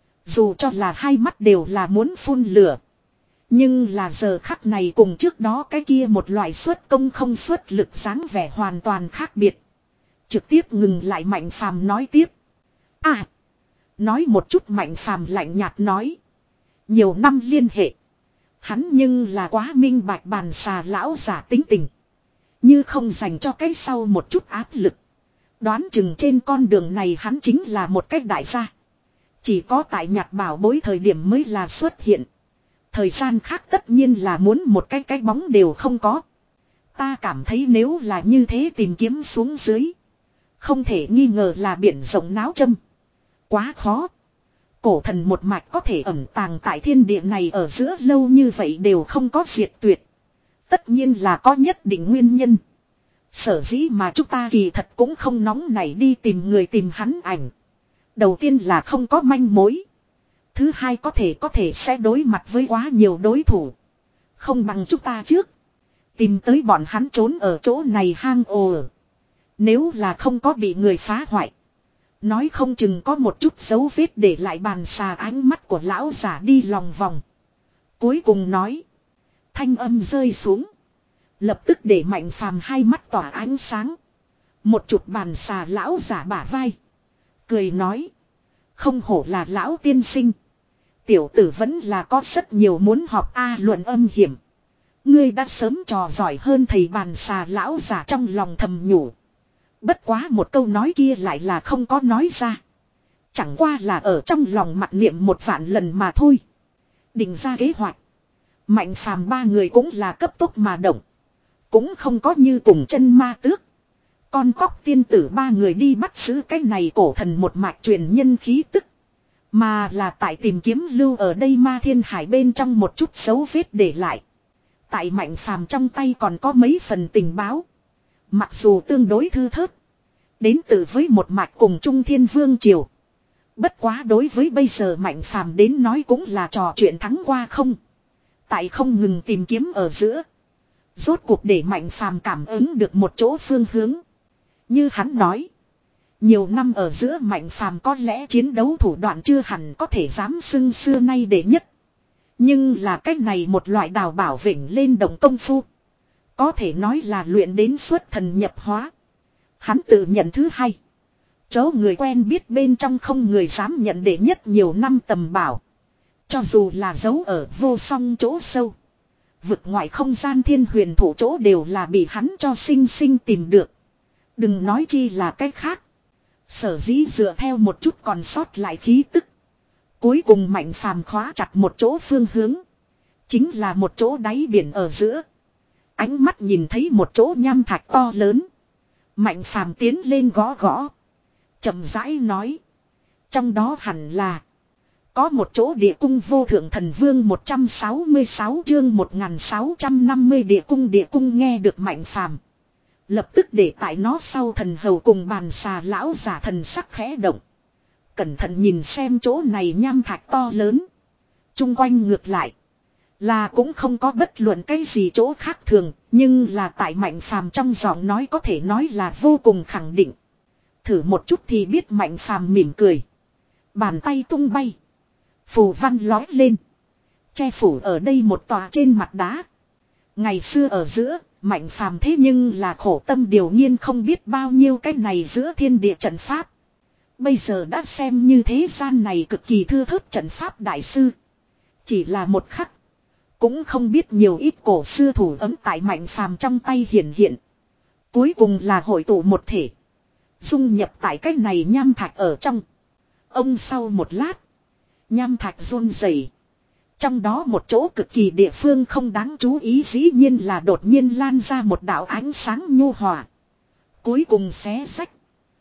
Dù cho là hai mắt đều là muốn phun lửa. Nhưng là giờ khắc này cùng trước đó cái kia một loại xuất công không xuất lực dáng vẻ hoàn toàn khác biệt. Trực tiếp ngừng lại Mạnh Phàm nói tiếp. À. Nói một chút Mạnh Phàm lạnh nhạt nói. Nhiều năm liên hệ. Hắn nhưng là quá minh bạch bàn xà lão giả tính tình. Như không dành cho cái sau một chút áp lực. Đoán chừng trên con đường này hắn chính là một cách đại gia. Chỉ có tại nhặt bảo bối thời điểm mới là xuất hiện. Thời gian khác tất nhiên là muốn một cái cái bóng đều không có. Ta cảm thấy nếu là như thế tìm kiếm xuống dưới. Không thể nghi ngờ là biển rộng náo châm. Quá khó. Cổ thần một mạch có thể ẩn tàng tại thiên địa này ở giữa lâu như vậy đều không có diệt tuyệt. Tất nhiên là có nhất định nguyên nhân. Sở dĩ mà chúng ta kỳ thật cũng không nóng nảy đi tìm người tìm hắn ảnh. Đầu tiên là không có manh mối. Thứ hai có thể có thể sẽ đối mặt với quá nhiều đối thủ. Không bằng chúng ta trước. Tìm tới bọn hắn trốn ở chỗ này hang ồ. Nếu là không có bị người phá hoại. Nói không chừng có một chút dấu vết để lại bàn xà ánh mắt của lão giả đi lòng vòng. Cuối cùng nói. Thanh âm rơi xuống. Lập tức để Mạnh Phàm hai mắt tỏa ánh sáng. Một chụp bàn xà lão giả bả vai. Cười nói. Không hổ là lão tiên sinh. Tiểu tử vẫn là có rất nhiều muốn học A luận âm hiểm. Ngươi đã sớm trò giỏi hơn thầy bàn xà lão giả trong lòng thầm nhủ. Bất quá một câu nói kia lại là không có nói ra. Chẳng qua là ở trong lòng mặc niệm một vạn lần mà thôi. Định ra kế hoạch. Mạnh Phàm ba người cũng là cấp tốc mà động. Cũng không có như cùng chân ma tước. Con cóc tiên tử ba người đi bắt giữ cái này cổ thần một mạch truyền nhân khí tức. Mà là tại tìm kiếm lưu ở đây ma thiên hải bên trong một chút dấu vết để lại. Tại Mạnh Phàm trong tay còn có mấy phần tình báo. Mặc dù tương đối thư thớt. Đến từ với một mạch cùng Trung Thiên Vương Triều. Bất quá đối với bây giờ Mạnh Phàm đến nói cũng là trò chuyện thắng qua không. Tại không ngừng tìm kiếm ở giữa. Rốt cuộc để Mạnh Phàm cảm ứng được một chỗ phương hướng. Như hắn nói. Nhiều năm ở giữa Mạnh Phàm có lẽ chiến đấu thủ đoạn chưa hẳn có thể dám xưng xưa nay đệ nhất. Nhưng là cách này một loại đào bảo vịnh lên đồng công phu. Có thể nói là luyện đến xuất thần nhập hóa. Hắn tự nhận thứ hai. Chỗ người quen biết bên trong không người dám nhận đệ nhất nhiều năm tầm bảo. Cho dù là giấu ở vô song chỗ sâu. Vực ngoại không gian thiên huyền thủ chỗ đều là bị hắn cho sinh sinh tìm được. Đừng nói chi là cách khác. Sở dĩ dựa theo một chút còn sót lại khí tức. Cuối cùng Mạnh Phàm khóa chặt một chỗ phương hướng. Chính là một chỗ đáy biển ở giữa. Ánh mắt nhìn thấy một chỗ nham thạch to lớn. Mạnh phàm tiến lên gõ gõ. Chậm rãi nói. Trong đó hẳn là. Có một chỗ địa cung vô thượng thần vương một trăm sáu mươi sáu chương một nghìn sáu trăm năm mươi địa cung địa cung nghe được Mạnh phàm. Lập tức để tại nó sau thần hầu cùng bàn xà lão giả thần sắc khẽ động. Cẩn thận nhìn xem chỗ này nham thạch to lớn. Trung quanh ngược lại. Là cũng không có bất luận cái gì chỗ khác thường. Nhưng là tại Mạnh phàm trong giọng nói có thể nói là vô cùng khẳng định. Thử một chút thì biết Mạnh phàm mỉm cười. Bàn tay tung bay. Phù văn lói lên. Che phủ ở đây một tòa trên mặt đá. Ngày xưa ở giữa. Mạnh phàm thế nhưng là khổ tâm điều nghiên không biết bao nhiêu cái này giữa thiên địa trận pháp. Bây giờ đã xem như thế gian này cực kỳ thưa thớt trận pháp đại sư. Chỉ là một khắc. Cũng không biết nhiều ít cổ xưa thủ ấm tại Mạnh phàm trong tay hiện hiện. Cuối cùng là hội tụ một thể. Dung nhập tại cái này nham thạch ở trong. Ông sau một lát. Nham thạch run rẩy. Trong đó một chỗ cực kỳ địa phương không đáng chú ý dĩ nhiên là đột nhiên lan ra một đạo ánh sáng nhu hòa. Cuối cùng xé rách.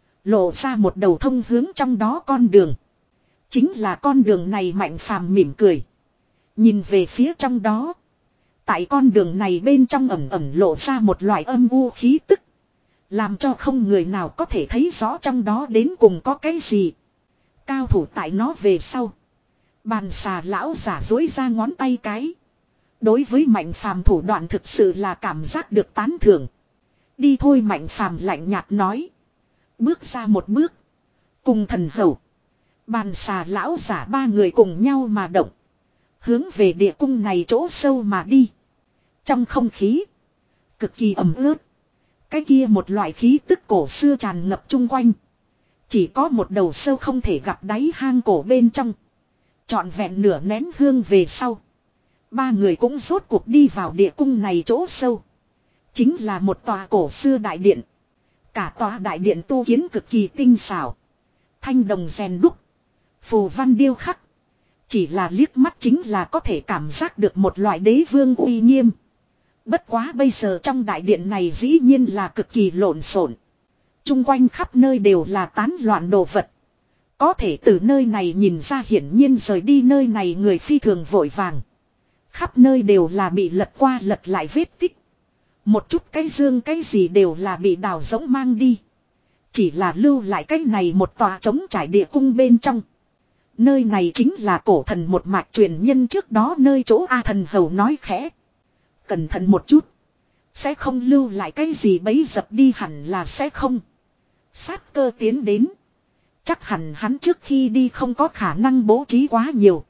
Lộ ra một đầu thông hướng trong đó con đường. Chính là con đường này Mạnh phàm mỉm cười. Nhìn về phía trong đó. Tại con đường này bên trong ẩm ẩm lộ ra một loại âm u khí tức. Làm cho không người nào có thể thấy rõ trong đó đến cùng có cái gì. Cao thủ tại nó về sau. Bàn xà lão giả dối ra ngón tay cái. Đối với Mạnh phàm thủ đoạn thực sự là cảm giác được tán thưởng. Đi thôi Mạnh phàm lạnh nhạt nói. Bước ra một bước. Cùng thần hầu. Bàn xà lão giả ba người cùng nhau mà động. Hướng về địa cung này chỗ sâu mà đi. Trong không khí. Cực kỳ ẩm ướt. Cái kia một loại khí tức cổ xưa tràn ngập chung quanh. Chỉ có một đầu sâu không thể gặp đáy hang cổ bên trong. Trọn vẹn nửa nén hương về sau. Ba người cũng rốt cuộc đi vào địa cung này chỗ sâu. Chính là một tòa cổ xưa đại điện. Cả tòa đại điện tu kiến cực kỳ tinh xảo. Thanh đồng rèn đúc. Phù văn điêu khắc. Chỉ là liếc mắt chính là có thể cảm giác được một loại đế vương uy nghiêm. Bất quá bây giờ trong đại điện này dĩ nhiên là cực kỳ lộn xộn. Trung quanh khắp nơi đều là tán loạn đồ vật. Có thể từ nơi này nhìn ra hiển nhiên rời đi nơi này người phi thường vội vàng. Khắp nơi đều là bị lật qua lật lại vết tích. Một chút cái dương cái gì đều là bị đào rỗng mang đi. Chỉ là lưu lại cái này một tòa trống trải địa cung bên trong. Nơi này chính là cổ thần một mạch truyền nhân trước đó nơi chỗ A thần hầu nói khẽ. Cẩn thận một chút. Sẽ không lưu lại cái gì bấy dập đi hẳn là sẽ không. Sát cơ tiến đến. Chắc hẳn hắn trước khi đi không có khả năng bố trí quá nhiều.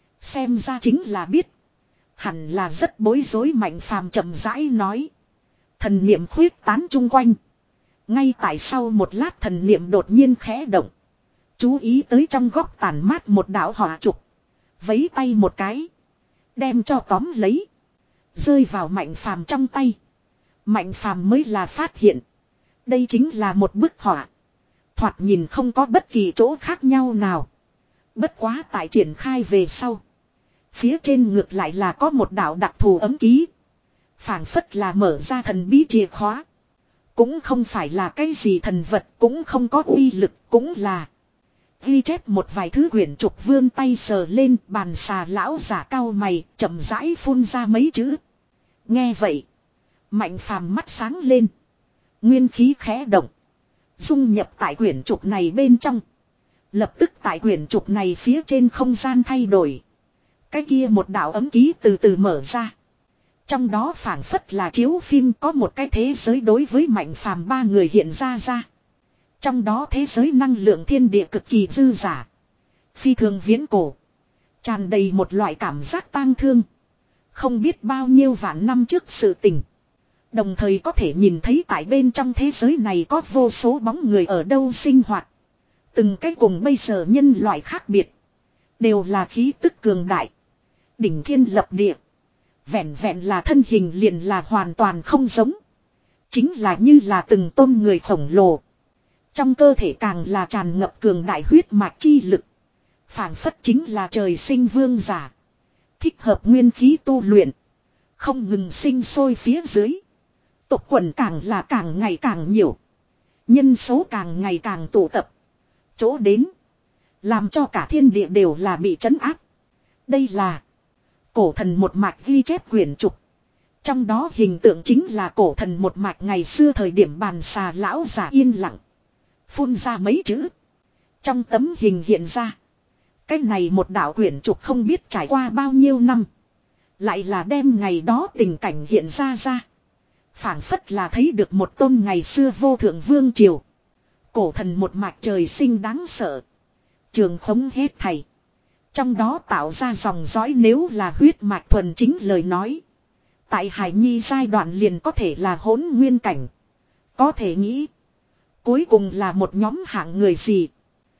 Xem ra chính là biết. Hẳn là rất bối rối Mạnh phàm chậm rãi nói. Thần niệm khuyết tán chung quanh. Ngay tại sau một lát thần niệm đột nhiên khẽ động. Chú ý tới trong góc tàn mát một đạo hỏa trục. Vấy tay một cái. Đem cho tóm lấy. Rơi vào Mạnh phàm trong tay. Mạnh phàm mới là phát hiện. Đây chính là một bức họa. Thoạt nhìn không có bất kỳ chỗ khác nhau nào. Bất quá tại triển khai về sau. Phía trên ngược lại là có một đạo đặc thù ấm ký. Phảng phất là mở ra thần bí chìa khóa. Cũng không phải là cái gì thần vật. Cũng không có uy lực. Cũng là ghi chép một vài thứ quyển trục vươn tay sờ lên. Bàn xà lão giả cao mày. Chậm rãi phun ra mấy chữ. Nghe vậy. Mạnh phàm mắt sáng lên. Nguyên khí khẽ động. Dung nhập tại quyển trục này bên trong. Lập tức tại quyển trục này phía trên không gian thay đổi. Cái kia một đạo ấm ký từ từ mở ra. Trong đó phảng phất là chiếu phim có một cái thế giới đối với Mạnh phàm ba người hiện ra ra. Trong đó thế giới năng lượng thiên địa cực kỳ dư giả. Phi thường viễn cổ. Tràn đầy một loại cảm giác tang thương. Không biết bao nhiêu vạn năm trước sự tình. Đồng thời có thể nhìn thấy tại bên trong thế giới này có vô số bóng người ở đâu sinh hoạt. Từng cái cùng bây giờ nhân loại khác biệt. Đều là khí tức cường đại. Đỉnh thiên lập địa. Vẹn vẹn là thân hình liền là hoàn toàn không giống. Chính là như là từng tôn người khổng lồ. Trong cơ thể càng là tràn ngập cường đại huyết mạch chi lực. Phảng phất chính là trời sinh vương giả. Thích hợp nguyên khí tu luyện. Không ngừng sinh sôi phía dưới. Tộc quần càng là càng ngày càng nhiều. Nhân số càng ngày càng tụ tập. Chỗ đến. Làm cho cả thiên địa đều là bị trấn áp. Đây là cổ thần một mạch ghi chép quyển trục. Trong đó hình tượng chính là cổ thần một mạch ngày xưa thời điểm bàn xà lão già yên lặng. Phun ra mấy chữ. Trong tấm hình hiện ra. Cái này một đạo quyển trục không biết trải qua bao nhiêu năm. Lại là đem ngày đó tình cảnh hiện ra ra. Phảng phất là thấy được một tôn ngày xưa vô thượng vương triều. Cổ thần một mạch trời sinh đáng sợ. Trường khống hết thầy. Trong đó tạo ra dòng dõi nếu là huyết mạch thuần chính lời nói. Tại Hải Nhi giai đoạn liền có thể là hỗn nguyên cảnh. Có thể nghĩ. Cuối cùng là một nhóm hạng người gì.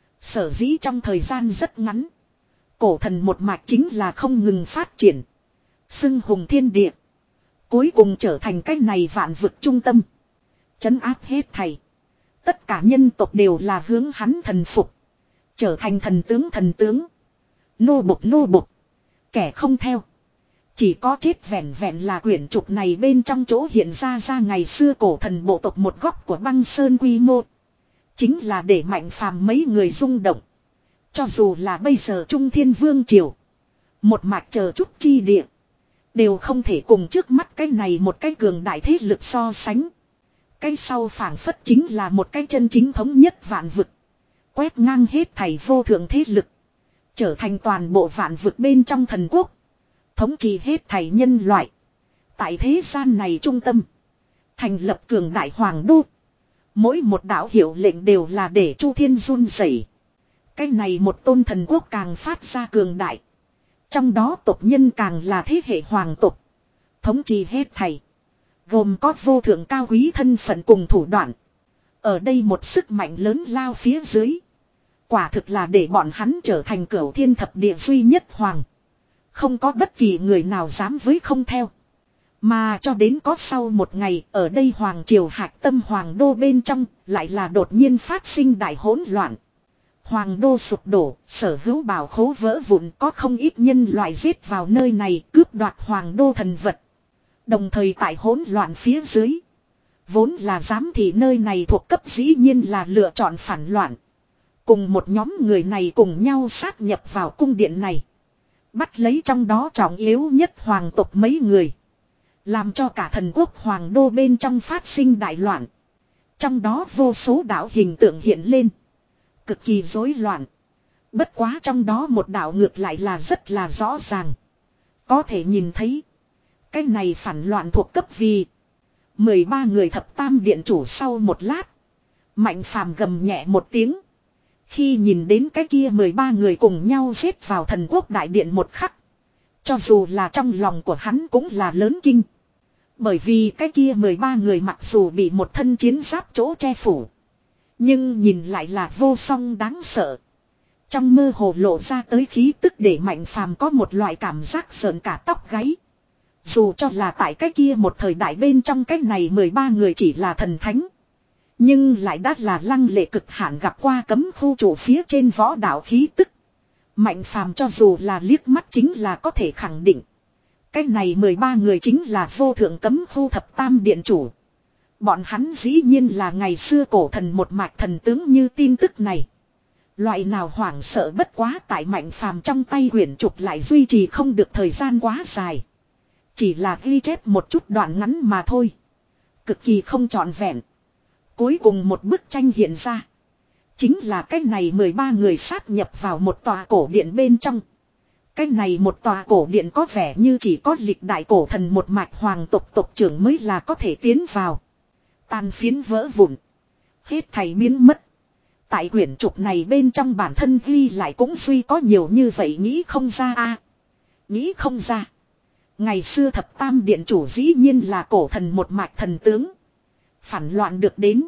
Sở dĩ trong thời gian rất ngắn. Cổ thần một mạch chính là không ngừng phát triển. Xưng hùng thiên địa. Cuối cùng trở thành cái này vạn vực trung tâm. Trấn áp hết thầy. Tất cả nhân tộc đều là hướng hắn thần phục. Trở thành thần tướng thần tướng. Nô bộc nô bộc. Kẻ không theo. Chỉ có chết vẹn vẹn là quyển trục này bên trong chỗ hiện ra ra ngày xưa cổ thần bộ tộc một góc của băng sơn quy mô. Chính là để Mạnh Phàm mấy người rung động. Cho dù là bây giờ Trung Thiên Vương Triều. Một mạch chờ chút chi địa. Đều không thể cùng trước mắt cái này một cái cường đại thế lực so sánh. Cái sau phảng phất chính là một cái chân chính thống nhất vạn vực. Quét ngang hết thảy vô thượng thế lực. Trở thành toàn bộ vạn vực bên trong thần quốc. Thống trị hết thảy nhân loại. Tại thế gian này trung tâm. Thành lập cường đại hoàng đô. Mỗi một đạo hiệu lệnh đều là để Chu Thiên run rẩy. Cái này một tôn thần quốc càng phát ra cường đại. Trong đó tộc nhân càng là thế hệ hoàng tộc. Thống trị hết thảy. Gồm có vô thượng cao quý thân phận cùng thủ đoạn. Ở đây một sức mạnh lớn lao phía dưới. Quả thực là để bọn hắn trở thành cửu thiên thập địa duy nhất hoàng. Không có bất kỳ người nào dám với không theo. Mà cho đến có sau một ngày ở đây hoàng triều hạch tâm hoàng đô bên trong lại là đột nhiên phát sinh đại hỗn loạn. Hoàng đô sụp đổ, sở hữu bảo khố vỡ vụn, có không ít nhân loại giết vào nơi này cướp đoạt hoàng đô thần vật. Đồng thời tại hỗn loạn phía dưới. Vốn là giám thị nơi này thuộc cấp dĩ nhiên là lựa chọn phản loạn. Cùng một nhóm người này cùng nhau sát nhập vào cung điện này. Bắt lấy trong đó trọng yếu nhất hoàng tộc mấy người. Làm cho cả thần quốc hoàng đô bên trong phát sinh đại loạn. Trong đó vô số đạo hình tượng hiện lên. Cực kỳ rối loạn. Bất quá trong đó một đạo ngược lại là rất là rõ ràng. Có thể nhìn thấy. Cái này phản loạn thuộc cấp vì. mười ba người thập tam điện chủ sau một lát. Mạnh Phàm gầm nhẹ một tiếng. Khi nhìn đến cái kia mười ba người cùng nhau giết vào thần quốc đại điện một khắc. Cho dù là trong lòng của hắn cũng là lớn kinh. Bởi vì cái kia mười ba người mặc dù bị một thân chiến giáp chỗ che phủ. Nhưng nhìn lại là vô song đáng sợ. Trong mơ hồ lộ ra tới khí tức để Mạnh Phàm có một loại cảm giác sợn cả tóc gáy. Dù cho là tại cái kia một thời đại bên trong cái này mười ba người chỉ là thần thánh. Nhưng lại đã là lăng lệ cực hạn gặp qua cấm khu chủ phía trên võ đạo khí tức. Mạnh Phàm cho dù là liếc mắt chính là có thể khẳng định. Cái này mười ba người chính là vô thượng cấm khu thập tam điện chủ. Bọn hắn dĩ nhiên là ngày xưa cổ thần một mạch thần tướng như tin tức này. Loại nào hoảng sợ bất quá tại Mạnh Phàm trong tay quyển trục lại duy trì không được thời gian quá dài. Chỉ là ghi chép một chút đoạn ngắn mà thôi. Cực kỳ không trọn vẹn. Cuối cùng một bức tranh hiện ra. Chính là cái này mười ba người sát nhập vào một tòa cổ điện bên trong. Cái này một tòa cổ điện có vẻ như chỉ có lịch đại cổ thần một mạch hoàng tộc tộc trưởng mới là có thể tiến vào. Tàn phiến vỡ vụn. Hết thảy biến mất. Tại quyển trục này bên trong bản thân ghi lại cũng suy có nhiều như vậy nghĩ không ra a Nghĩ không ra. Ngày xưa thập tam điện chủ dĩ nhiên là cổ thần một mạch thần tướng. Phản loạn được đến.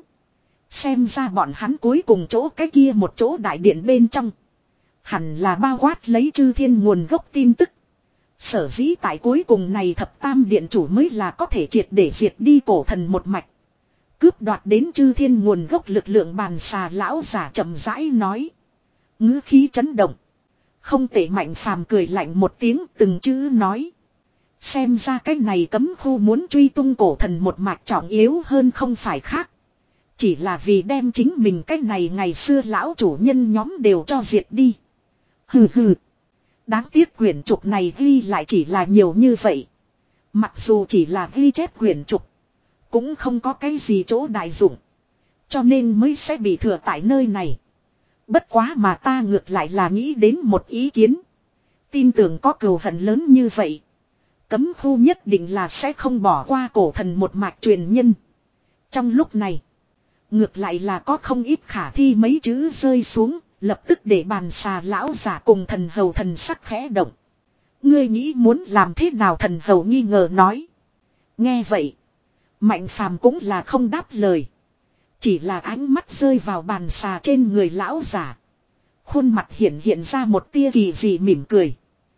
Xem ra bọn hắn cuối cùng chỗ cái kia một chỗ đại điện bên trong. Hẳn là bao quát lấy chư thiên nguồn gốc tin tức. Sở dĩ tại cuối cùng này thập tam điện chủ mới là có thể triệt để diệt đi cổ thần một mạch. Cướp đoạt đến chư thiên nguồn gốc lực lượng bàn xà lão giả chậm rãi nói. Ngữ khí chấn động. Không tệ, Mạnh Phàm cười lạnh một tiếng, từng chữ nói. Xem ra cái này cấm khu muốn truy tung cổ thần một mạch trọng yếu hơn không phải khác. Chỉ là vì đem chính mình cái này ngày xưa lão chủ nhân nhóm đều cho diệt đi. Hừ hừ. Đáng tiếc quyển trục này ghi lại chỉ là nhiều như vậy. Mặc dù chỉ là ghi chép quyển trục, cũng không có cái gì chỗ đại dụng. Cho nên mới sẽ bị thừa tại nơi này. Bất quá mà ta ngược lại là nghĩ đến một ý kiến. Tin tưởng có cừu hận lớn như vậy, cấm khu nhất định là sẽ không bỏ qua cổ thần một mạch truyền nhân. Trong lúc này, ngược lại là có không ít khả thi mấy chữ rơi xuống, lập tức để bàn xà lão giả cùng thần hầu thần sắc khẽ động. Ngươi nghĩ muốn làm thế nào? Thần hầu nghi ngờ nói. Nghe vậy, Mạnh Phàm cũng là không đáp lời. Chỉ là ánh mắt rơi vào bàn xà trên người lão giả. Khuôn mặt hiện hiện ra một tia kỳ dị mỉm cười.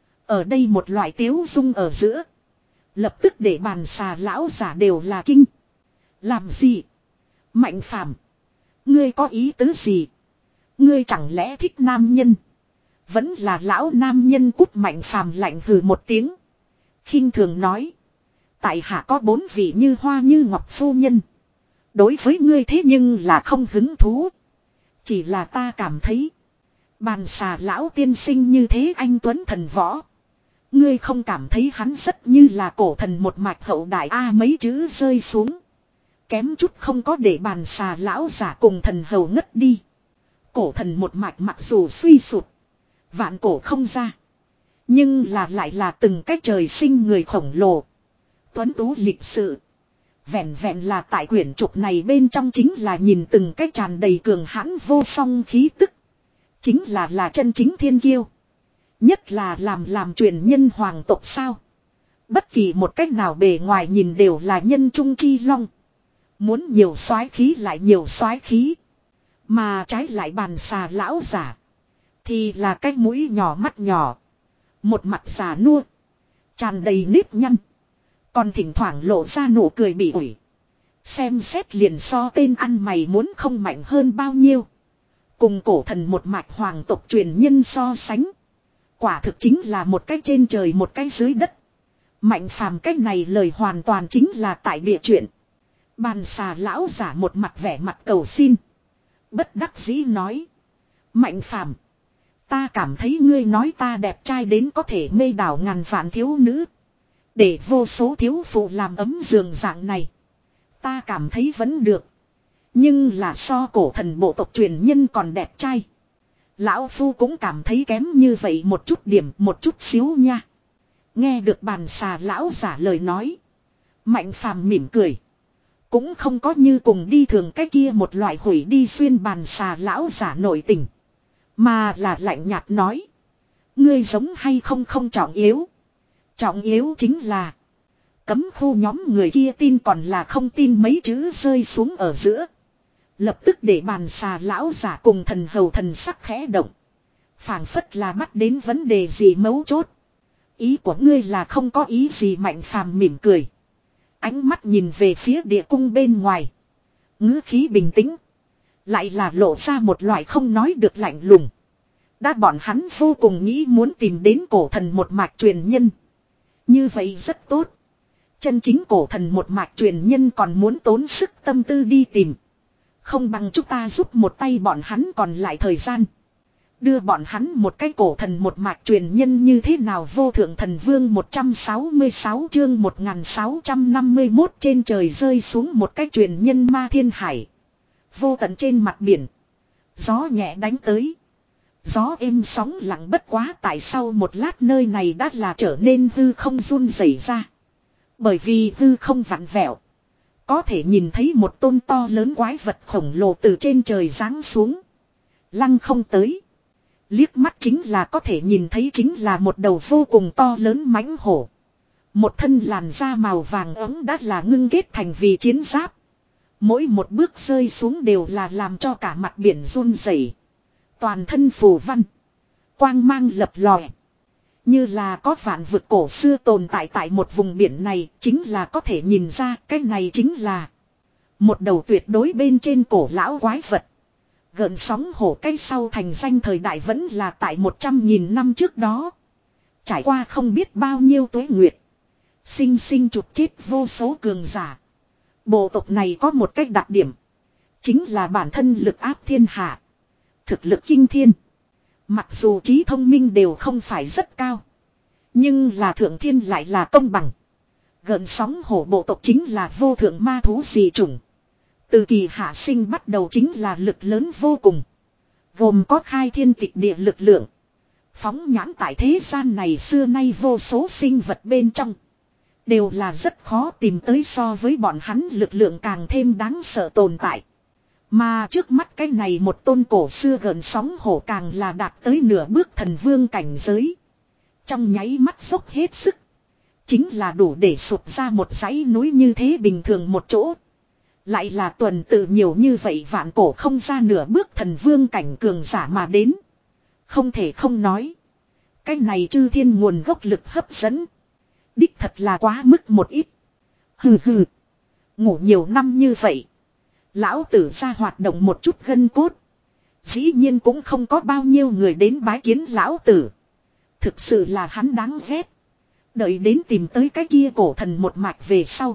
Ở đây một loại tiếu dung ở giữa, lập tức để bàn xà lão giả đều là kinh. Làm gì? Mạnh Phàm, ngươi có ý tứ gì? Ngươi chẳng lẽ thích nam nhân? Vẫn là lão nam nhân? Cút! Mạnh Phàm lạnh hừ một tiếng, khinh thường nói. Tại hạ có bốn vị như hoa như ngọc phu nhân. Đối với ngươi thế nhưng là không hứng thú. Chỉ là ta cảm thấy, bàn xà lão tiên sinh như thế anh tuấn thần võ, ngươi không cảm thấy hắn rất như là cổ thần một mạch hậu đại a? À, mấy chữ rơi xuống, kém chút không có để bàn xà lão giả cùng thần hầu ngất đi. Cổ thần một mạch mặc dù suy sụp, vạn cổ không ra, nhưng là lại là từng cái trời sinh người khổng lồ, tuấn tú lịch sự. Vẹn vẹn là tại quyển trục này bên trong chính là nhìn từng cái tràn đầy cường hãn vô song khí tức. Chính là là chân chính thiên kiêu. Nhất là làm làm truyền nhân hoàng tộc sao. Bất kỳ một cách nào bề ngoài nhìn đều là nhân trung chi long. Muốn nhiều soái khí lại nhiều soái khí. Mà trái lại bàn xà lão giả, thì là cái mũi nhỏ mắt nhỏ, một mặt già nua, tràn đầy nếp nhăn, còn thỉnh thoảng lộ ra nụ cười bị ủi. Xem xét liền so tên ăn mày muốn không mạnh hơn bao nhiêu. Cùng cổ thần một mạch hoàng tộc truyền nhân so sánh, quả thực chính là một cái trên trời một cái dưới đất. Mạnh Phàm cái này lời hoàn toàn chính là tại bịa chuyện. Bàn xà lão giả một mặt vẻ mặt cầu xin, bất đắc dĩ nói. Mạnh Phàm, ta cảm thấy ngươi nói ta đẹp trai đến có thể mê đảo ngàn vạn thiếu nữ, để vô số thiếu phụ làm ấm giường dạng này, ta cảm thấy vẫn được. Nhưng là so cổ thần bộ tộc truyền nhân còn đẹp trai, lão phu cũng cảm thấy kém như vậy một chút điểm, một chút xíu nha. Nghe được bàn xà lão giả lời nói, Mạnh Phàm mỉm cười, cũng không có như cùng đi thường cái kia một loại hủy đi xuyên bàn xà lão giả nội tình, mà là lạnh nhạt nói. Ngươi giống hay không không trọng yếu. Trọng yếu chính là cấm khu nhóm người kia tin còn là không tin. Mấy chữ rơi xuống ở giữa, lập tức để bàn xà lão giả cùng thần hầu thần sắc khẽ động, phảng phất là bắt đến vấn đề gì mấu chốt. Ý của ngươi là không có ý gì? Mạnh Phàm mỉm cười, ánh mắt nhìn về phía địa cung bên ngoài, ngữ khí bình tĩnh, lại là lộ ra một loại không nói được lạnh lùng. Đã bọn hắn vô cùng nghĩ muốn tìm đến cổ thần một mạch truyền nhân, như vậy rất tốt. Chân chính cổ thần một mạch truyền nhân còn muốn tốn sức tâm tư đi tìm, không bằng chúng ta giúp một tay bọn hắn còn lại thời gian, đưa bọn hắn một cái cổ thần một mạch truyền nhân như thế nào? Vô thượng thần vương một trăm sáu mươi sáu chương một nghìn sáu trăm năm mươi mốt. Trên trời rơi xuống một cái truyền nhân ma thiên hải. Vô tận trên mặt biển, gió nhẹ đánh tới, gió êm sóng lặng. Bất quá tại sau một lát nơi này đã là trở nên hư không run rẩy ra. Bởi vì hư không vặn vẹo, có thể nhìn thấy một tôn to lớn quái vật khổng lồ từ trên trời giáng xuống, lăng không tới. Liếc mắt chính là có thể nhìn thấy chính là một đầu vô cùng to lớn mãnh hổ. Một thân làn da màu vàng ấm đã là ngưng kết thành vì chiến giáp. Mỗi một bước rơi xuống đều là làm cho cả mặt biển run rẩy. Toàn thân phù văn, quang mang lập lòe, như là có vạn vực cổ xưa tồn tại tại một vùng biển này. Chính là có thể nhìn ra cái này chính là một đầu tuyệt đối bên trên cổ lão quái vật. Gợn sóng hổ cái sau thành danh thời đại vẫn là tại một trăm nghìn năm trước đó. Trải qua không biết bao nhiêu tuế nguyệt. Sinh sinh chụp chết vô số cường giả. Bộ tộc này có một cách đặc điểm. Chính là bản thân lực áp thiên hạ. Thực lực kinh thiên. Mặc dù trí thông minh đều không phải rất cao. Nhưng là thượng thiên lại là công bằng. Gợn sóng hổ bộ tộc chính là vô thượng ma thú dị chủng. Từ kỳ hạ sinh bắt đầu chính là lực lớn vô cùng. Gồm có khai thiên tịch địa lực lượng. Phóng nhãn tại thế gian này xưa nay vô số sinh vật bên trong. Đều là rất khó tìm tới so với bọn hắn lực lượng càng thêm đáng sợ tồn tại. Mà trước mắt cái này một tôn cổ xưa gợn sóng hổ càng là đạt tới nửa bước thần vương cảnh giới. Trong nháy mắt dốc hết sức. Chính là đủ để sụp ra một dãy núi như thế bình thường một chỗ. Lại là tuần tự nhiều như vậy vạn cổ không ra nửa bước thần vương cảnh cường giả mà đến. Không thể không nói. Cái này chư thiên nguồn gốc lực hấp dẫn. Đích thật là quá mức một ít. Hừ hừ. Ngủ nhiều năm như vậy. Lão tử ra hoạt động một chút gân cốt. Dĩ nhiên cũng không có bao nhiêu người đến bái kiến lão tử. Thực sự là hắn đáng ghét. Đợi đến tìm tới cái kia cổ thần một mạch về sau.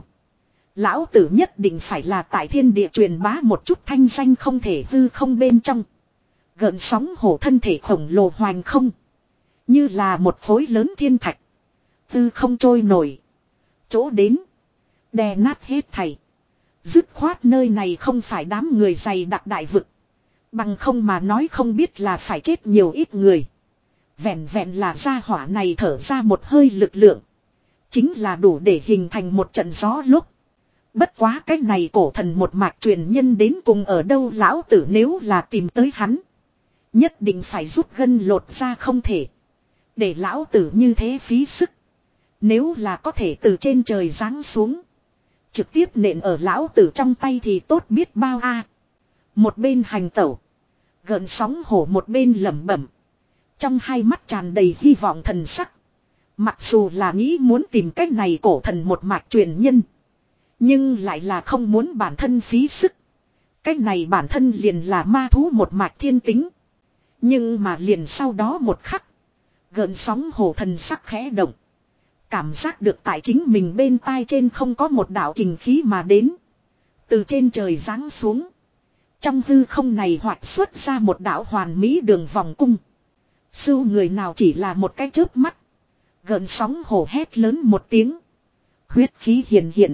Lão tử nhất định phải là tại thiên địa truyền bá một chút thanh danh không thể hư không bên trong. Gợn sóng hổ thân thể khổng lồ hoành không. Như là một khối lớn thiên thạch. Hư không trôi nổi. Chỗ đến. Đè nát hết thảy. Dứt khoát nơi này không phải đám người dày đặc đại vực. Bằng không mà nói không biết là phải chết nhiều ít người. Vẹn vẹn là gia hỏa này thở ra một hơi lực lượng. Chính là đủ để hình thành một trận gió lúc. Bất quá cái này cổ thần một mạch truyền nhân đến cùng ở đâu lão tử nếu là tìm tới hắn. Nhất định phải rút gân lột ra không thể. Để lão tử như thế phí sức. Nếu là có thể từ trên trời giáng xuống. Trực tiếp nện ở lão tử trong tay thì tốt biết bao a. Một bên hành tẩu. Gợn sóng hổ một bên lẩm bẩm. Trong hai mắt tràn đầy hy vọng thần sắc. Mặc dù là nghĩ muốn tìm cách này cổ thần một mạch truyền nhân. Nhưng lại là không muốn bản thân phí sức. Cách này bản thân liền là ma thú một mạch thiên tính. Nhưng mà liền sau đó một khắc. Gợn sóng hổ thần sắc khẽ động. Cảm giác được tại chính mình bên tai trên không có một đạo kình khí mà đến. Từ trên trời giáng xuống. Trong hư không này hoạch xuất ra một đạo hoàn mỹ đường vòng cung. Sưu người nào chỉ là một cái chớp mắt. Gợn sóng hổ hét lớn một tiếng. Huyết khí hiện hiện.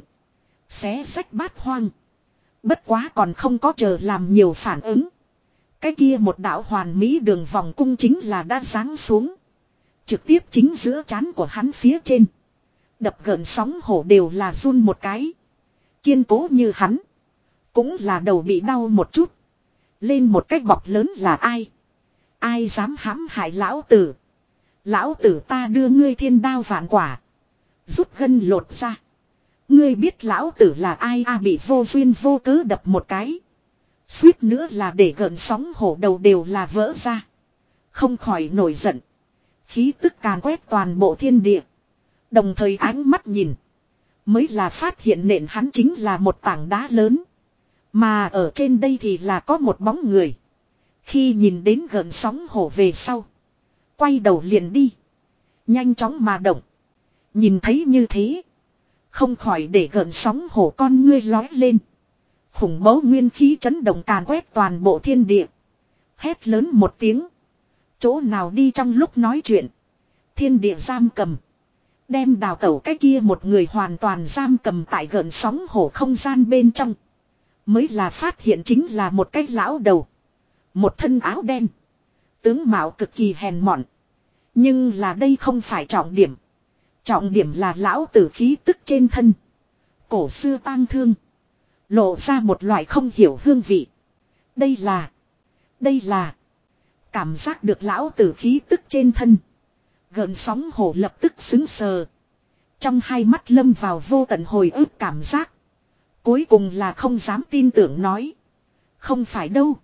Xé sách bát hoang. Bất quá còn không có chờ làm nhiều phản ứng. Cái kia một đạo hoàn mỹ đường vòng cung chính là đã giáng xuống. Trực tiếp chính giữa trán của hắn phía trên. Đập gợn sóng hổ đều là run một cái. Kiên cố như hắn. Cũng là đầu bị đau một chút. Lên một cái bọc lớn là ai? Ai dám hãm hại lão tử? Lão tử ta đưa ngươi thiên đao vạn quả. Rút gân lột ra. Ngươi biết lão tử là ai a à, bị vô duyên vô cớ đập một cái. Suýt nữa là để gợn sóng hổ đầu đều là vỡ ra. Không khỏi nổi giận. Khí tức càn quét toàn bộ thiên địa. Đồng thời ánh mắt nhìn. Mới là phát hiện nện hắn chính là một tảng đá lớn. Mà ở trên đây thì là có một bóng người. Khi nhìn đến gợn sóng hổ về sau. Quay đầu liền đi. Nhanh chóng mà động. Nhìn thấy như thế. Không khỏi để gợn sóng hổ con ngươi lói lên. Khủng bố nguyên khí chấn động càn quét toàn bộ thiên địa. Hét lớn một tiếng. Chỗ nào đi trong lúc nói chuyện. Thiên địa giam cầm. Đem đào tẩu cái kia một người hoàn toàn giam cầm tại gợn sóng hổ không gian bên trong. Mới là phát hiện chính là một cái lão đầu. Một thân áo đen. Tướng mạo cực kỳ hèn mọn. Nhưng là đây không phải trọng điểm. Trọng điểm là lão tử khí tức trên thân. Cổ xưa tang thương. Lộ ra một loại không hiểu hương vị. Đây là. Đây là. Cảm giác được lão tử khí tức trên thân. Gợn sóng hổ lập tức xứng sờ. Trong hai mắt lâm vào vô tận hồi ức cảm giác. Cuối cùng là không dám tin tưởng nói. Không phải đâu.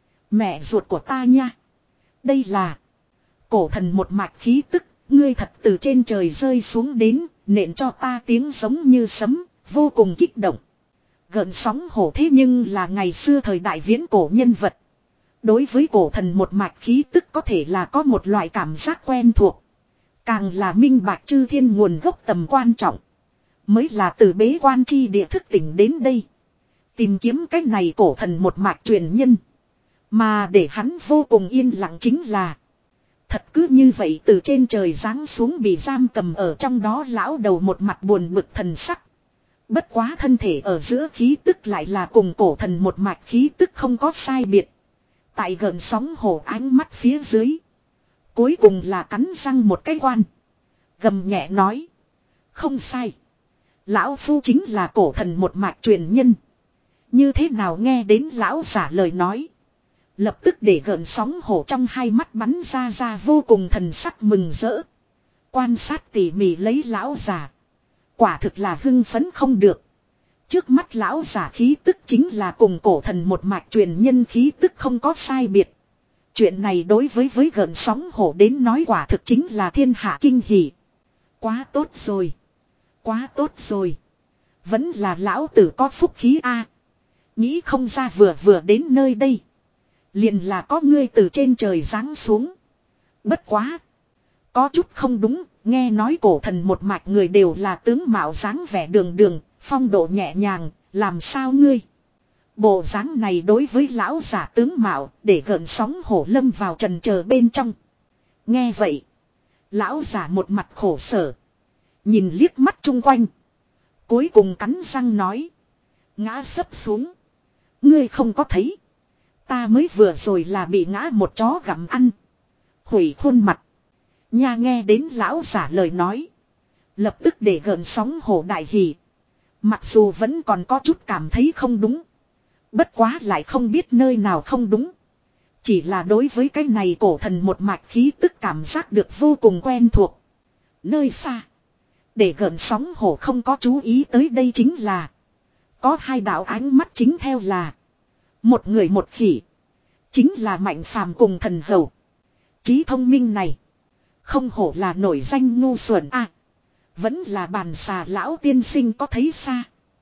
Mẹ ruột của ta nha. Đây là. Cổ thần một mạch khí tức. Ngươi thật từ trên trời rơi xuống đến. Nện cho ta tiếng giống như sấm. Vô cùng kích động. Gợn sóng hổ thế nhưng là ngày xưa thời đại viễn cổ nhân vật. đối với cổ thần một mạch khí tức có thể là có một loại cảm giác quen thuộc. Càng là minh bạch chư thiên nguồn gốc tầm quan trọng. Mới là từ bế quan chi địa thức tỉnh đến đây. Tìm kiếm cách này cổ thần một mạch truyền nhân. Mà để hắn vô cùng yên lặng chính là. Thật cứ như vậy từ trên trời giáng xuống bị giam cầm ở trong đó lão đầu một mặt buồn bực thần sắc. Bất quá thân thể ở giữa khí tức lại là cùng cổ thần một mạch khí tức không có sai biệt. Tại gần sóng hồ ánh mắt phía dưới. Cuối cùng là cắn răng một cái quan. Gầm nhẹ nói. Không sai. Lão phu chính là cổ thần một mạch truyền nhân. Như thế nào nghe đến lão giả lời nói. Lập tức để gợn sóng hổ trong hai mắt bắn ra ra vô cùng thần sắc mừng rỡ. Quan sát tỉ mỉ lấy lão giả. Quả thực là hưng phấn không được. Trước mắt lão giả khí tức chính là cùng cổ thần một mạch truyền nhân khí tức không có sai biệt. Chuyện này đối với với gợn sóng hổ đến nói quả thực chính là thiên hạ kinh hỉ. Quá tốt rồi. Quá tốt rồi. Vẫn là lão tử có phúc khí a. Nghĩ không ra vừa vừa đến nơi đây. Liền là có ngươi từ trên trời giáng xuống. Bất quá. Có chút không đúng. Nghe nói cổ thần một mạch người đều là tướng mạo dáng vẻ đường đường. Phong độ nhẹ nhàng. Làm sao ngươi? Bộ dáng này đối với lão giả tướng mạo. Để gợn sóng hổ lâm vào trần chờ bên trong. Nghe vậy. Lão giả một mặt khổ sở. Nhìn liếc mắt chung quanh. Cuối cùng cắn răng nói. Ngã sấp xuống. Ngươi không có thấy. Ta mới vừa rồi là bị ngã một chó gặm ăn. Hủy khuôn mặt. Nha nghe đến lão giả lời nói. Lập tức để gợn sóng hổ đại hỉ. Mặc dù vẫn còn có chút cảm thấy không đúng. Bất quá lại không biết nơi nào không đúng. Chỉ là đối với cái này cổ thần một mạch khí tức cảm giác được vô cùng quen thuộc. Nơi xa. Để gợn sóng hổ không có chú ý tới đây chính là. Có hai đạo ánh mắt chính theo là. Một người một khỉ. Chính là Mạnh Phàm cùng thần hầu. Trí thông minh này. Không hổ là nổi danh ngu xuẩn a. À, vẫn là bàn xà lão tiên sinh có thấy xa.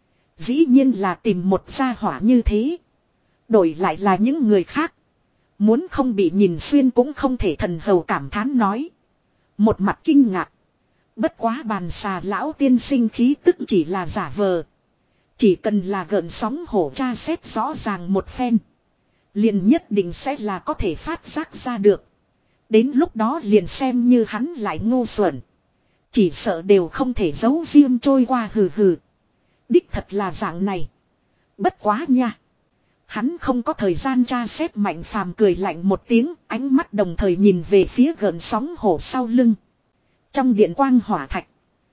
Dĩ nhiên là tìm một gia hỏa như thế. Đổi lại là những người khác. Muốn không bị nhìn xuyên cũng không thể, thần hầu cảm thán nói. Một mặt kinh ngạc. Bất quá bàn xà lão tiên sinh khí tức chỉ là giả vờ. Chỉ cần là gợn sóng hổ tra xét rõ ràng một phen. Liền nhất định sẽ là có thể phát giác ra được. Đến lúc đó liền xem như hắn lại ngu xuẩn. Chỉ sợ đều không thể giấu riêng trôi qua hừ hừ. Đích thật là dạng này. Bất quá nha. Hắn không có thời gian tra xét. Mạnh Phàm cười lạnh một tiếng. Ánh mắt đồng thời nhìn về phía gợn sóng hổ sau lưng. Trong điện quang hỏa thạch.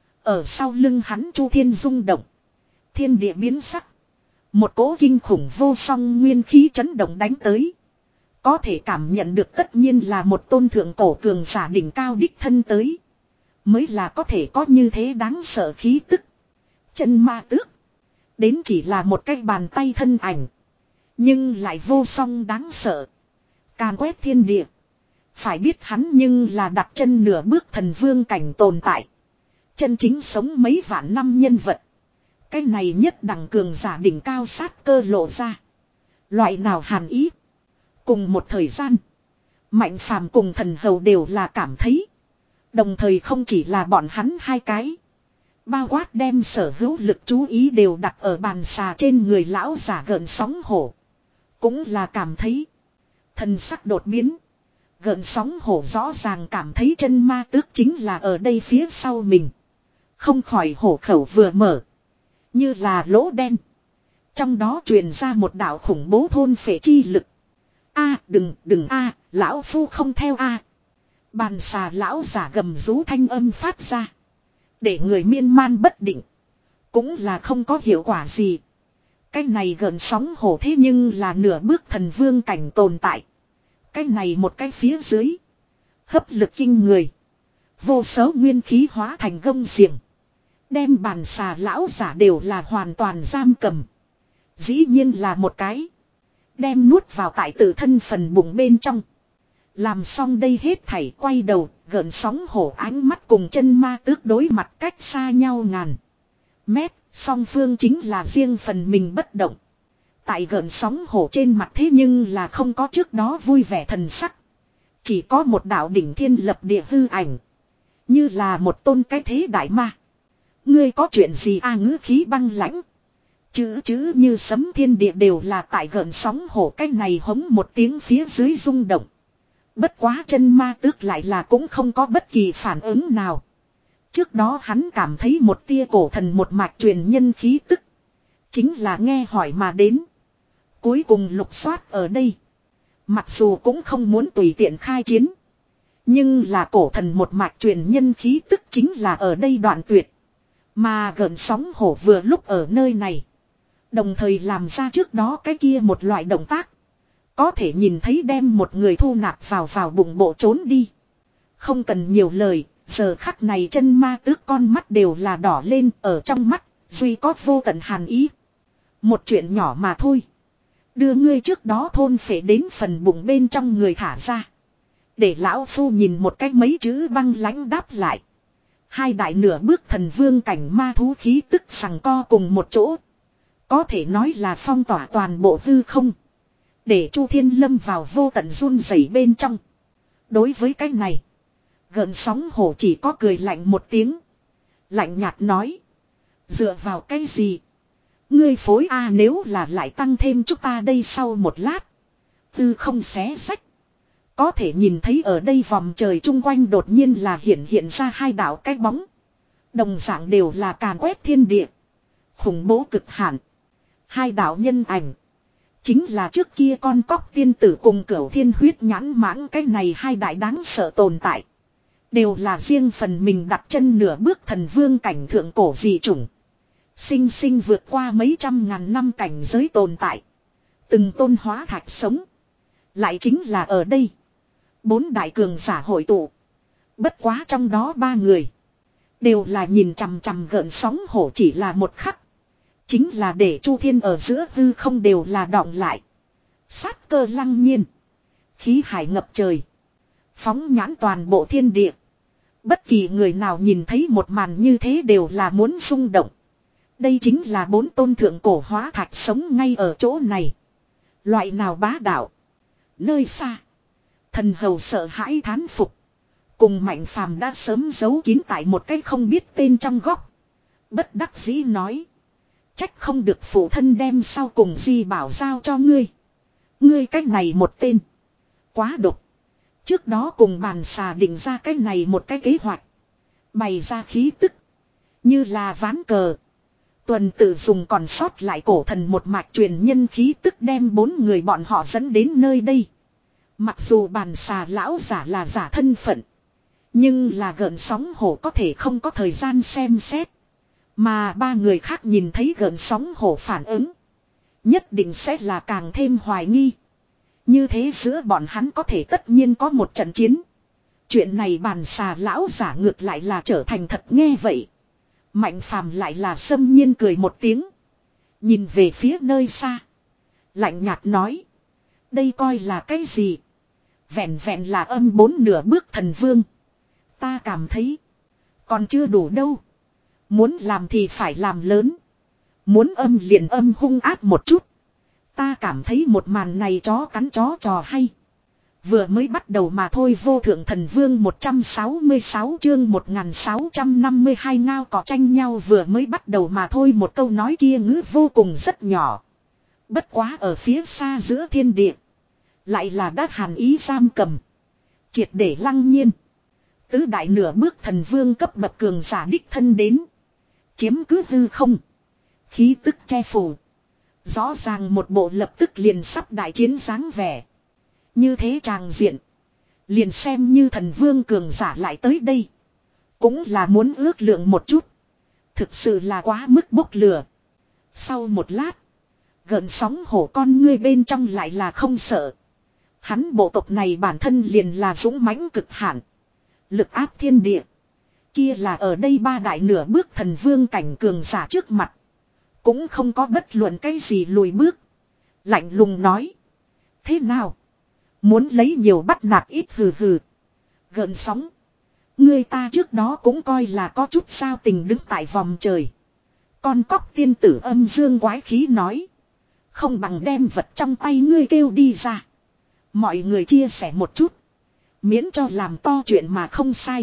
Ở sau lưng hắn chu thiên rung động. Thiên địa biến sắc. Một cỗ kinh khủng vô song nguyên khí chấn động đánh tới. Có thể cảm nhận được tất nhiên là một tôn thượng cổ cường giả đỉnh cao đích thân tới. Mới là có thể có như thế đáng sợ khí tức. Chân ma tước. Đến chỉ là một cái bàn tay thân ảnh. Nhưng lại vô song đáng sợ. Càn quét thiên địa. Phải biết hắn nhưng là đặt chân nửa bước thần vương cảnh tồn tại. Chân chính sống mấy vạn năm nhân vật. Cái này nhất đẳng cường giả đỉnh cao sát cơ lộ ra. Loại nào hàn ý. Cùng một thời gian. Mạnh Phàm cùng thần hầu đều là cảm thấy. Đồng thời không chỉ là bọn hắn hai cái. Bao quát đem sở hữu lực chú ý đều đặt ở bàn xà trên người lão giả gợn sóng hổ. Cũng là cảm thấy. Thần sắc đột biến. Gợn sóng hổ rõ ràng cảm thấy chân ma tước chính là ở đây phía sau mình. Không khỏi hổ khẩu vừa mở. Như là lỗ đen. Trong đó truyền ra một đạo khủng bố thôn phệ chi lực. A đừng đừng a lão phu không theo a. Bàn xà lão giả gầm rú thanh âm phát ra. Để người miên man bất định. Cũng là không có hiệu quả gì. Cái này gợn sóng hổ thế nhưng là nửa bước thần vương cảnh tồn tại. Cái này một cái phía dưới. Hấp lực kinh người. Vô số nguyên khí hóa thành gông xiềng. Đem bàn xà lão giả đều là hoàn toàn giam cầm. Dĩ nhiên là một cái. Đem nuốt vào tại tự thân phần bụng bên trong. Làm xong đây hết thảy quay đầu. Gợn sóng hổ ánh mắt cùng chân ma tước đối mặt cách xa nhau ngàn mét. Song phương chính là riêng phần mình bất động. Tại gợn sóng hổ trên mặt thế nhưng là không có trước đó vui vẻ thần sắc. Chỉ có một đạo đỉnh thiên lập địa hư ảnh. Như là một tôn cái thế đại ma. Ngươi có chuyện gì a à, ngữ khí băng lãnh. Chữ chữ như sấm thiên địa đều là tại gợn sóng hổ cái này hống một tiếng phía dưới rung động. Bất quá chân ma tước lại là cũng không có bất kỳ phản ứng nào. Trước đó hắn cảm thấy một tia cổ thần một mạch truyền nhân khí tức. Chính là nghe hỏi mà đến. Cuối cùng lục soát ở đây. Mặc dù cũng không muốn tùy tiện khai chiến. Nhưng là cổ thần một mạch truyền nhân khí tức chính là ở đây đoạn tuyệt. Mà gợn sóng hổ vừa lúc ở nơi này. Đồng thời làm ra trước đó cái kia một loại động tác. Có thể nhìn thấy đem một người thu nạp vào vào bụng bộ trốn đi. Không cần nhiều lời, giờ khắc này chân ma tước con mắt đều là đỏ lên ở trong mắt, duy có vô tận hàn ý. Một chuyện nhỏ mà thôi. Đưa ngươi trước đó thôn phệ đến phần bụng bên trong người thả ra. Để lão phu nhìn một cái mấy chữ băng lãnh đáp lại. Hai đại nửa bước thần vương cảnh ma thú khí tức sằng co cùng một chỗ. Có thể nói là phong tỏa toàn bộ hư không. Để Chu Thiên lâm vào vô tận run rẩy bên trong. Đối với cái này. Gợn sóng hổ chỉ có cười lạnh một tiếng. Lạnh nhạt nói. Dựa vào cái gì? Ngươi phối a à, nếu là lại tăng thêm chúng ta đây sau một lát. Tư không xé sách. Có thể nhìn thấy ở đây vòng trời chung quanh đột nhiên là hiện hiện ra hai đạo cái bóng. Đồng dạng đều là càn quét thiên địa. Khủng bố cực hạn. Hai đạo nhân ảnh. Chính là trước kia con cóc tiên tử cùng cửu thiên huyết nhãn mãng cái này hai đại đáng sợ tồn tại. Đều là riêng phần mình đặt chân nửa bước thần vương cảnh thượng cổ dị chủng. Sinh sinh vượt qua mấy trăm ngàn năm cảnh giới tồn tại. Từng tôn hóa thạch sống. Lại chính là ở đây. Bốn đại cường giả hội tụ. Bất quá trong đó ba người. Đều là nhìn chằm chằm gợn sóng hổ chỉ là một khắc. Chính là để Chu Thiên ở giữa hư không đều là đọng lại. Sát cơ lăng nhiên. Khí hải ngập trời. Phóng nhãn toàn bộ thiên địa. Bất kỳ người nào nhìn thấy một màn như thế đều là muốn rung động. Đây chính là bốn tôn thượng cổ hóa thạch sống ngay ở chỗ này. Loại nào bá đạo. Nơi xa. Thần hầu sợ hãi thán phục. Cùng Mạnh Phàm đã sớm giấu kín tại một cái không biết tên trong góc. Bất đắc dĩ nói. Trách không được phụ thân đem sau cùng di bảo giao cho ngươi. Ngươi cách này một tên. Quá độc. Trước đó cùng bàn xà định ra cái này một cái kế hoạch. Bày ra khí tức. Như là ván cờ. Tuần tự dùng còn sót lại cổ thần một mạch truyền nhân khí tức đem bốn người bọn họ dẫn đến nơi đây. Mặc dù bàn xà lão giả là giả thân phận. Nhưng là gợn sóng hổ có thể không có thời gian xem xét. Mà ba người khác nhìn thấy gợn sóng hổ phản ứng. Nhất định sẽ là càng thêm hoài nghi. Như thế giữa bọn hắn có thể tất nhiên có một trận chiến. Chuyện này bàn xà lão giả ngược lại là trở thành thật nghe vậy. Mạnh Phàm lại là xâm nhiên cười một tiếng. Nhìn về phía nơi xa. Lạnh nhạt nói. Đây coi là cái gì? Vẹn vẹn là âm bốn nửa bước thần vương. Ta cảm thấy. Còn chưa đủ đâu. Muốn làm thì phải làm lớn. Muốn âm liền âm hung ác một chút. Ta cảm thấy một màn này chó cắn chó trò hay. Vừa mới bắt đầu mà thôi vô thượng thần vương một trăm sáu mươi sáu chương một nghìn sáu trăm năm mươi hai ngao cỏ tranh nhau vừa mới bắt đầu mà thôi một câu nói kia ngữ vô cùng rất nhỏ. Bất quá ở phía xa giữa thiên địa. Lại là đát hàn ý giam cầm. Triệt để lăng nhiên. Tứ đại nửa bước thần vương cấp bậc cường giả đích thân đến. Chiếm cứ hư không. Khí tức che phủ. Rõ ràng một bộ lập tức liền sắp đại chiến dáng vẻ. Như thế tràng diện. Liền xem như thần vương cường giả lại tới đây. Cũng là muốn ước lượng một chút. Thực sự là quá mức bốc lửa. Sau một lát. Gợn sóng hổ con ngươi bên trong lại là không sợ. Hắn bộ tộc này bản thân liền là dũng mãnh cực hạn. Lực áp thiên địa. Kia là ở đây ba đại nửa bước thần vương cảnh cường giả trước mặt. Cũng không có bất luận cái gì lùi bước. Lạnh lùng nói. Thế nào? Muốn lấy nhiều bắt nạt ít hừ hừ. Gợn sóng. Người ta trước đó cũng coi là có chút sao tình đứng tại vòng trời. Con cóc tiên tử âm dương quái khí nói. Không bằng đem vật trong tay ngươi kêu đi ra. Mọi người chia sẻ một chút. Miễn cho làm to chuyện mà không sai.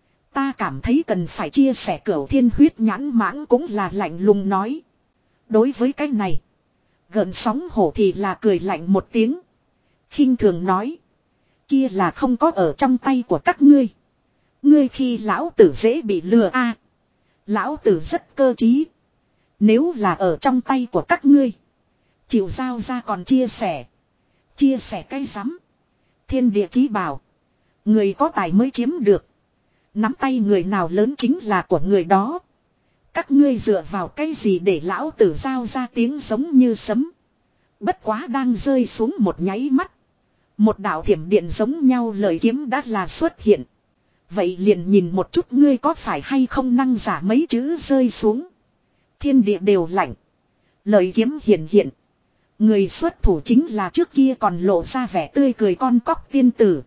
Ta cảm thấy cần phải chia sẻ. Cửu Thiên Huyết nhãn mãng cũng là lạnh lùng nói. Đối với cái này, gợn sóng hổ thì là cười lạnh một tiếng. Khinh thường nói. Kia là không có ở trong tay của các ngươi. Ngươi khi lão tử dễ bị lừa a. Lão tử rất cơ trí. Nếu là ở trong tay của các ngươi, chịu giao ra còn chia sẻ. Chia sẻ cái rắm. Thiên địa chí bảo. Người có tài mới chiếm được. Nắm tay người nào lớn chính là của người đó. Các ngươi dựa vào cái gì để lão tử giao ra tiếng giống như sấm. Bất quá đang rơi xuống một nháy mắt. Một đạo thiểm điện giống nhau lời kiếm đã là xuất hiện. Vậy liền nhìn một chút ngươi có phải hay không năng giả mấy chữ rơi xuống. Thiên địa đều lạnh. Lời kiếm hiện hiện. Người xuất thủ chính là trước kia còn lộ ra vẻ tươi cười con cóc tiên tử.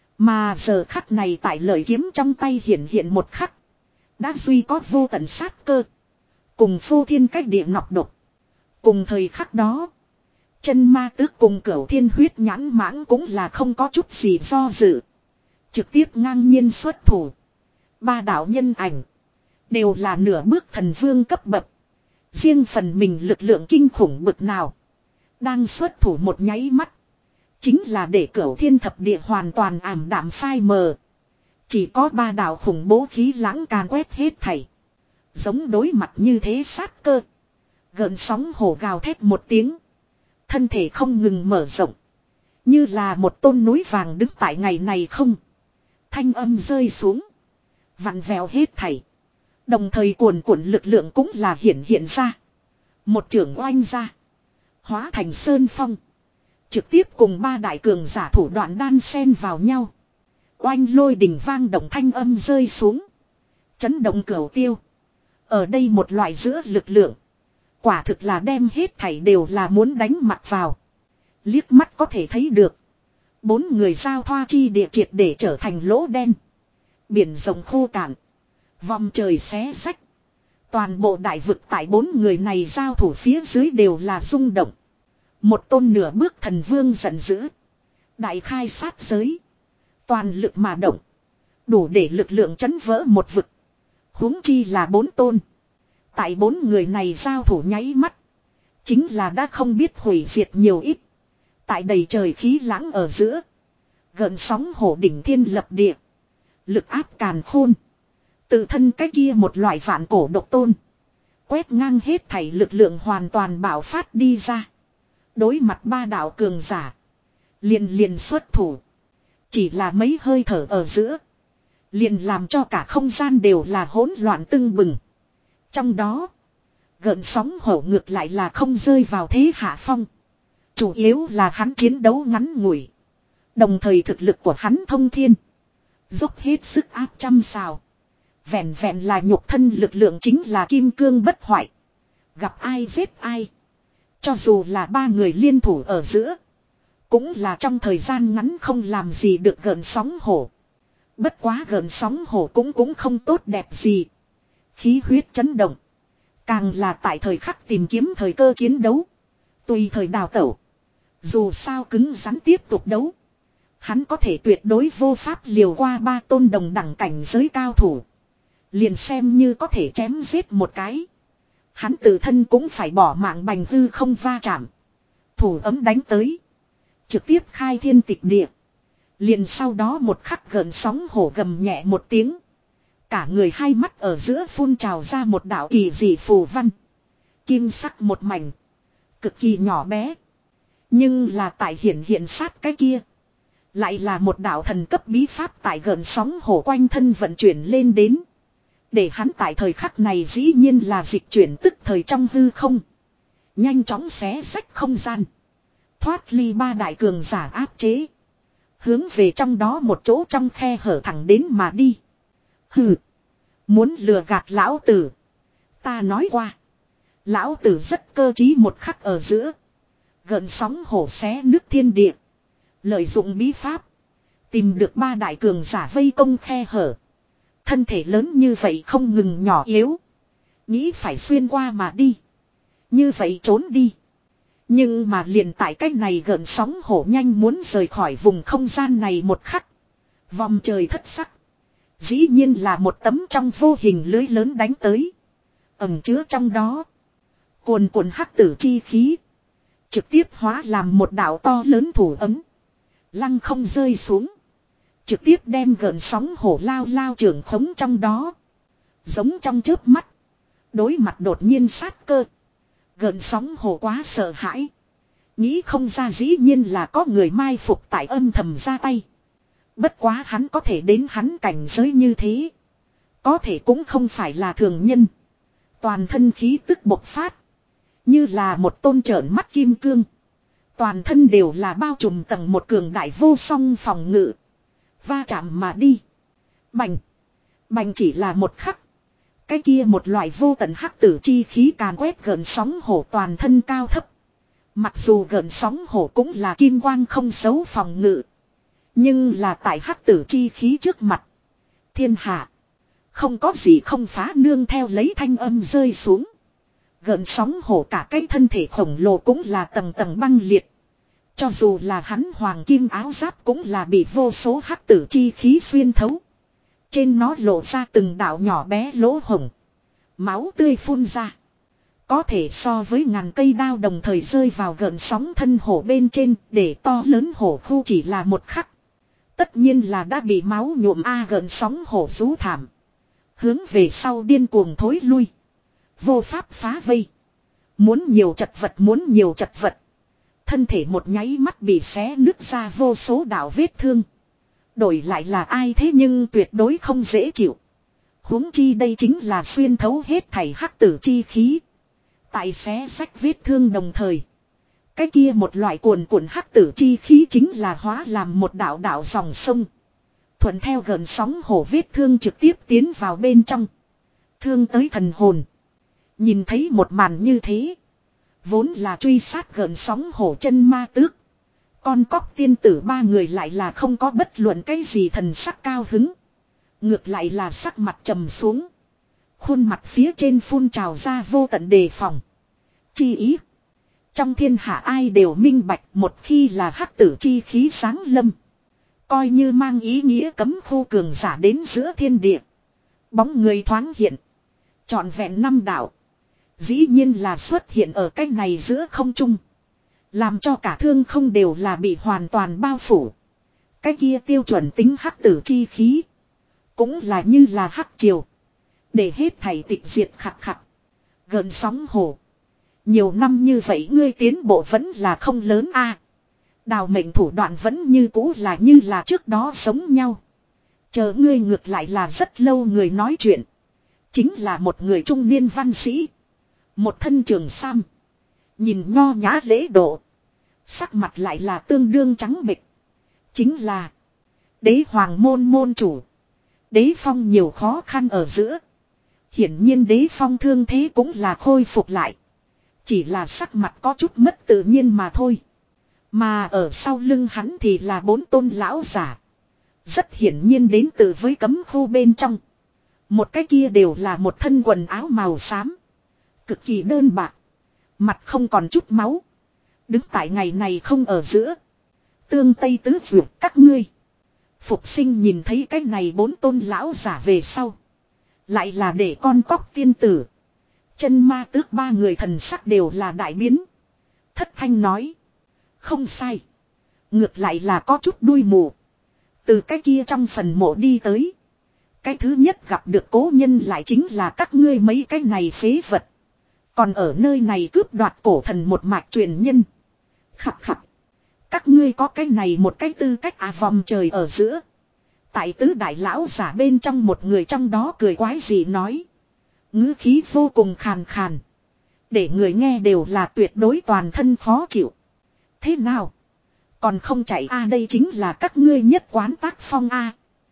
Mà giờ khắc này tại lời kiếm trong tay hiện hiện một khắc. Đã duy có vô tận sát cơ. Cùng phô thiên cách địa nọc độc. Cùng thời khắc đó. Chân ma tước cùng Cửu Thiên Huyết nhãn mãng cũng là không có chút gì do dự. Trực tiếp ngang nhiên xuất thủ. Ba đạo nhân ảnh. Đều là nửa bước thần vương cấp bậc. Riêng phần mình lực lượng kinh khủng bực nào. Đang xuất thủ một nháy mắt. Chính là để Cửu Thiên thập địa hoàn toàn ảm đạm phai mờ. Chỉ có ba đạo khủng bố khí lãng càn quét hết thảy. Giống đối mặt như thế sát cơ. Gợn sóng hổ gào thét một tiếng. Thân thể không ngừng mở rộng. Như là một tôn núi vàng đứng tại ngày này không. Thanh âm rơi xuống. Vặn vẹo hết thảy. Đồng thời cuồn cuộn lực lượng cũng là hiện hiện ra. Một trưởng oanh ra. Hóa thành sơn phong. Trực tiếp cùng ba đại cường giả thủ đoạn đan xen vào nhau. Oanh lôi đỉnh vang động thanh âm rơi xuống. Chấn động cửu tiêu. Ở đây một loại giữa lực lượng. Quả thực là đem hết thảy đều là muốn đánh mặt vào. Liếc mắt có thể thấy được. Bốn người giao thoa chi địa triệt để trở thành lỗ đen. Biển rộng khô cạn. Vòng trời xé xách. Toàn bộ đại vực tại bốn người này giao thủ phía dưới đều là rung động. Một tôn nửa bước thần vương giận dữ. Đại khai sát giới. Toàn lực mà động. Đủ để lực lượng chấn vỡ một vực. Huống chi là bốn tôn. Tại bốn người này giao thủ nháy mắt. Chính là đã không biết hủy diệt nhiều ít. Tại đầy trời khí lãng ở giữa. Gợn sóng hổ đỉnh thiên lập địa. Lực áp càn khôn. Tự thân cái kia một loại vạn cổ độc tôn. Quét ngang hết thảy lực lượng hoàn toàn bạo phát đi ra. Đối mặt ba đạo cường giả. Liền liền xuất thủ. Chỉ là mấy hơi thở ở giữa. Liền làm cho cả không gian đều là hỗn loạn tưng bừng. Trong đó. Gợn sóng hổ ngược lại là không rơi vào thế hạ phong. Chủ yếu là hắn chiến đấu ngắn ngủi. Đồng thời thực lực của hắn thông thiên. Dốc hết sức áp trăm sào. Vẹn vẹn là nhục thân lực lượng chính là kim cương bất hoại. Gặp ai giết ai. Cho dù là ba người liên thủ ở giữa. Cũng là trong thời gian ngắn không làm gì được gợn sóng hổ. Bất quá gợn sóng hổ cũng cũng không tốt đẹp gì. Khí huyết chấn động. Càng là tại thời khắc tìm kiếm thời cơ chiến đấu. Tùy thời đào tẩu. Dù sao cứng rắn tiếp tục đấu. Hắn có thể tuyệt đối vô pháp liều qua ba tôn đồng đẳng cảnh giới cao thủ. Liền xem như có thể chém giết một cái. Hắn tự thân cũng phải bỏ mạng bành hư không va chạm. Thủ ấm đánh tới. Trực tiếp khai thiên tịch địa. Liền sau đó một khắc gợn sóng hổ gầm nhẹ một tiếng. Cả người hai mắt ở giữa phun trào ra một đạo kỳ dị phù văn. Kim sắc một mảnh. Cực kỳ nhỏ bé. Nhưng là tại hiển hiện sát cái kia. Lại là một đạo thần cấp bí pháp tại gợn sóng hổ quanh thân vận chuyển lên đến. Để hắn tại thời khắc này dĩ nhiên là dịch chuyển tức thời trong hư không. Nhanh chóng xé sách không gian. Thoát ly ba đại cường giả áp chế. Hướng về trong đó một chỗ trong khe hở thẳng đến mà đi. Hừ. Muốn lừa gạt lão tử. Ta nói qua. Lão tử rất cơ trí một khắc ở giữa. Gợn sóng hổ xé nước thiên địa. Lợi dụng bí pháp. Tìm được ba đại cường giả vây công khe hở. Thân thể lớn như vậy không ngừng nhỏ yếu. Nghĩ phải xuyên qua mà đi. Như vậy trốn đi. Nhưng mà liền tại cách này gợn sóng hổ nhanh muốn rời khỏi vùng không gian này một khắc. Vòng trời thất sắc. Dĩ nhiên là một tấm trong vô hình lưới lớn đánh tới. Ẩn chứa trong đó. Cuồn cuộn hắc tử chi khí. Trực tiếp hóa làm một đạo to lớn thủ ấm. Lăng không rơi xuống. Trực tiếp đem gợn sóng hổ lao lao trưởng khống trong đó. Giống trong chớp mắt. Đối mặt đột nhiên sát cơ. Gợn sóng hổ quá sợ hãi. Nghĩ không ra dĩ nhiên là có người mai phục tại âm thầm ra tay. Bất quá hắn có thể đến hắn cảnh giới như thế. Có thể cũng không phải là thường nhân. Toàn thân khí tức bộc phát. Như là một tôn trợn mắt kim cương. Toàn thân đều là bao trùm tầng một cường đại vô song phòng ngự. Va chạm mà đi. Bành. Bành chỉ là một khắc. Cái kia một loại vô tận hắc tử chi khí càn quét gợn sóng hổ toàn thân cao thấp. Mặc dù gợn sóng hổ cũng là kim quang không xấu phòng ngự. Nhưng là tại hắc tử chi khí trước mặt. Thiên hạ. Không có gì không phá nương theo lấy thanh âm rơi xuống. Gợn sóng hổ cả cái thân thể khổng lồ cũng là tầng tầng băng liệt. Cho dù là hắn hoàng kim áo giáp cũng là bị vô số hắc tử chi khí xuyên thấu. Trên nó lộ ra từng đạo nhỏ bé lỗ hổng. Máu tươi phun ra. Có thể so với ngàn cây đao đồng thời rơi vào gợn sóng thân hổ bên trên để to lớn hổ khu chỉ là một khắc. Tất nhiên là đã bị máu nhuộm a gợn sóng hổ rú thảm. Hướng về sau điên cuồng thối lui. Vô pháp phá vây. Muốn nhiều chật vật muốn nhiều chật vật. Thân thể một nháy mắt bị xé nứt ra vô số đạo vết thương. Đổi lại là ai thế nhưng tuyệt đối không dễ chịu. Huống chi đây chính là xuyên thấu hết thảy hắc tử chi khí. Tại xé rách vết thương đồng thời. Cái kia một loại cuồn cuộn hắc tử chi khí chính là hóa làm một đạo đạo dòng sông. Thuận theo gần sóng hổ vết thương trực tiếp tiến vào bên trong. Thương tới thần hồn. Nhìn thấy một màn như thế. Vốn là truy sát gần sóng hổ chân ma tước. Con cóc tiên tử ba người lại là không có bất luận cái gì thần sắc cao hứng. Ngược lại là sắc mặt trầm xuống. Khuôn mặt phía trên phun trào ra vô tận đề phòng. Chi ý. Trong thiên hạ ai đều minh bạch một khi là hắc tử chi khí sáng lâm. Coi như mang ý nghĩa cấm khu cường giả đến giữa thiên địa. Bóng người thoáng hiện. Trọn vẹn năm đạo. Dĩ nhiên là xuất hiện ở cái này giữa không trung. Làm cho cả thương không đều là bị hoàn toàn bao phủ. Cái kia tiêu chuẩn tính hắc tử chi khí. Cũng là như là hắc triều. Để hết thảy tịch diệt khặt khặt. Gợn sóng hổ. Nhiều năm như vậy ngươi tiến bộ vẫn là không lớn a. Đào mệnh thủ đoạn vẫn như cũ là như là trước đó giống nhau. Chờ ngươi ngược lại là rất lâu người nói chuyện. Chính là một người trung niên văn sĩ. Một thân trường sam. Nhìn nho nhã lễ độ. Sắc mặt lại là tương đương trắng bệch. Chính là đế hoàng môn môn chủ. Đế phong nhiều khó khăn ở giữa. Hiển nhiên đế phong thương thế cũng là khôi phục lại. Chỉ là sắc mặt có chút mất tự nhiên mà thôi. Mà ở sau lưng hắn thì là bốn tôn lão giả. Rất hiển nhiên đến từ với cấm khu bên trong. Một cái kia đều là một thân quần áo màu xám. Cực kỳ đơn bạc. Mặt không còn chút máu. Đứng tại ngày này không ở giữa. Tương Tây tứ dược các ngươi. Phục sinh nhìn thấy cái này bốn tôn lão giả về sau. Lại là để con cóc tiên tử. Chân ma tước ba người thần sắc đều là đại biến. Thất thanh nói. Không sai. Ngược lại là có chút đuôi mù. Từ cái kia trong phần mộ đi tới. Cái thứ nhất gặp được cố nhân lại chính là các ngươi mấy cái này phế vật. Còn ở nơi này cướp đoạt cổ thần một mạch truyền nhân. Khặt khặt. Các ngươi có cái này một cái tư cách à vòng trời ở giữa. Tại tứ đại lão giả bên trong một người trong đó cười quái gì nói. Ngữ khí vô cùng khàn khàn. Để người nghe đều là tuyệt đối toàn thân khó chịu. Thế nào? Còn không chạy a à, đây chính là các ngươi nhất quán tác phong a. À.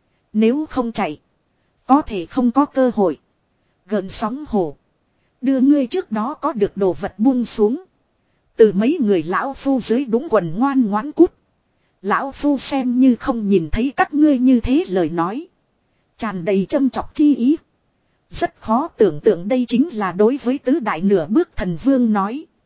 Nếu không chạy. Có thể không có cơ hội. Gợn sóng hổ. Đưa ngươi trước đó có được đồ vật buông xuống. Từ mấy người lão phu dưới đúng quần ngoan ngoãn cút. Lão phu xem như không nhìn thấy các ngươi như thế lời nói. Tràn đầy châm chọc chi ý. Rất khó tưởng tượng đây chính là đối với tứ đại nửa bước thần vương nói.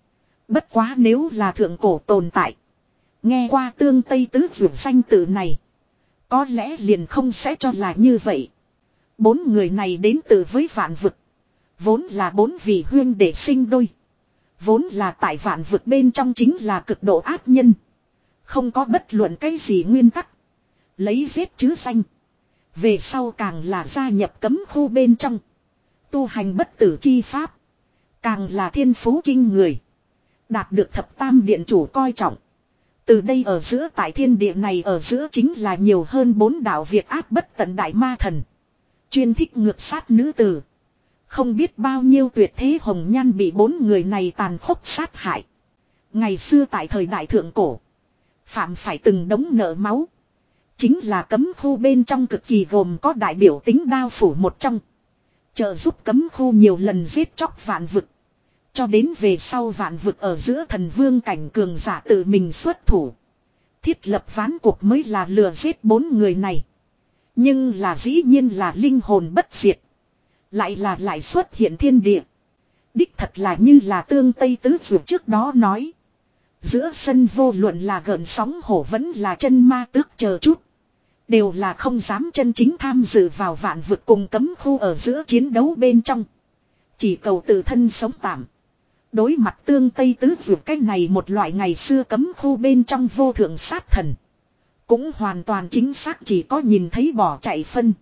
Bất quá nếu là thượng cổ tồn tại. Nghe qua tương Tây Tứ Dược danh tự này. Có lẽ liền không sẽ cho là như vậy. Bốn người này đến từ với vạn vực. Vốn là bốn vị huyên để sinh đôi. Vốn là tại vạn vực bên trong chính là cực độ ác nhân. Không có bất luận cái gì nguyên tắc. Lấy giết chứ danh. Về sau càng là gia nhập cấm khu bên trong. Tu hành bất tử chi pháp. Càng là thiên phú kinh người. Đạt được thập tam điện chủ coi trọng. Từ đây ở giữa tại thiên địa này ở giữa chính là nhiều hơn bốn đạo Việt áp bất tận đại ma thần. Chuyên thích ngược sát nữ tử. Không biết bao nhiêu tuyệt thế hồng nhan bị bốn người này tàn khốc sát hại. Ngày xưa tại thời đại thượng cổ. Phạm phải từng đống nợ máu. Chính là cấm khu bên trong cực kỳ gồm có đại biểu tính đao phủ một trong. Trợ giúp cấm khu nhiều lần giết chóc vạn vực. Cho đến về sau vạn vực ở giữa thần vương cảnh cường giả tự mình xuất thủ. Thiết lập ván cuộc mới là lừa giết bốn người này. Nhưng là dĩ nhiên là linh hồn bất diệt. Lại là lại xuất hiện thiên địa. Đích thật là như là tương Tây Tứ Dược trước đó nói. Giữa sân vô luận là gợn sóng hổ vẫn là chân ma tước chờ chút. Đều là không dám chân chính tham dự vào vạn vực cùng cấm khu ở giữa chiến đấu bên trong. Chỉ cầu tự thân sống tạm. Đối mặt tương Tây Tứ Dược cái này một loại ngày xưa cấm khu bên trong vô thượng sát thần. Cũng hoàn toàn chính xác chỉ có nhìn thấy bỏ chạy phân.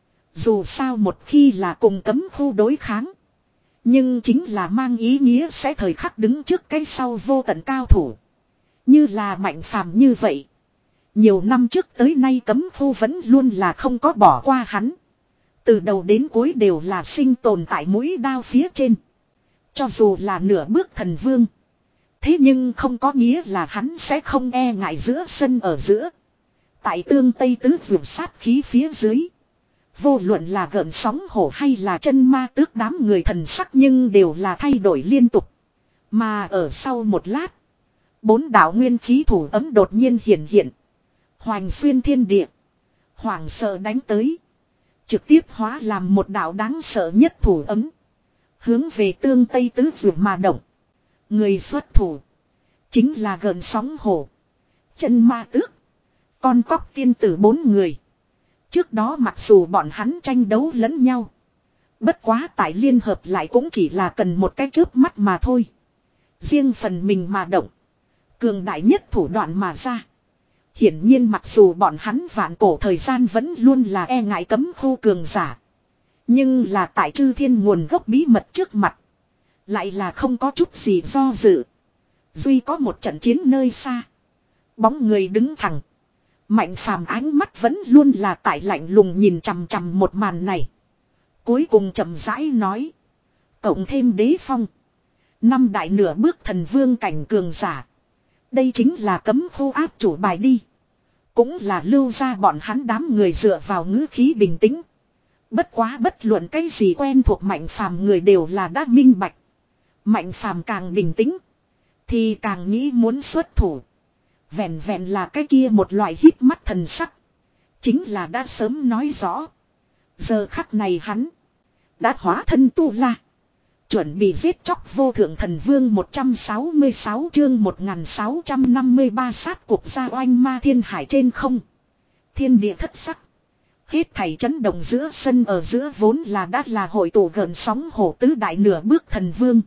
Dù sao một khi là cùng cấm khu đối kháng. Nhưng chính là mang ý nghĩa sẽ thời khắc đứng trước cái sau vô tận cao thủ. Như là Mạnh Phàm như vậy. Nhiều năm trước tới nay cấm khu vẫn luôn là không có bỏ qua hắn. Từ đầu đến cuối đều là sinh tồn tại mũi đao phía trên. Cho dù là nửa bước thần vương. Thế nhưng không có nghĩa là hắn sẽ không e ngại giữa sân ở giữa. Tại tương Tây Tứ Dược sát khí phía dưới. Vô luận là gợn sóng hổ hay là chân ma tước đám người thần sắc nhưng đều là thay đổi liên tục. Mà ở sau một lát. Bốn đạo nguyên khí thủ ấm đột nhiên hiện hiện. Hoành xuyên thiên địa. Hoàng sợ đánh tới. Trực tiếp hóa làm một đạo đáng sợ nhất thủ ấm. Hướng về tương Tây Tứ Dược mà động. Người xuất thủ. Chính là gợn sóng hổ. Chân ma tước. Con cóc tiên tử bốn người. Trước đó mặc dù bọn hắn tranh đấu lẫn nhau. Bất quá tại liên hợp lại cũng chỉ là cần một cái chớp mắt mà thôi. Riêng phần mình mà động. Cường đại nhất thủ đoạn mà ra. Hiển nhiên mặc dù bọn hắn vạn cổ thời gian vẫn luôn là e ngại cấm khu cường giả. Nhưng là tại chư thiên nguồn gốc bí mật trước mặt. Lại là không có chút gì do dự. Duy có một trận chiến nơi xa. Bóng người đứng thẳng. Mạnh Phàm ánh mắt vẫn luôn là tại lạnh lùng nhìn chằm chằm một màn này. Cuối cùng chậm rãi nói. Cộng thêm đế phong. Năm đại nửa bước thần vương cảnh cường giả. Đây chính là cấm khu áp chủ bài đi. Cũng là lưu ra bọn hắn đám người dựa vào ngữ khí bình tĩnh. Bất quá bất luận cái gì quen thuộc Mạnh Phàm người đều là đã minh bạch. Mạnh Phàm càng bình tĩnh. Thì càng nghĩ muốn xuất thủ. Vẹn vẹn là cái kia một loại hít mắt thần sắc. Chính là đã sớm nói rõ. Giờ khắc này hắn. Đã hóa thân tu la. Chuẩn bị giết chóc vô thượng thần vương một trăm sáu mươi sáu chương một nghìn sáu trăm năm mươi ba sát cuộc ra oanh ma thiên hải trên không. Thiên địa thất sắc. Hết thảy chấn động giữa sân ở giữa vốn là đã là hội tụ gần sóng hổ tứ đại nửa bước thần vương.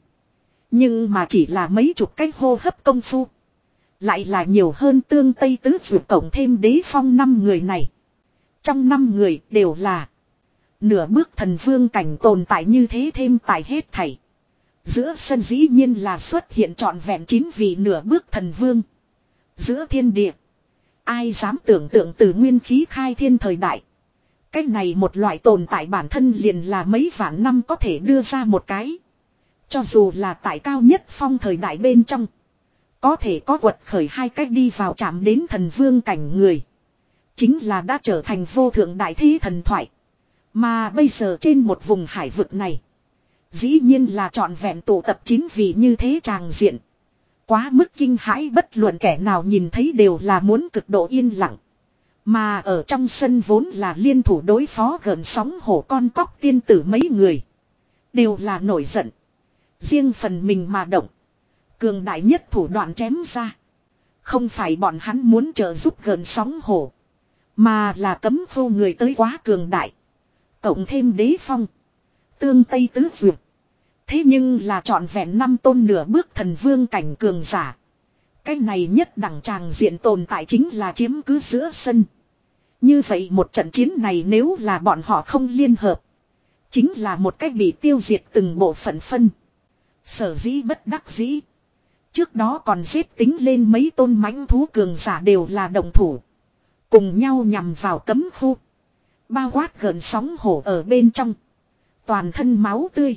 Nhưng mà chỉ là mấy chục cái hô hấp công phu. Lại là nhiều hơn tương Tây Tứ Dược cộng thêm đế phong năm người này. Trong năm người đều là nửa bước thần vương cảnh tồn tại như thế thêm tại hết thảy. Giữa sân dĩ nhiên là xuất hiện trọn vẹn chín vị nửa bước thần vương. Giữa thiên địa. Ai dám tưởng tượng từ nguyên khí khai thiên thời đại. Cái này một loại tồn tại bản thân liền là mấy vạn năm có thể đưa ra một cái. Cho dù là tại cao nhất phong thời đại bên trong. Có thể có quật khởi hai cách đi vào chạm đến thần vương cảnh người. Chính là đã trở thành vô thượng đại thế thần thoại. Mà bây giờ trên một vùng hải vực này. Dĩ nhiên là trọn vẹn tụ tập chín vị như thế tràng diện. Quá mức kinh hãi bất luận kẻ nào nhìn thấy đều là muốn cực độ yên lặng. Mà ở trong sân vốn là liên thủ đối phó gần sóng hổ con cóc tiên tử mấy người. Đều là nổi giận. Riêng phần mình mà động. Cường đại nhất thủ đoạn chém ra. Không phải bọn hắn muốn trợ giúp gần sóng hổ. Mà là cấm vô người tới quá cường đại. Cộng thêm đế phong. Tương Tây tứ duyệt. Thế nhưng là trọn vẹn năm tôn nửa bước thần vương cảnh cường giả. Cái này nhất đẳng tràng diện tồn tại chính là chiếm cứ giữa sân. Như vậy một trận chiến này nếu là bọn họ không liên hợp. Chính là một cách bị tiêu diệt từng bộ phận phân. Sở dĩ bất đắc dĩ. Trước đó còn giết tính lên mấy tôn mãnh thú cường giả đều là đồng thủ. Cùng nhau nhằm vào cấm khu. Bao quát gần sóng hổ ở bên trong. Toàn thân máu tươi.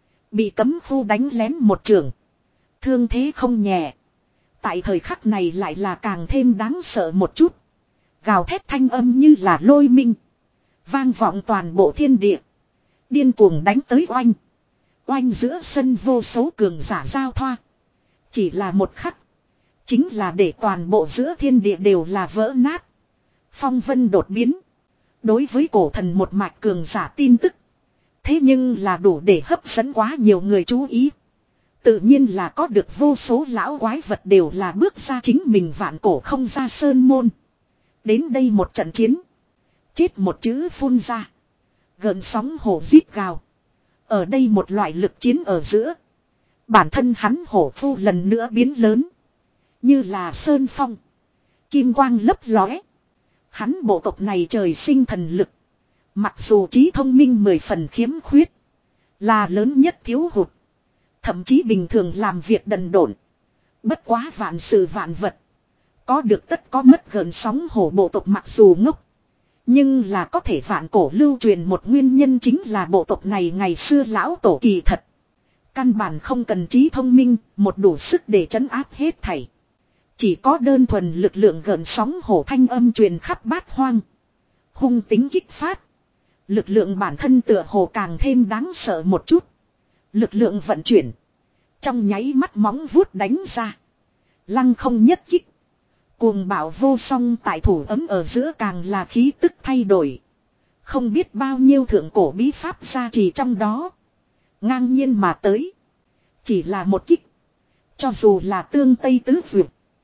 Bị cấm khu đánh lén một trường. Thương thế không nhẹ. Tại thời khắc này lại là càng thêm đáng sợ một chút. Gào thét thanh âm như là lôi minh. Vang vọng toàn bộ thiên địa. Điên cuồng đánh tới oanh. Oanh giữa sân vô số cường giả giao thoa. Chỉ là một khắc. Chính là để toàn bộ giữa thiên địa đều là vỡ nát. Phong vân đột biến. Đối với cổ thần một mạch cường giả tin tức. Thế nhưng là đủ để hấp dẫn quá nhiều người chú ý. Tự nhiên là có được vô số lão quái vật đều là bước ra chính mình vạn cổ không ra sơn môn. Đến đây một trận chiến. Chết một chữ phun ra. Gợn sóng hổ rít gào. Ở đây một loại lực chiến ở giữa. Bản thân hắn hổ phu lần nữa biến lớn. Như là sơn phong. Kim quang lấp lóe. Hắn bộ tộc này trời sinh thần lực. Mặc dù trí thông minh mười phần khiếm khuyết. Là lớn nhất thiếu hụt. Thậm chí bình thường làm việc đần độn. Bất quá vạn sự vạn vật. Có được tất có mất gần sóng hổ bộ tộc mặc dù ngốc. Nhưng là có thể vạn cổ lưu truyền một nguyên nhân chính là bộ tộc này ngày xưa lão tổ kỳ thật. Căn bản không cần trí thông minh, một đủ sức để trấn áp hết thảy. Chỉ có đơn thuần lực lượng gần sóng hổ thanh âm truyền khắp bát hoang. Hung tính kích phát. Lực lượng bản thân tựa hồ càng thêm đáng sợ một chút. Lực lượng vận chuyển. Trong nháy mắt móng vuốt đánh ra. Lăng không nhất kích. Cuồng bạo vô song tại thủ ấm ở giữa càng là khí tức thay đổi. Không biết bao nhiêu thượng cổ bí pháp gia trì trong đó. Ngang nhiên mà tới. Chỉ là một kích. Cho dù là tương Tây tứ duyệt.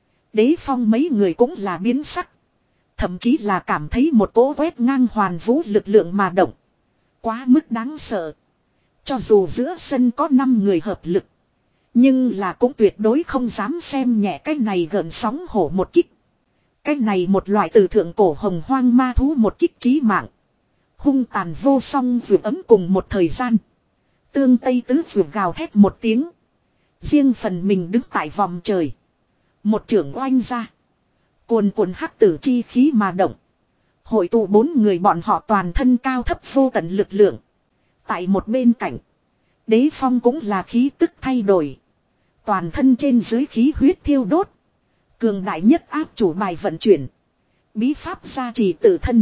Đế phong mấy người cũng là biến sắc. Thậm chí là cảm thấy một cỗ quét ngang hoàn vũ lực lượng mà động. Quá mức đáng sợ. Cho dù giữa sân có năm người hợp lực. Nhưng là cũng tuyệt đối không dám xem nhẹ cái này gợn sóng hổ một kích. Cái này một loại từ thượng cổ hồng hoang ma thú một kích chí mạng. Hung tàn vô song vượt ấm cùng một thời gian. Tương Tây tứ vượt gào thét một tiếng. Riêng phần mình đứng tại vòng trời. Một trưởng oanh ra. Cuồn cuộn hắc tử chi khí mà động. Hội tụ bốn người bọn họ toàn thân cao thấp vô tận lực lượng. Tại một bên cạnh. Đế phong cũng là khí tức thay đổi. Toàn thân trên dưới khí huyết thiêu đốt. Cường đại nhất áp chủ bài vận chuyển. Bí pháp gia trì tự thân.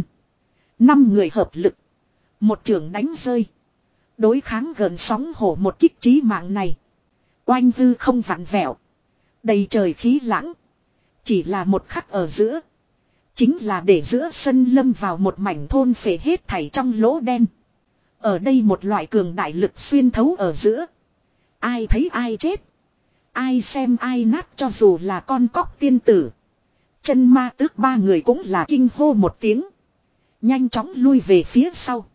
Năm người hợp lực. Một trường đánh rơi. Đối kháng gần sóng hổ một kích trí mạng này. Oanh hư không vặn vẹo. Đầy trời khí lãng. Chỉ là một khắc ở giữa. Chính là để giữa sân lâm vào một mảnh thôn phệ hết thảy trong lỗ đen. Ở đây một loại cường đại lực xuyên thấu ở giữa. Ai thấy ai chết. Ai xem ai nát cho dù là con cóc tiên tử. Chân ma tước ba người cũng là kinh hô một tiếng. Nhanh chóng lui về phía sau.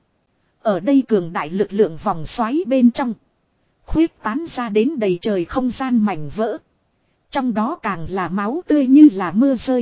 Ở đây cường đại lực lượng vòng xoáy bên trong. Khuyết tán ra đến đầy trời không gian mảnh vỡ. Trong đó càng là máu tươi như là mưa rơi.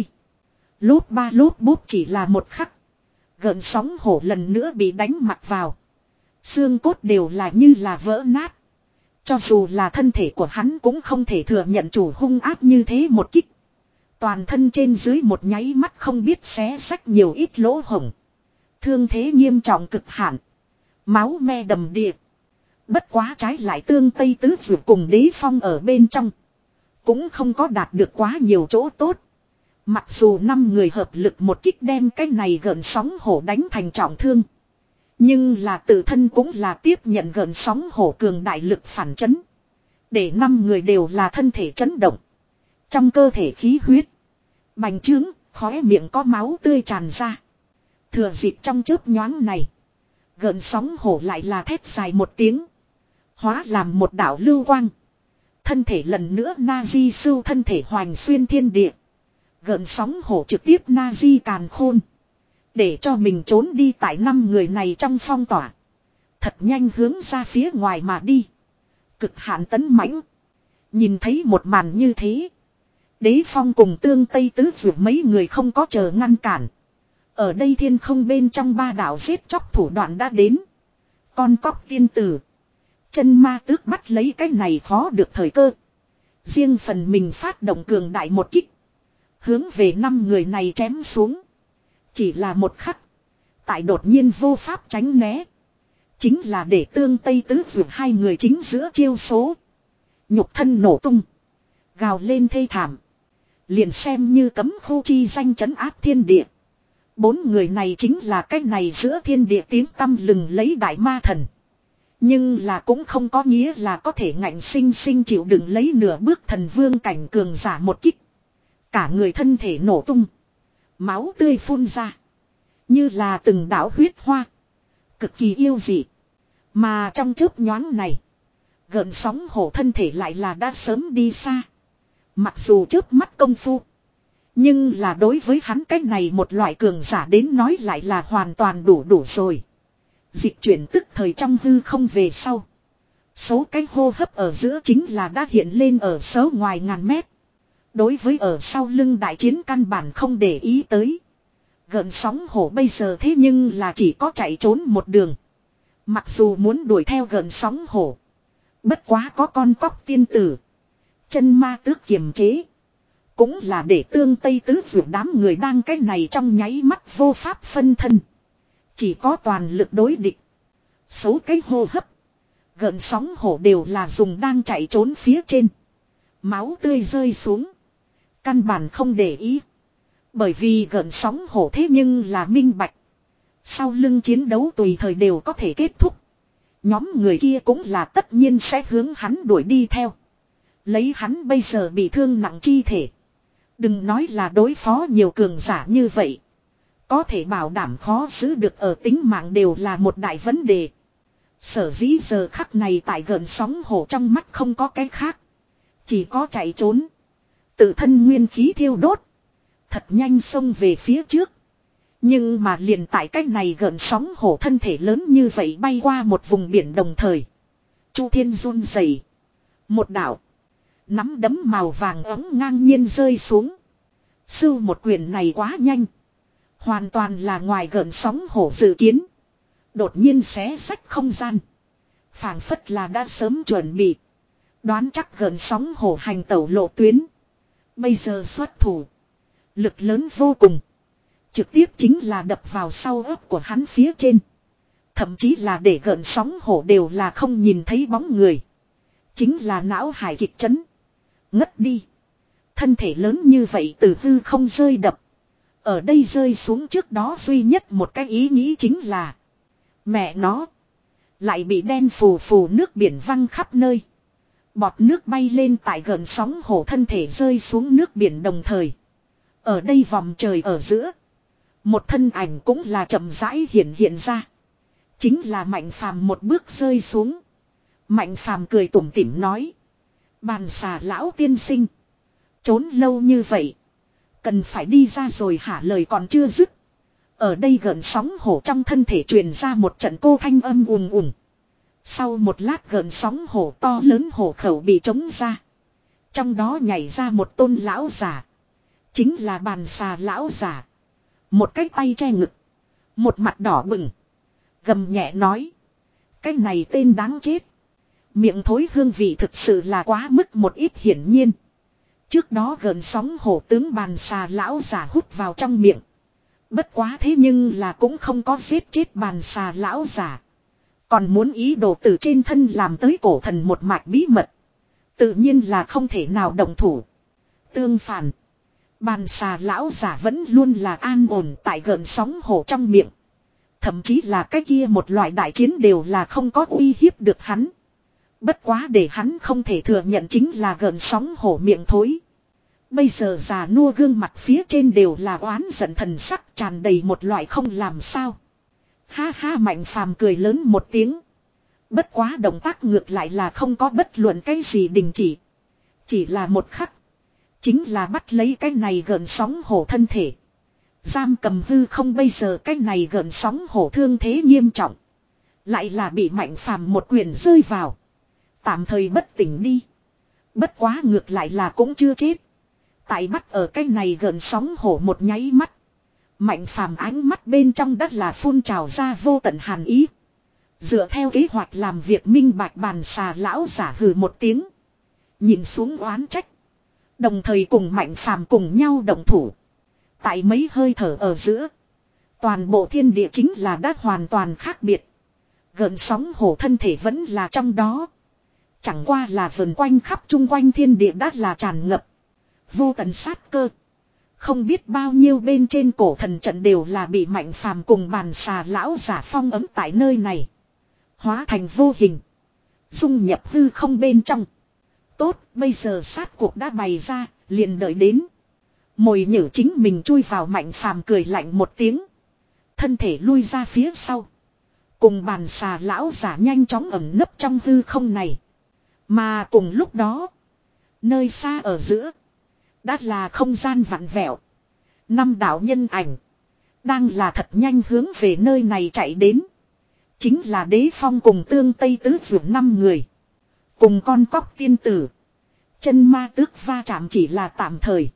Lốp ba lốp búp chỉ là một khắc. Gợn sóng hổ lần nữa bị đánh mặt vào. Xương cốt đều là như là vỡ nát. Cho dù là thân thể của hắn cũng không thể thừa nhận chủ hung áp như thế một kích. Toàn thân trên dưới một nháy mắt không biết xé rách nhiều ít lỗ hổng. Thương thế nghiêm trọng cực hạn. Máu me đầm đìa. Bất quá trái lại tương Tây tứ vượt cùng đế phong ở bên trong. Cũng không có đạt được quá nhiều chỗ tốt. Mặc dù năm người hợp lực một kích đem cái này gợn sóng hổ đánh thành trọng thương. Nhưng là tự thân cũng là tiếp nhận gợn sóng hổ cường đại lực phản chấn. Để năm người đều là thân thể chấn động. Trong cơ thể khí huyết. Bành trướng, khóe miệng có máu tươi tràn ra. Thừa dịp trong chớp nhoáng này. Gợn sóng hổ lại là thét dài một tiếng. Hóa làm một đạo lưu quang. Thân thể lần nữa Nazi sưu thân thể hoành xuyên thiên địa. Gợn sóng hổ trực tiếp Nazi càn khôn. Để cho mình trốn đi tại năm người này trong phong tỏa. Thật nhanh hướng ra phía ngoài mà đi. Cực hạn tấn mãnh. Nhìn thấy một màn như thế. Đế Phong cùng Tương Tây Tứ Dược mấy người không có chờ ngăn cản. Ở đây thiên không bên trong ba đảo giết chóc thủ đoạn đã đến. Con cóc tiên tử. Chân ma tước bắt lấy cái này khó được thời cơ. Riêng phần mình phát động cường đại một kích. Hướng về năm người này chém xuống. Chỉ là một khắc. Tại đột nhiên vô pháp tránh né. Chính là để Tương Tây Tứ Dược hai người chính giữa chiêu số. Nhục thân nổ tung. Gào lên thê thảm. Liền xem như cấm khu chi danh trấn áp thiên địa. Bốn người này chính là cái này giữa thiên địa tiếng tăm lừng lấy đại ma thần. Nhưng là cũng không có nghĩa là có thể ngạnh sinh sinh chịu đựng lấy nửa bước thần vương cảnh cường giả một kích. Cả người thân thể nổ tung. Máu tươi phun ra. Như là từng đảo huyết hoa. Cực kỳ yêu dị. Mà trong chớp nhoáng này. Gợn sóng hổ thân thể lại là đã sớm đi xa. Mặc dù chớp mắt công phu. Nhưng là đối với hắn cách này một loại cường giả đến nói lại là hoàn toàn đủ đủ rồi. Dịch chuyển tức thời trong hư không về sau. Số cái hô hấp ở giữa chính là đã hiện lên ở số ngoài ngàn mét. Đối với ở sau lưng đại chiến căn bản không để ý tới. Gợn sóng hổ bây giờ thế nhưng là chỉ có chạy trốn một đường. Mặc dù muốn đuổi theo gợn sóng hổ. Bất quá có con cóc tiên tử. Chân ma tước kiềm chế. Cũng là để Tương Tây Tứ Dược đám người đang cái này trong nháy mắt vô pháp phân thân. Chỉ có toàn lực đối địch. Số cái hô hấp. Gợn sóng hổ đều là dùng đang chạy trốn phía trên. Máu tươi rơi xuống. Căn bản không để ý. Bởi vì gợn sóng hổ thế nhưng là minh bạch. Sau lưng chiến đấu tùy thời đều có thể kết thúc. Nhóm người kia cũng là tất nhiên sẽ hướng hắn đuổi đi theo. Lấy hắn bây giờ bị thương nặng chi thể. Đừng nói là đối phó nhiều cường giả như vậy. Có thể bảo đảm khó giữ được ở tính mạng đều là một đại vấn đề. Sở dĩ giờ khắc này tại gợn sóng hổ trong mắt không có cái khác. Chỉ có chạy trốn. Tự thân nguyên khí thiêu đốt. Thật nhanh xông về phía trước. Nhưng mà liền tại cách này gợn sóng hổ thân thể lớn như vậy bay qua một vùng biển đồng thời. Chu thiên run rẩy. Một đảo. Nắm đấm màu vàng ấm ngang nhiên rơi xuống. Sưu một quyền này quá nhanh. Hoàn toàn là ngoài gợn sóng hổ dự kiến. Đột nhiên xé sách không gian. Phảng phất là đã sớm chuẩn bị. Đoán chắc gợn sóng hổ hành tẩu lộ tuyến. Bây giờ xuất thủ. Lực lớn vô cùng. Trực tiếp chính là đập vào sau ớt của hắn phía trên. Thậm chí là để gợn sóng hổ đều là không nhìn thấy bóng người. Chính là não hải kịch chấn. Ngất đi. Thân thể lớn như vậy từ hư không rơi đập. Ở đây rơi xuống trước đó duy nhất một cái ý nghĩ chính là. Mẹ nó. Lại bị đen phù phù nước biển văng khắp nơi. Bọt nước bay lên tại gợn sóng hổ thân thể rơi xuống nước biển đồng thời. Ở đây vòng trời ở giữa. Một thân ảnh cũng là chậm rãi hiện hiện ra. Chính là Mạnh Phàm một bước rơi xuống. Mạnh Phàm cười tủm tỉm nói. Bàn xà lão tiên sinh. Trốn lâu như vậy. Cần phải đi ra rồi hả, lời còn chưa dứt. Ở đây gợn sóng hổ trong thân thể truyền ra một trận cô thanh âm ùm ùm. Sau một lát gợn sóng hổ to lớn hổ khẩu bị trống ra. Trong đó nhảy ra một tôn lão giả. Chính là bàn xà lão giả. Một cái tay che ngực. Một mặt đỏ bừng. Gầm nhẹ nói. Cái này tên đáng chết. Miệng thối hương vị thực sự là quá mức một ít hiển nhiên. Trước đó gợn sóng hổ tướng bàn xà lão giả hút vào trong miệng. Bất quá thế nhưng là cũng không có giết chết bàn xà lão giả. Còn muốn ý đồ từ trên thân làm tới cổ thần một mạch bí mật. Tự nhiên là không thể nào động thủ. Tương phản. Bàn xà lão giả vẫn luôn là an ổn tại gợn sóng hổ trong miệng. Thậm chí là cái kia một loại đại chiến đều là không có uy hiếp được hắn. Bất quá để hắn không thể thừa nhận chính là gợn sóng hổ miệng thối. Bây giờ già nua gương mặt phía trên đều là oán giận thần sắc, tràn đầy một loại không làm sao. Ha ha, Mạnh Phàm cười lớn một tiếng. Bất quá động tác ngược lại là không có bất luận cái gì đình chỉ. Chỉ là một khắc. Chính là bắt lấy cái này gợn sóng hổ thân thể. Giam cầm hư không bây giờ cái này gợn sóng hổ thương thế nghiêm trọng. Lại là bị Mạnh Phàm một quyền rơi vào. Tạm thời bất tỉnh đi. Bất quá ngược lại là cũng chưa chết. Tại bắt ở cái này gợn sóng hổ một nháy mắt. Mạnh Phàm ánh mắt bên trong đất là phun trào ra vô tận hàn ý. Dựa theo kế hoạch làm việc minh bạch bàn xà lão giả hừ một tiếng. Nhìn xuống oán trách. Đồng thời cùng Mạnh Phàm cùng nhau động thủ. Tại mấy hơi thở ở giữa. Toàn bộ thiên địa chính là đã hoàn toàn khác biệt. Gợn sóng hổ thân thể vẫn là trong đó. Chẳng qua là vần quanh khắp chung quanh thiên địa đã là tràn ngập. Vô tận sát cơ. Không biết bao nhiêu bên trên cổ thần trận đều là bị Mạnh Phàm cùng bàn xà lão giả phong ấm tại nơi này. Hóa thành vô hình. Dung nhập hư không bên trong. Tốt, bây giờ sát cuộc đã bày ra, liền đợi đến. Mồi nhử chính mình chui vào Mạnh Phàm cười lạnh một tiếng. Thân thể lui ra phía sau. Cùng bàn xà lão giả nhanh chóng ẩn nấp trong hư không này. Mà cùng lúc đó. Nơi xa ở giữa. Đã là không gian vặn vẹo. Năm đạo nhân ảnh. Đang là thật nhanh hướng về nơi này chạy đến. Chính là Đế Phong cùng Tương Tây Tứ Dược năm người. Cùng con cóc tiên tử. Chân ma tước va chạm chỉ là tạm thời.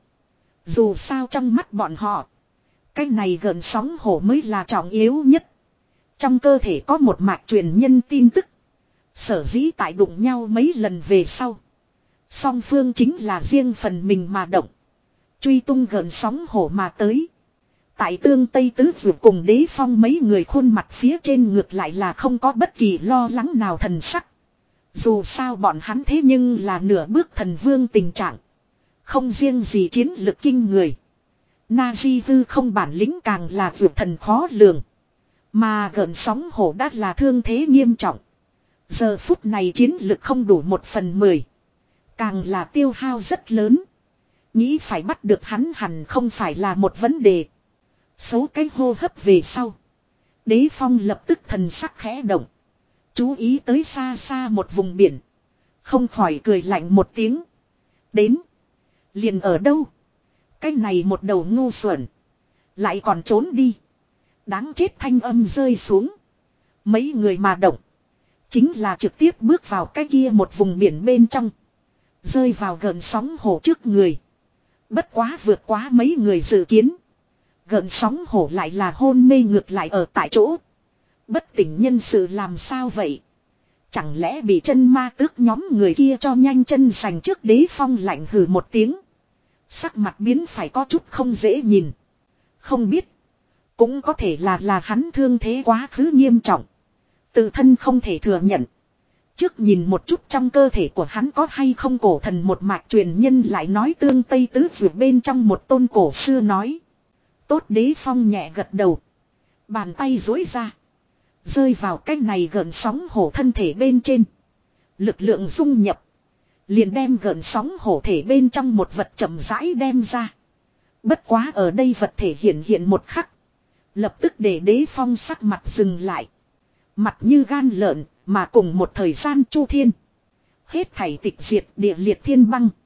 Dù sao trong mắt bọn họ. Cái này gợn sóng hổ mới là trọng yếu nhất. Trong cơ thể có một mạch truyền nhân tin tức. Sở dĩ tại đụng nhau mấy lần về sau. Song phương chính là riêng phần mình mà động. Truy tung gợn sóng hổ mà tới. Tại Tương Tây Tứ Dược cùng Đế Phong mấy người khuôn mặt phía trên ngược lại là không có bất kỳ lo lắng nào thần sắc. Dù sao bọn hắn thế nhưng là nửa bước thần vương tình trạng. Không riêng gì chiến lực kinh người. Na-di hư không bản lĩnh càng là vượt thần khó lường. Mà gợn sóng hổ đã là thương thế nghiêm trọng. Giờ phút này chiến lực không đủ một phần mười. Càng là tiêu hao rất lớn. Nghĩ phải bắt được hắn hẳn không phải là một vấn đề. Số cái hô hấp về sau. Đế Phong lập tức thần sắc khẽ động. Chú ý tới xa xa một vùng biển. Không khỏi cười lạnh một tiếng. Đến. Liền ở đâu? Cái này một đầu ngu xuẩn. Lại còn trốn đi. Đáng chết thanh âm rơi xuống. Mấy người mà động. Chính là trực tiếp bước vào cái kia một vùng biển bên trong. Rơi vào gợn sóng hổ trước người. Bất quá vượt quá mấy người dự kiến. Gợn sóng hổ lại là hôn mê ngược lại ở tại chỗ. Bất tỉnh nhân sự làm sao vậy? Chẳng lẽ bị chân ma tước nhóm người kia cho nhanh chân giành trước Đế Phong lạnh hừ một tiếng. Sắc mặt biến phải có chút không dễ nhìn. Không biết. Cũng có thể là là hắn thương thế quá khứ nghiêm trọng. Tự thân không thể thừa nhận. Trước nhìn một chút trong cơ thể của hắn có hay không cổ thần một mạch truyền nhân lại nói Tương Tây Tứ Dược bên trong một tôn cổ xưa nói. Tốt Đế Phong nhẹ gật đầu. Bàn tay duỗi ra. Rơi vào cái này gợn sóng hổ thân thể bên trên. Lực lượng dung nhập. Liền đem gợn sóng hổ thể bên trong một vật chậm rãi đem ra. Bất quá ở đây vật thể hiện hiện một khắc. Lập tức để Đế Phong sắc mặt dừng lại. Mặt như gan lợn mà cùng một thời gian chu thiên. Hết thảy tịch diệt địa liệt thiên băng.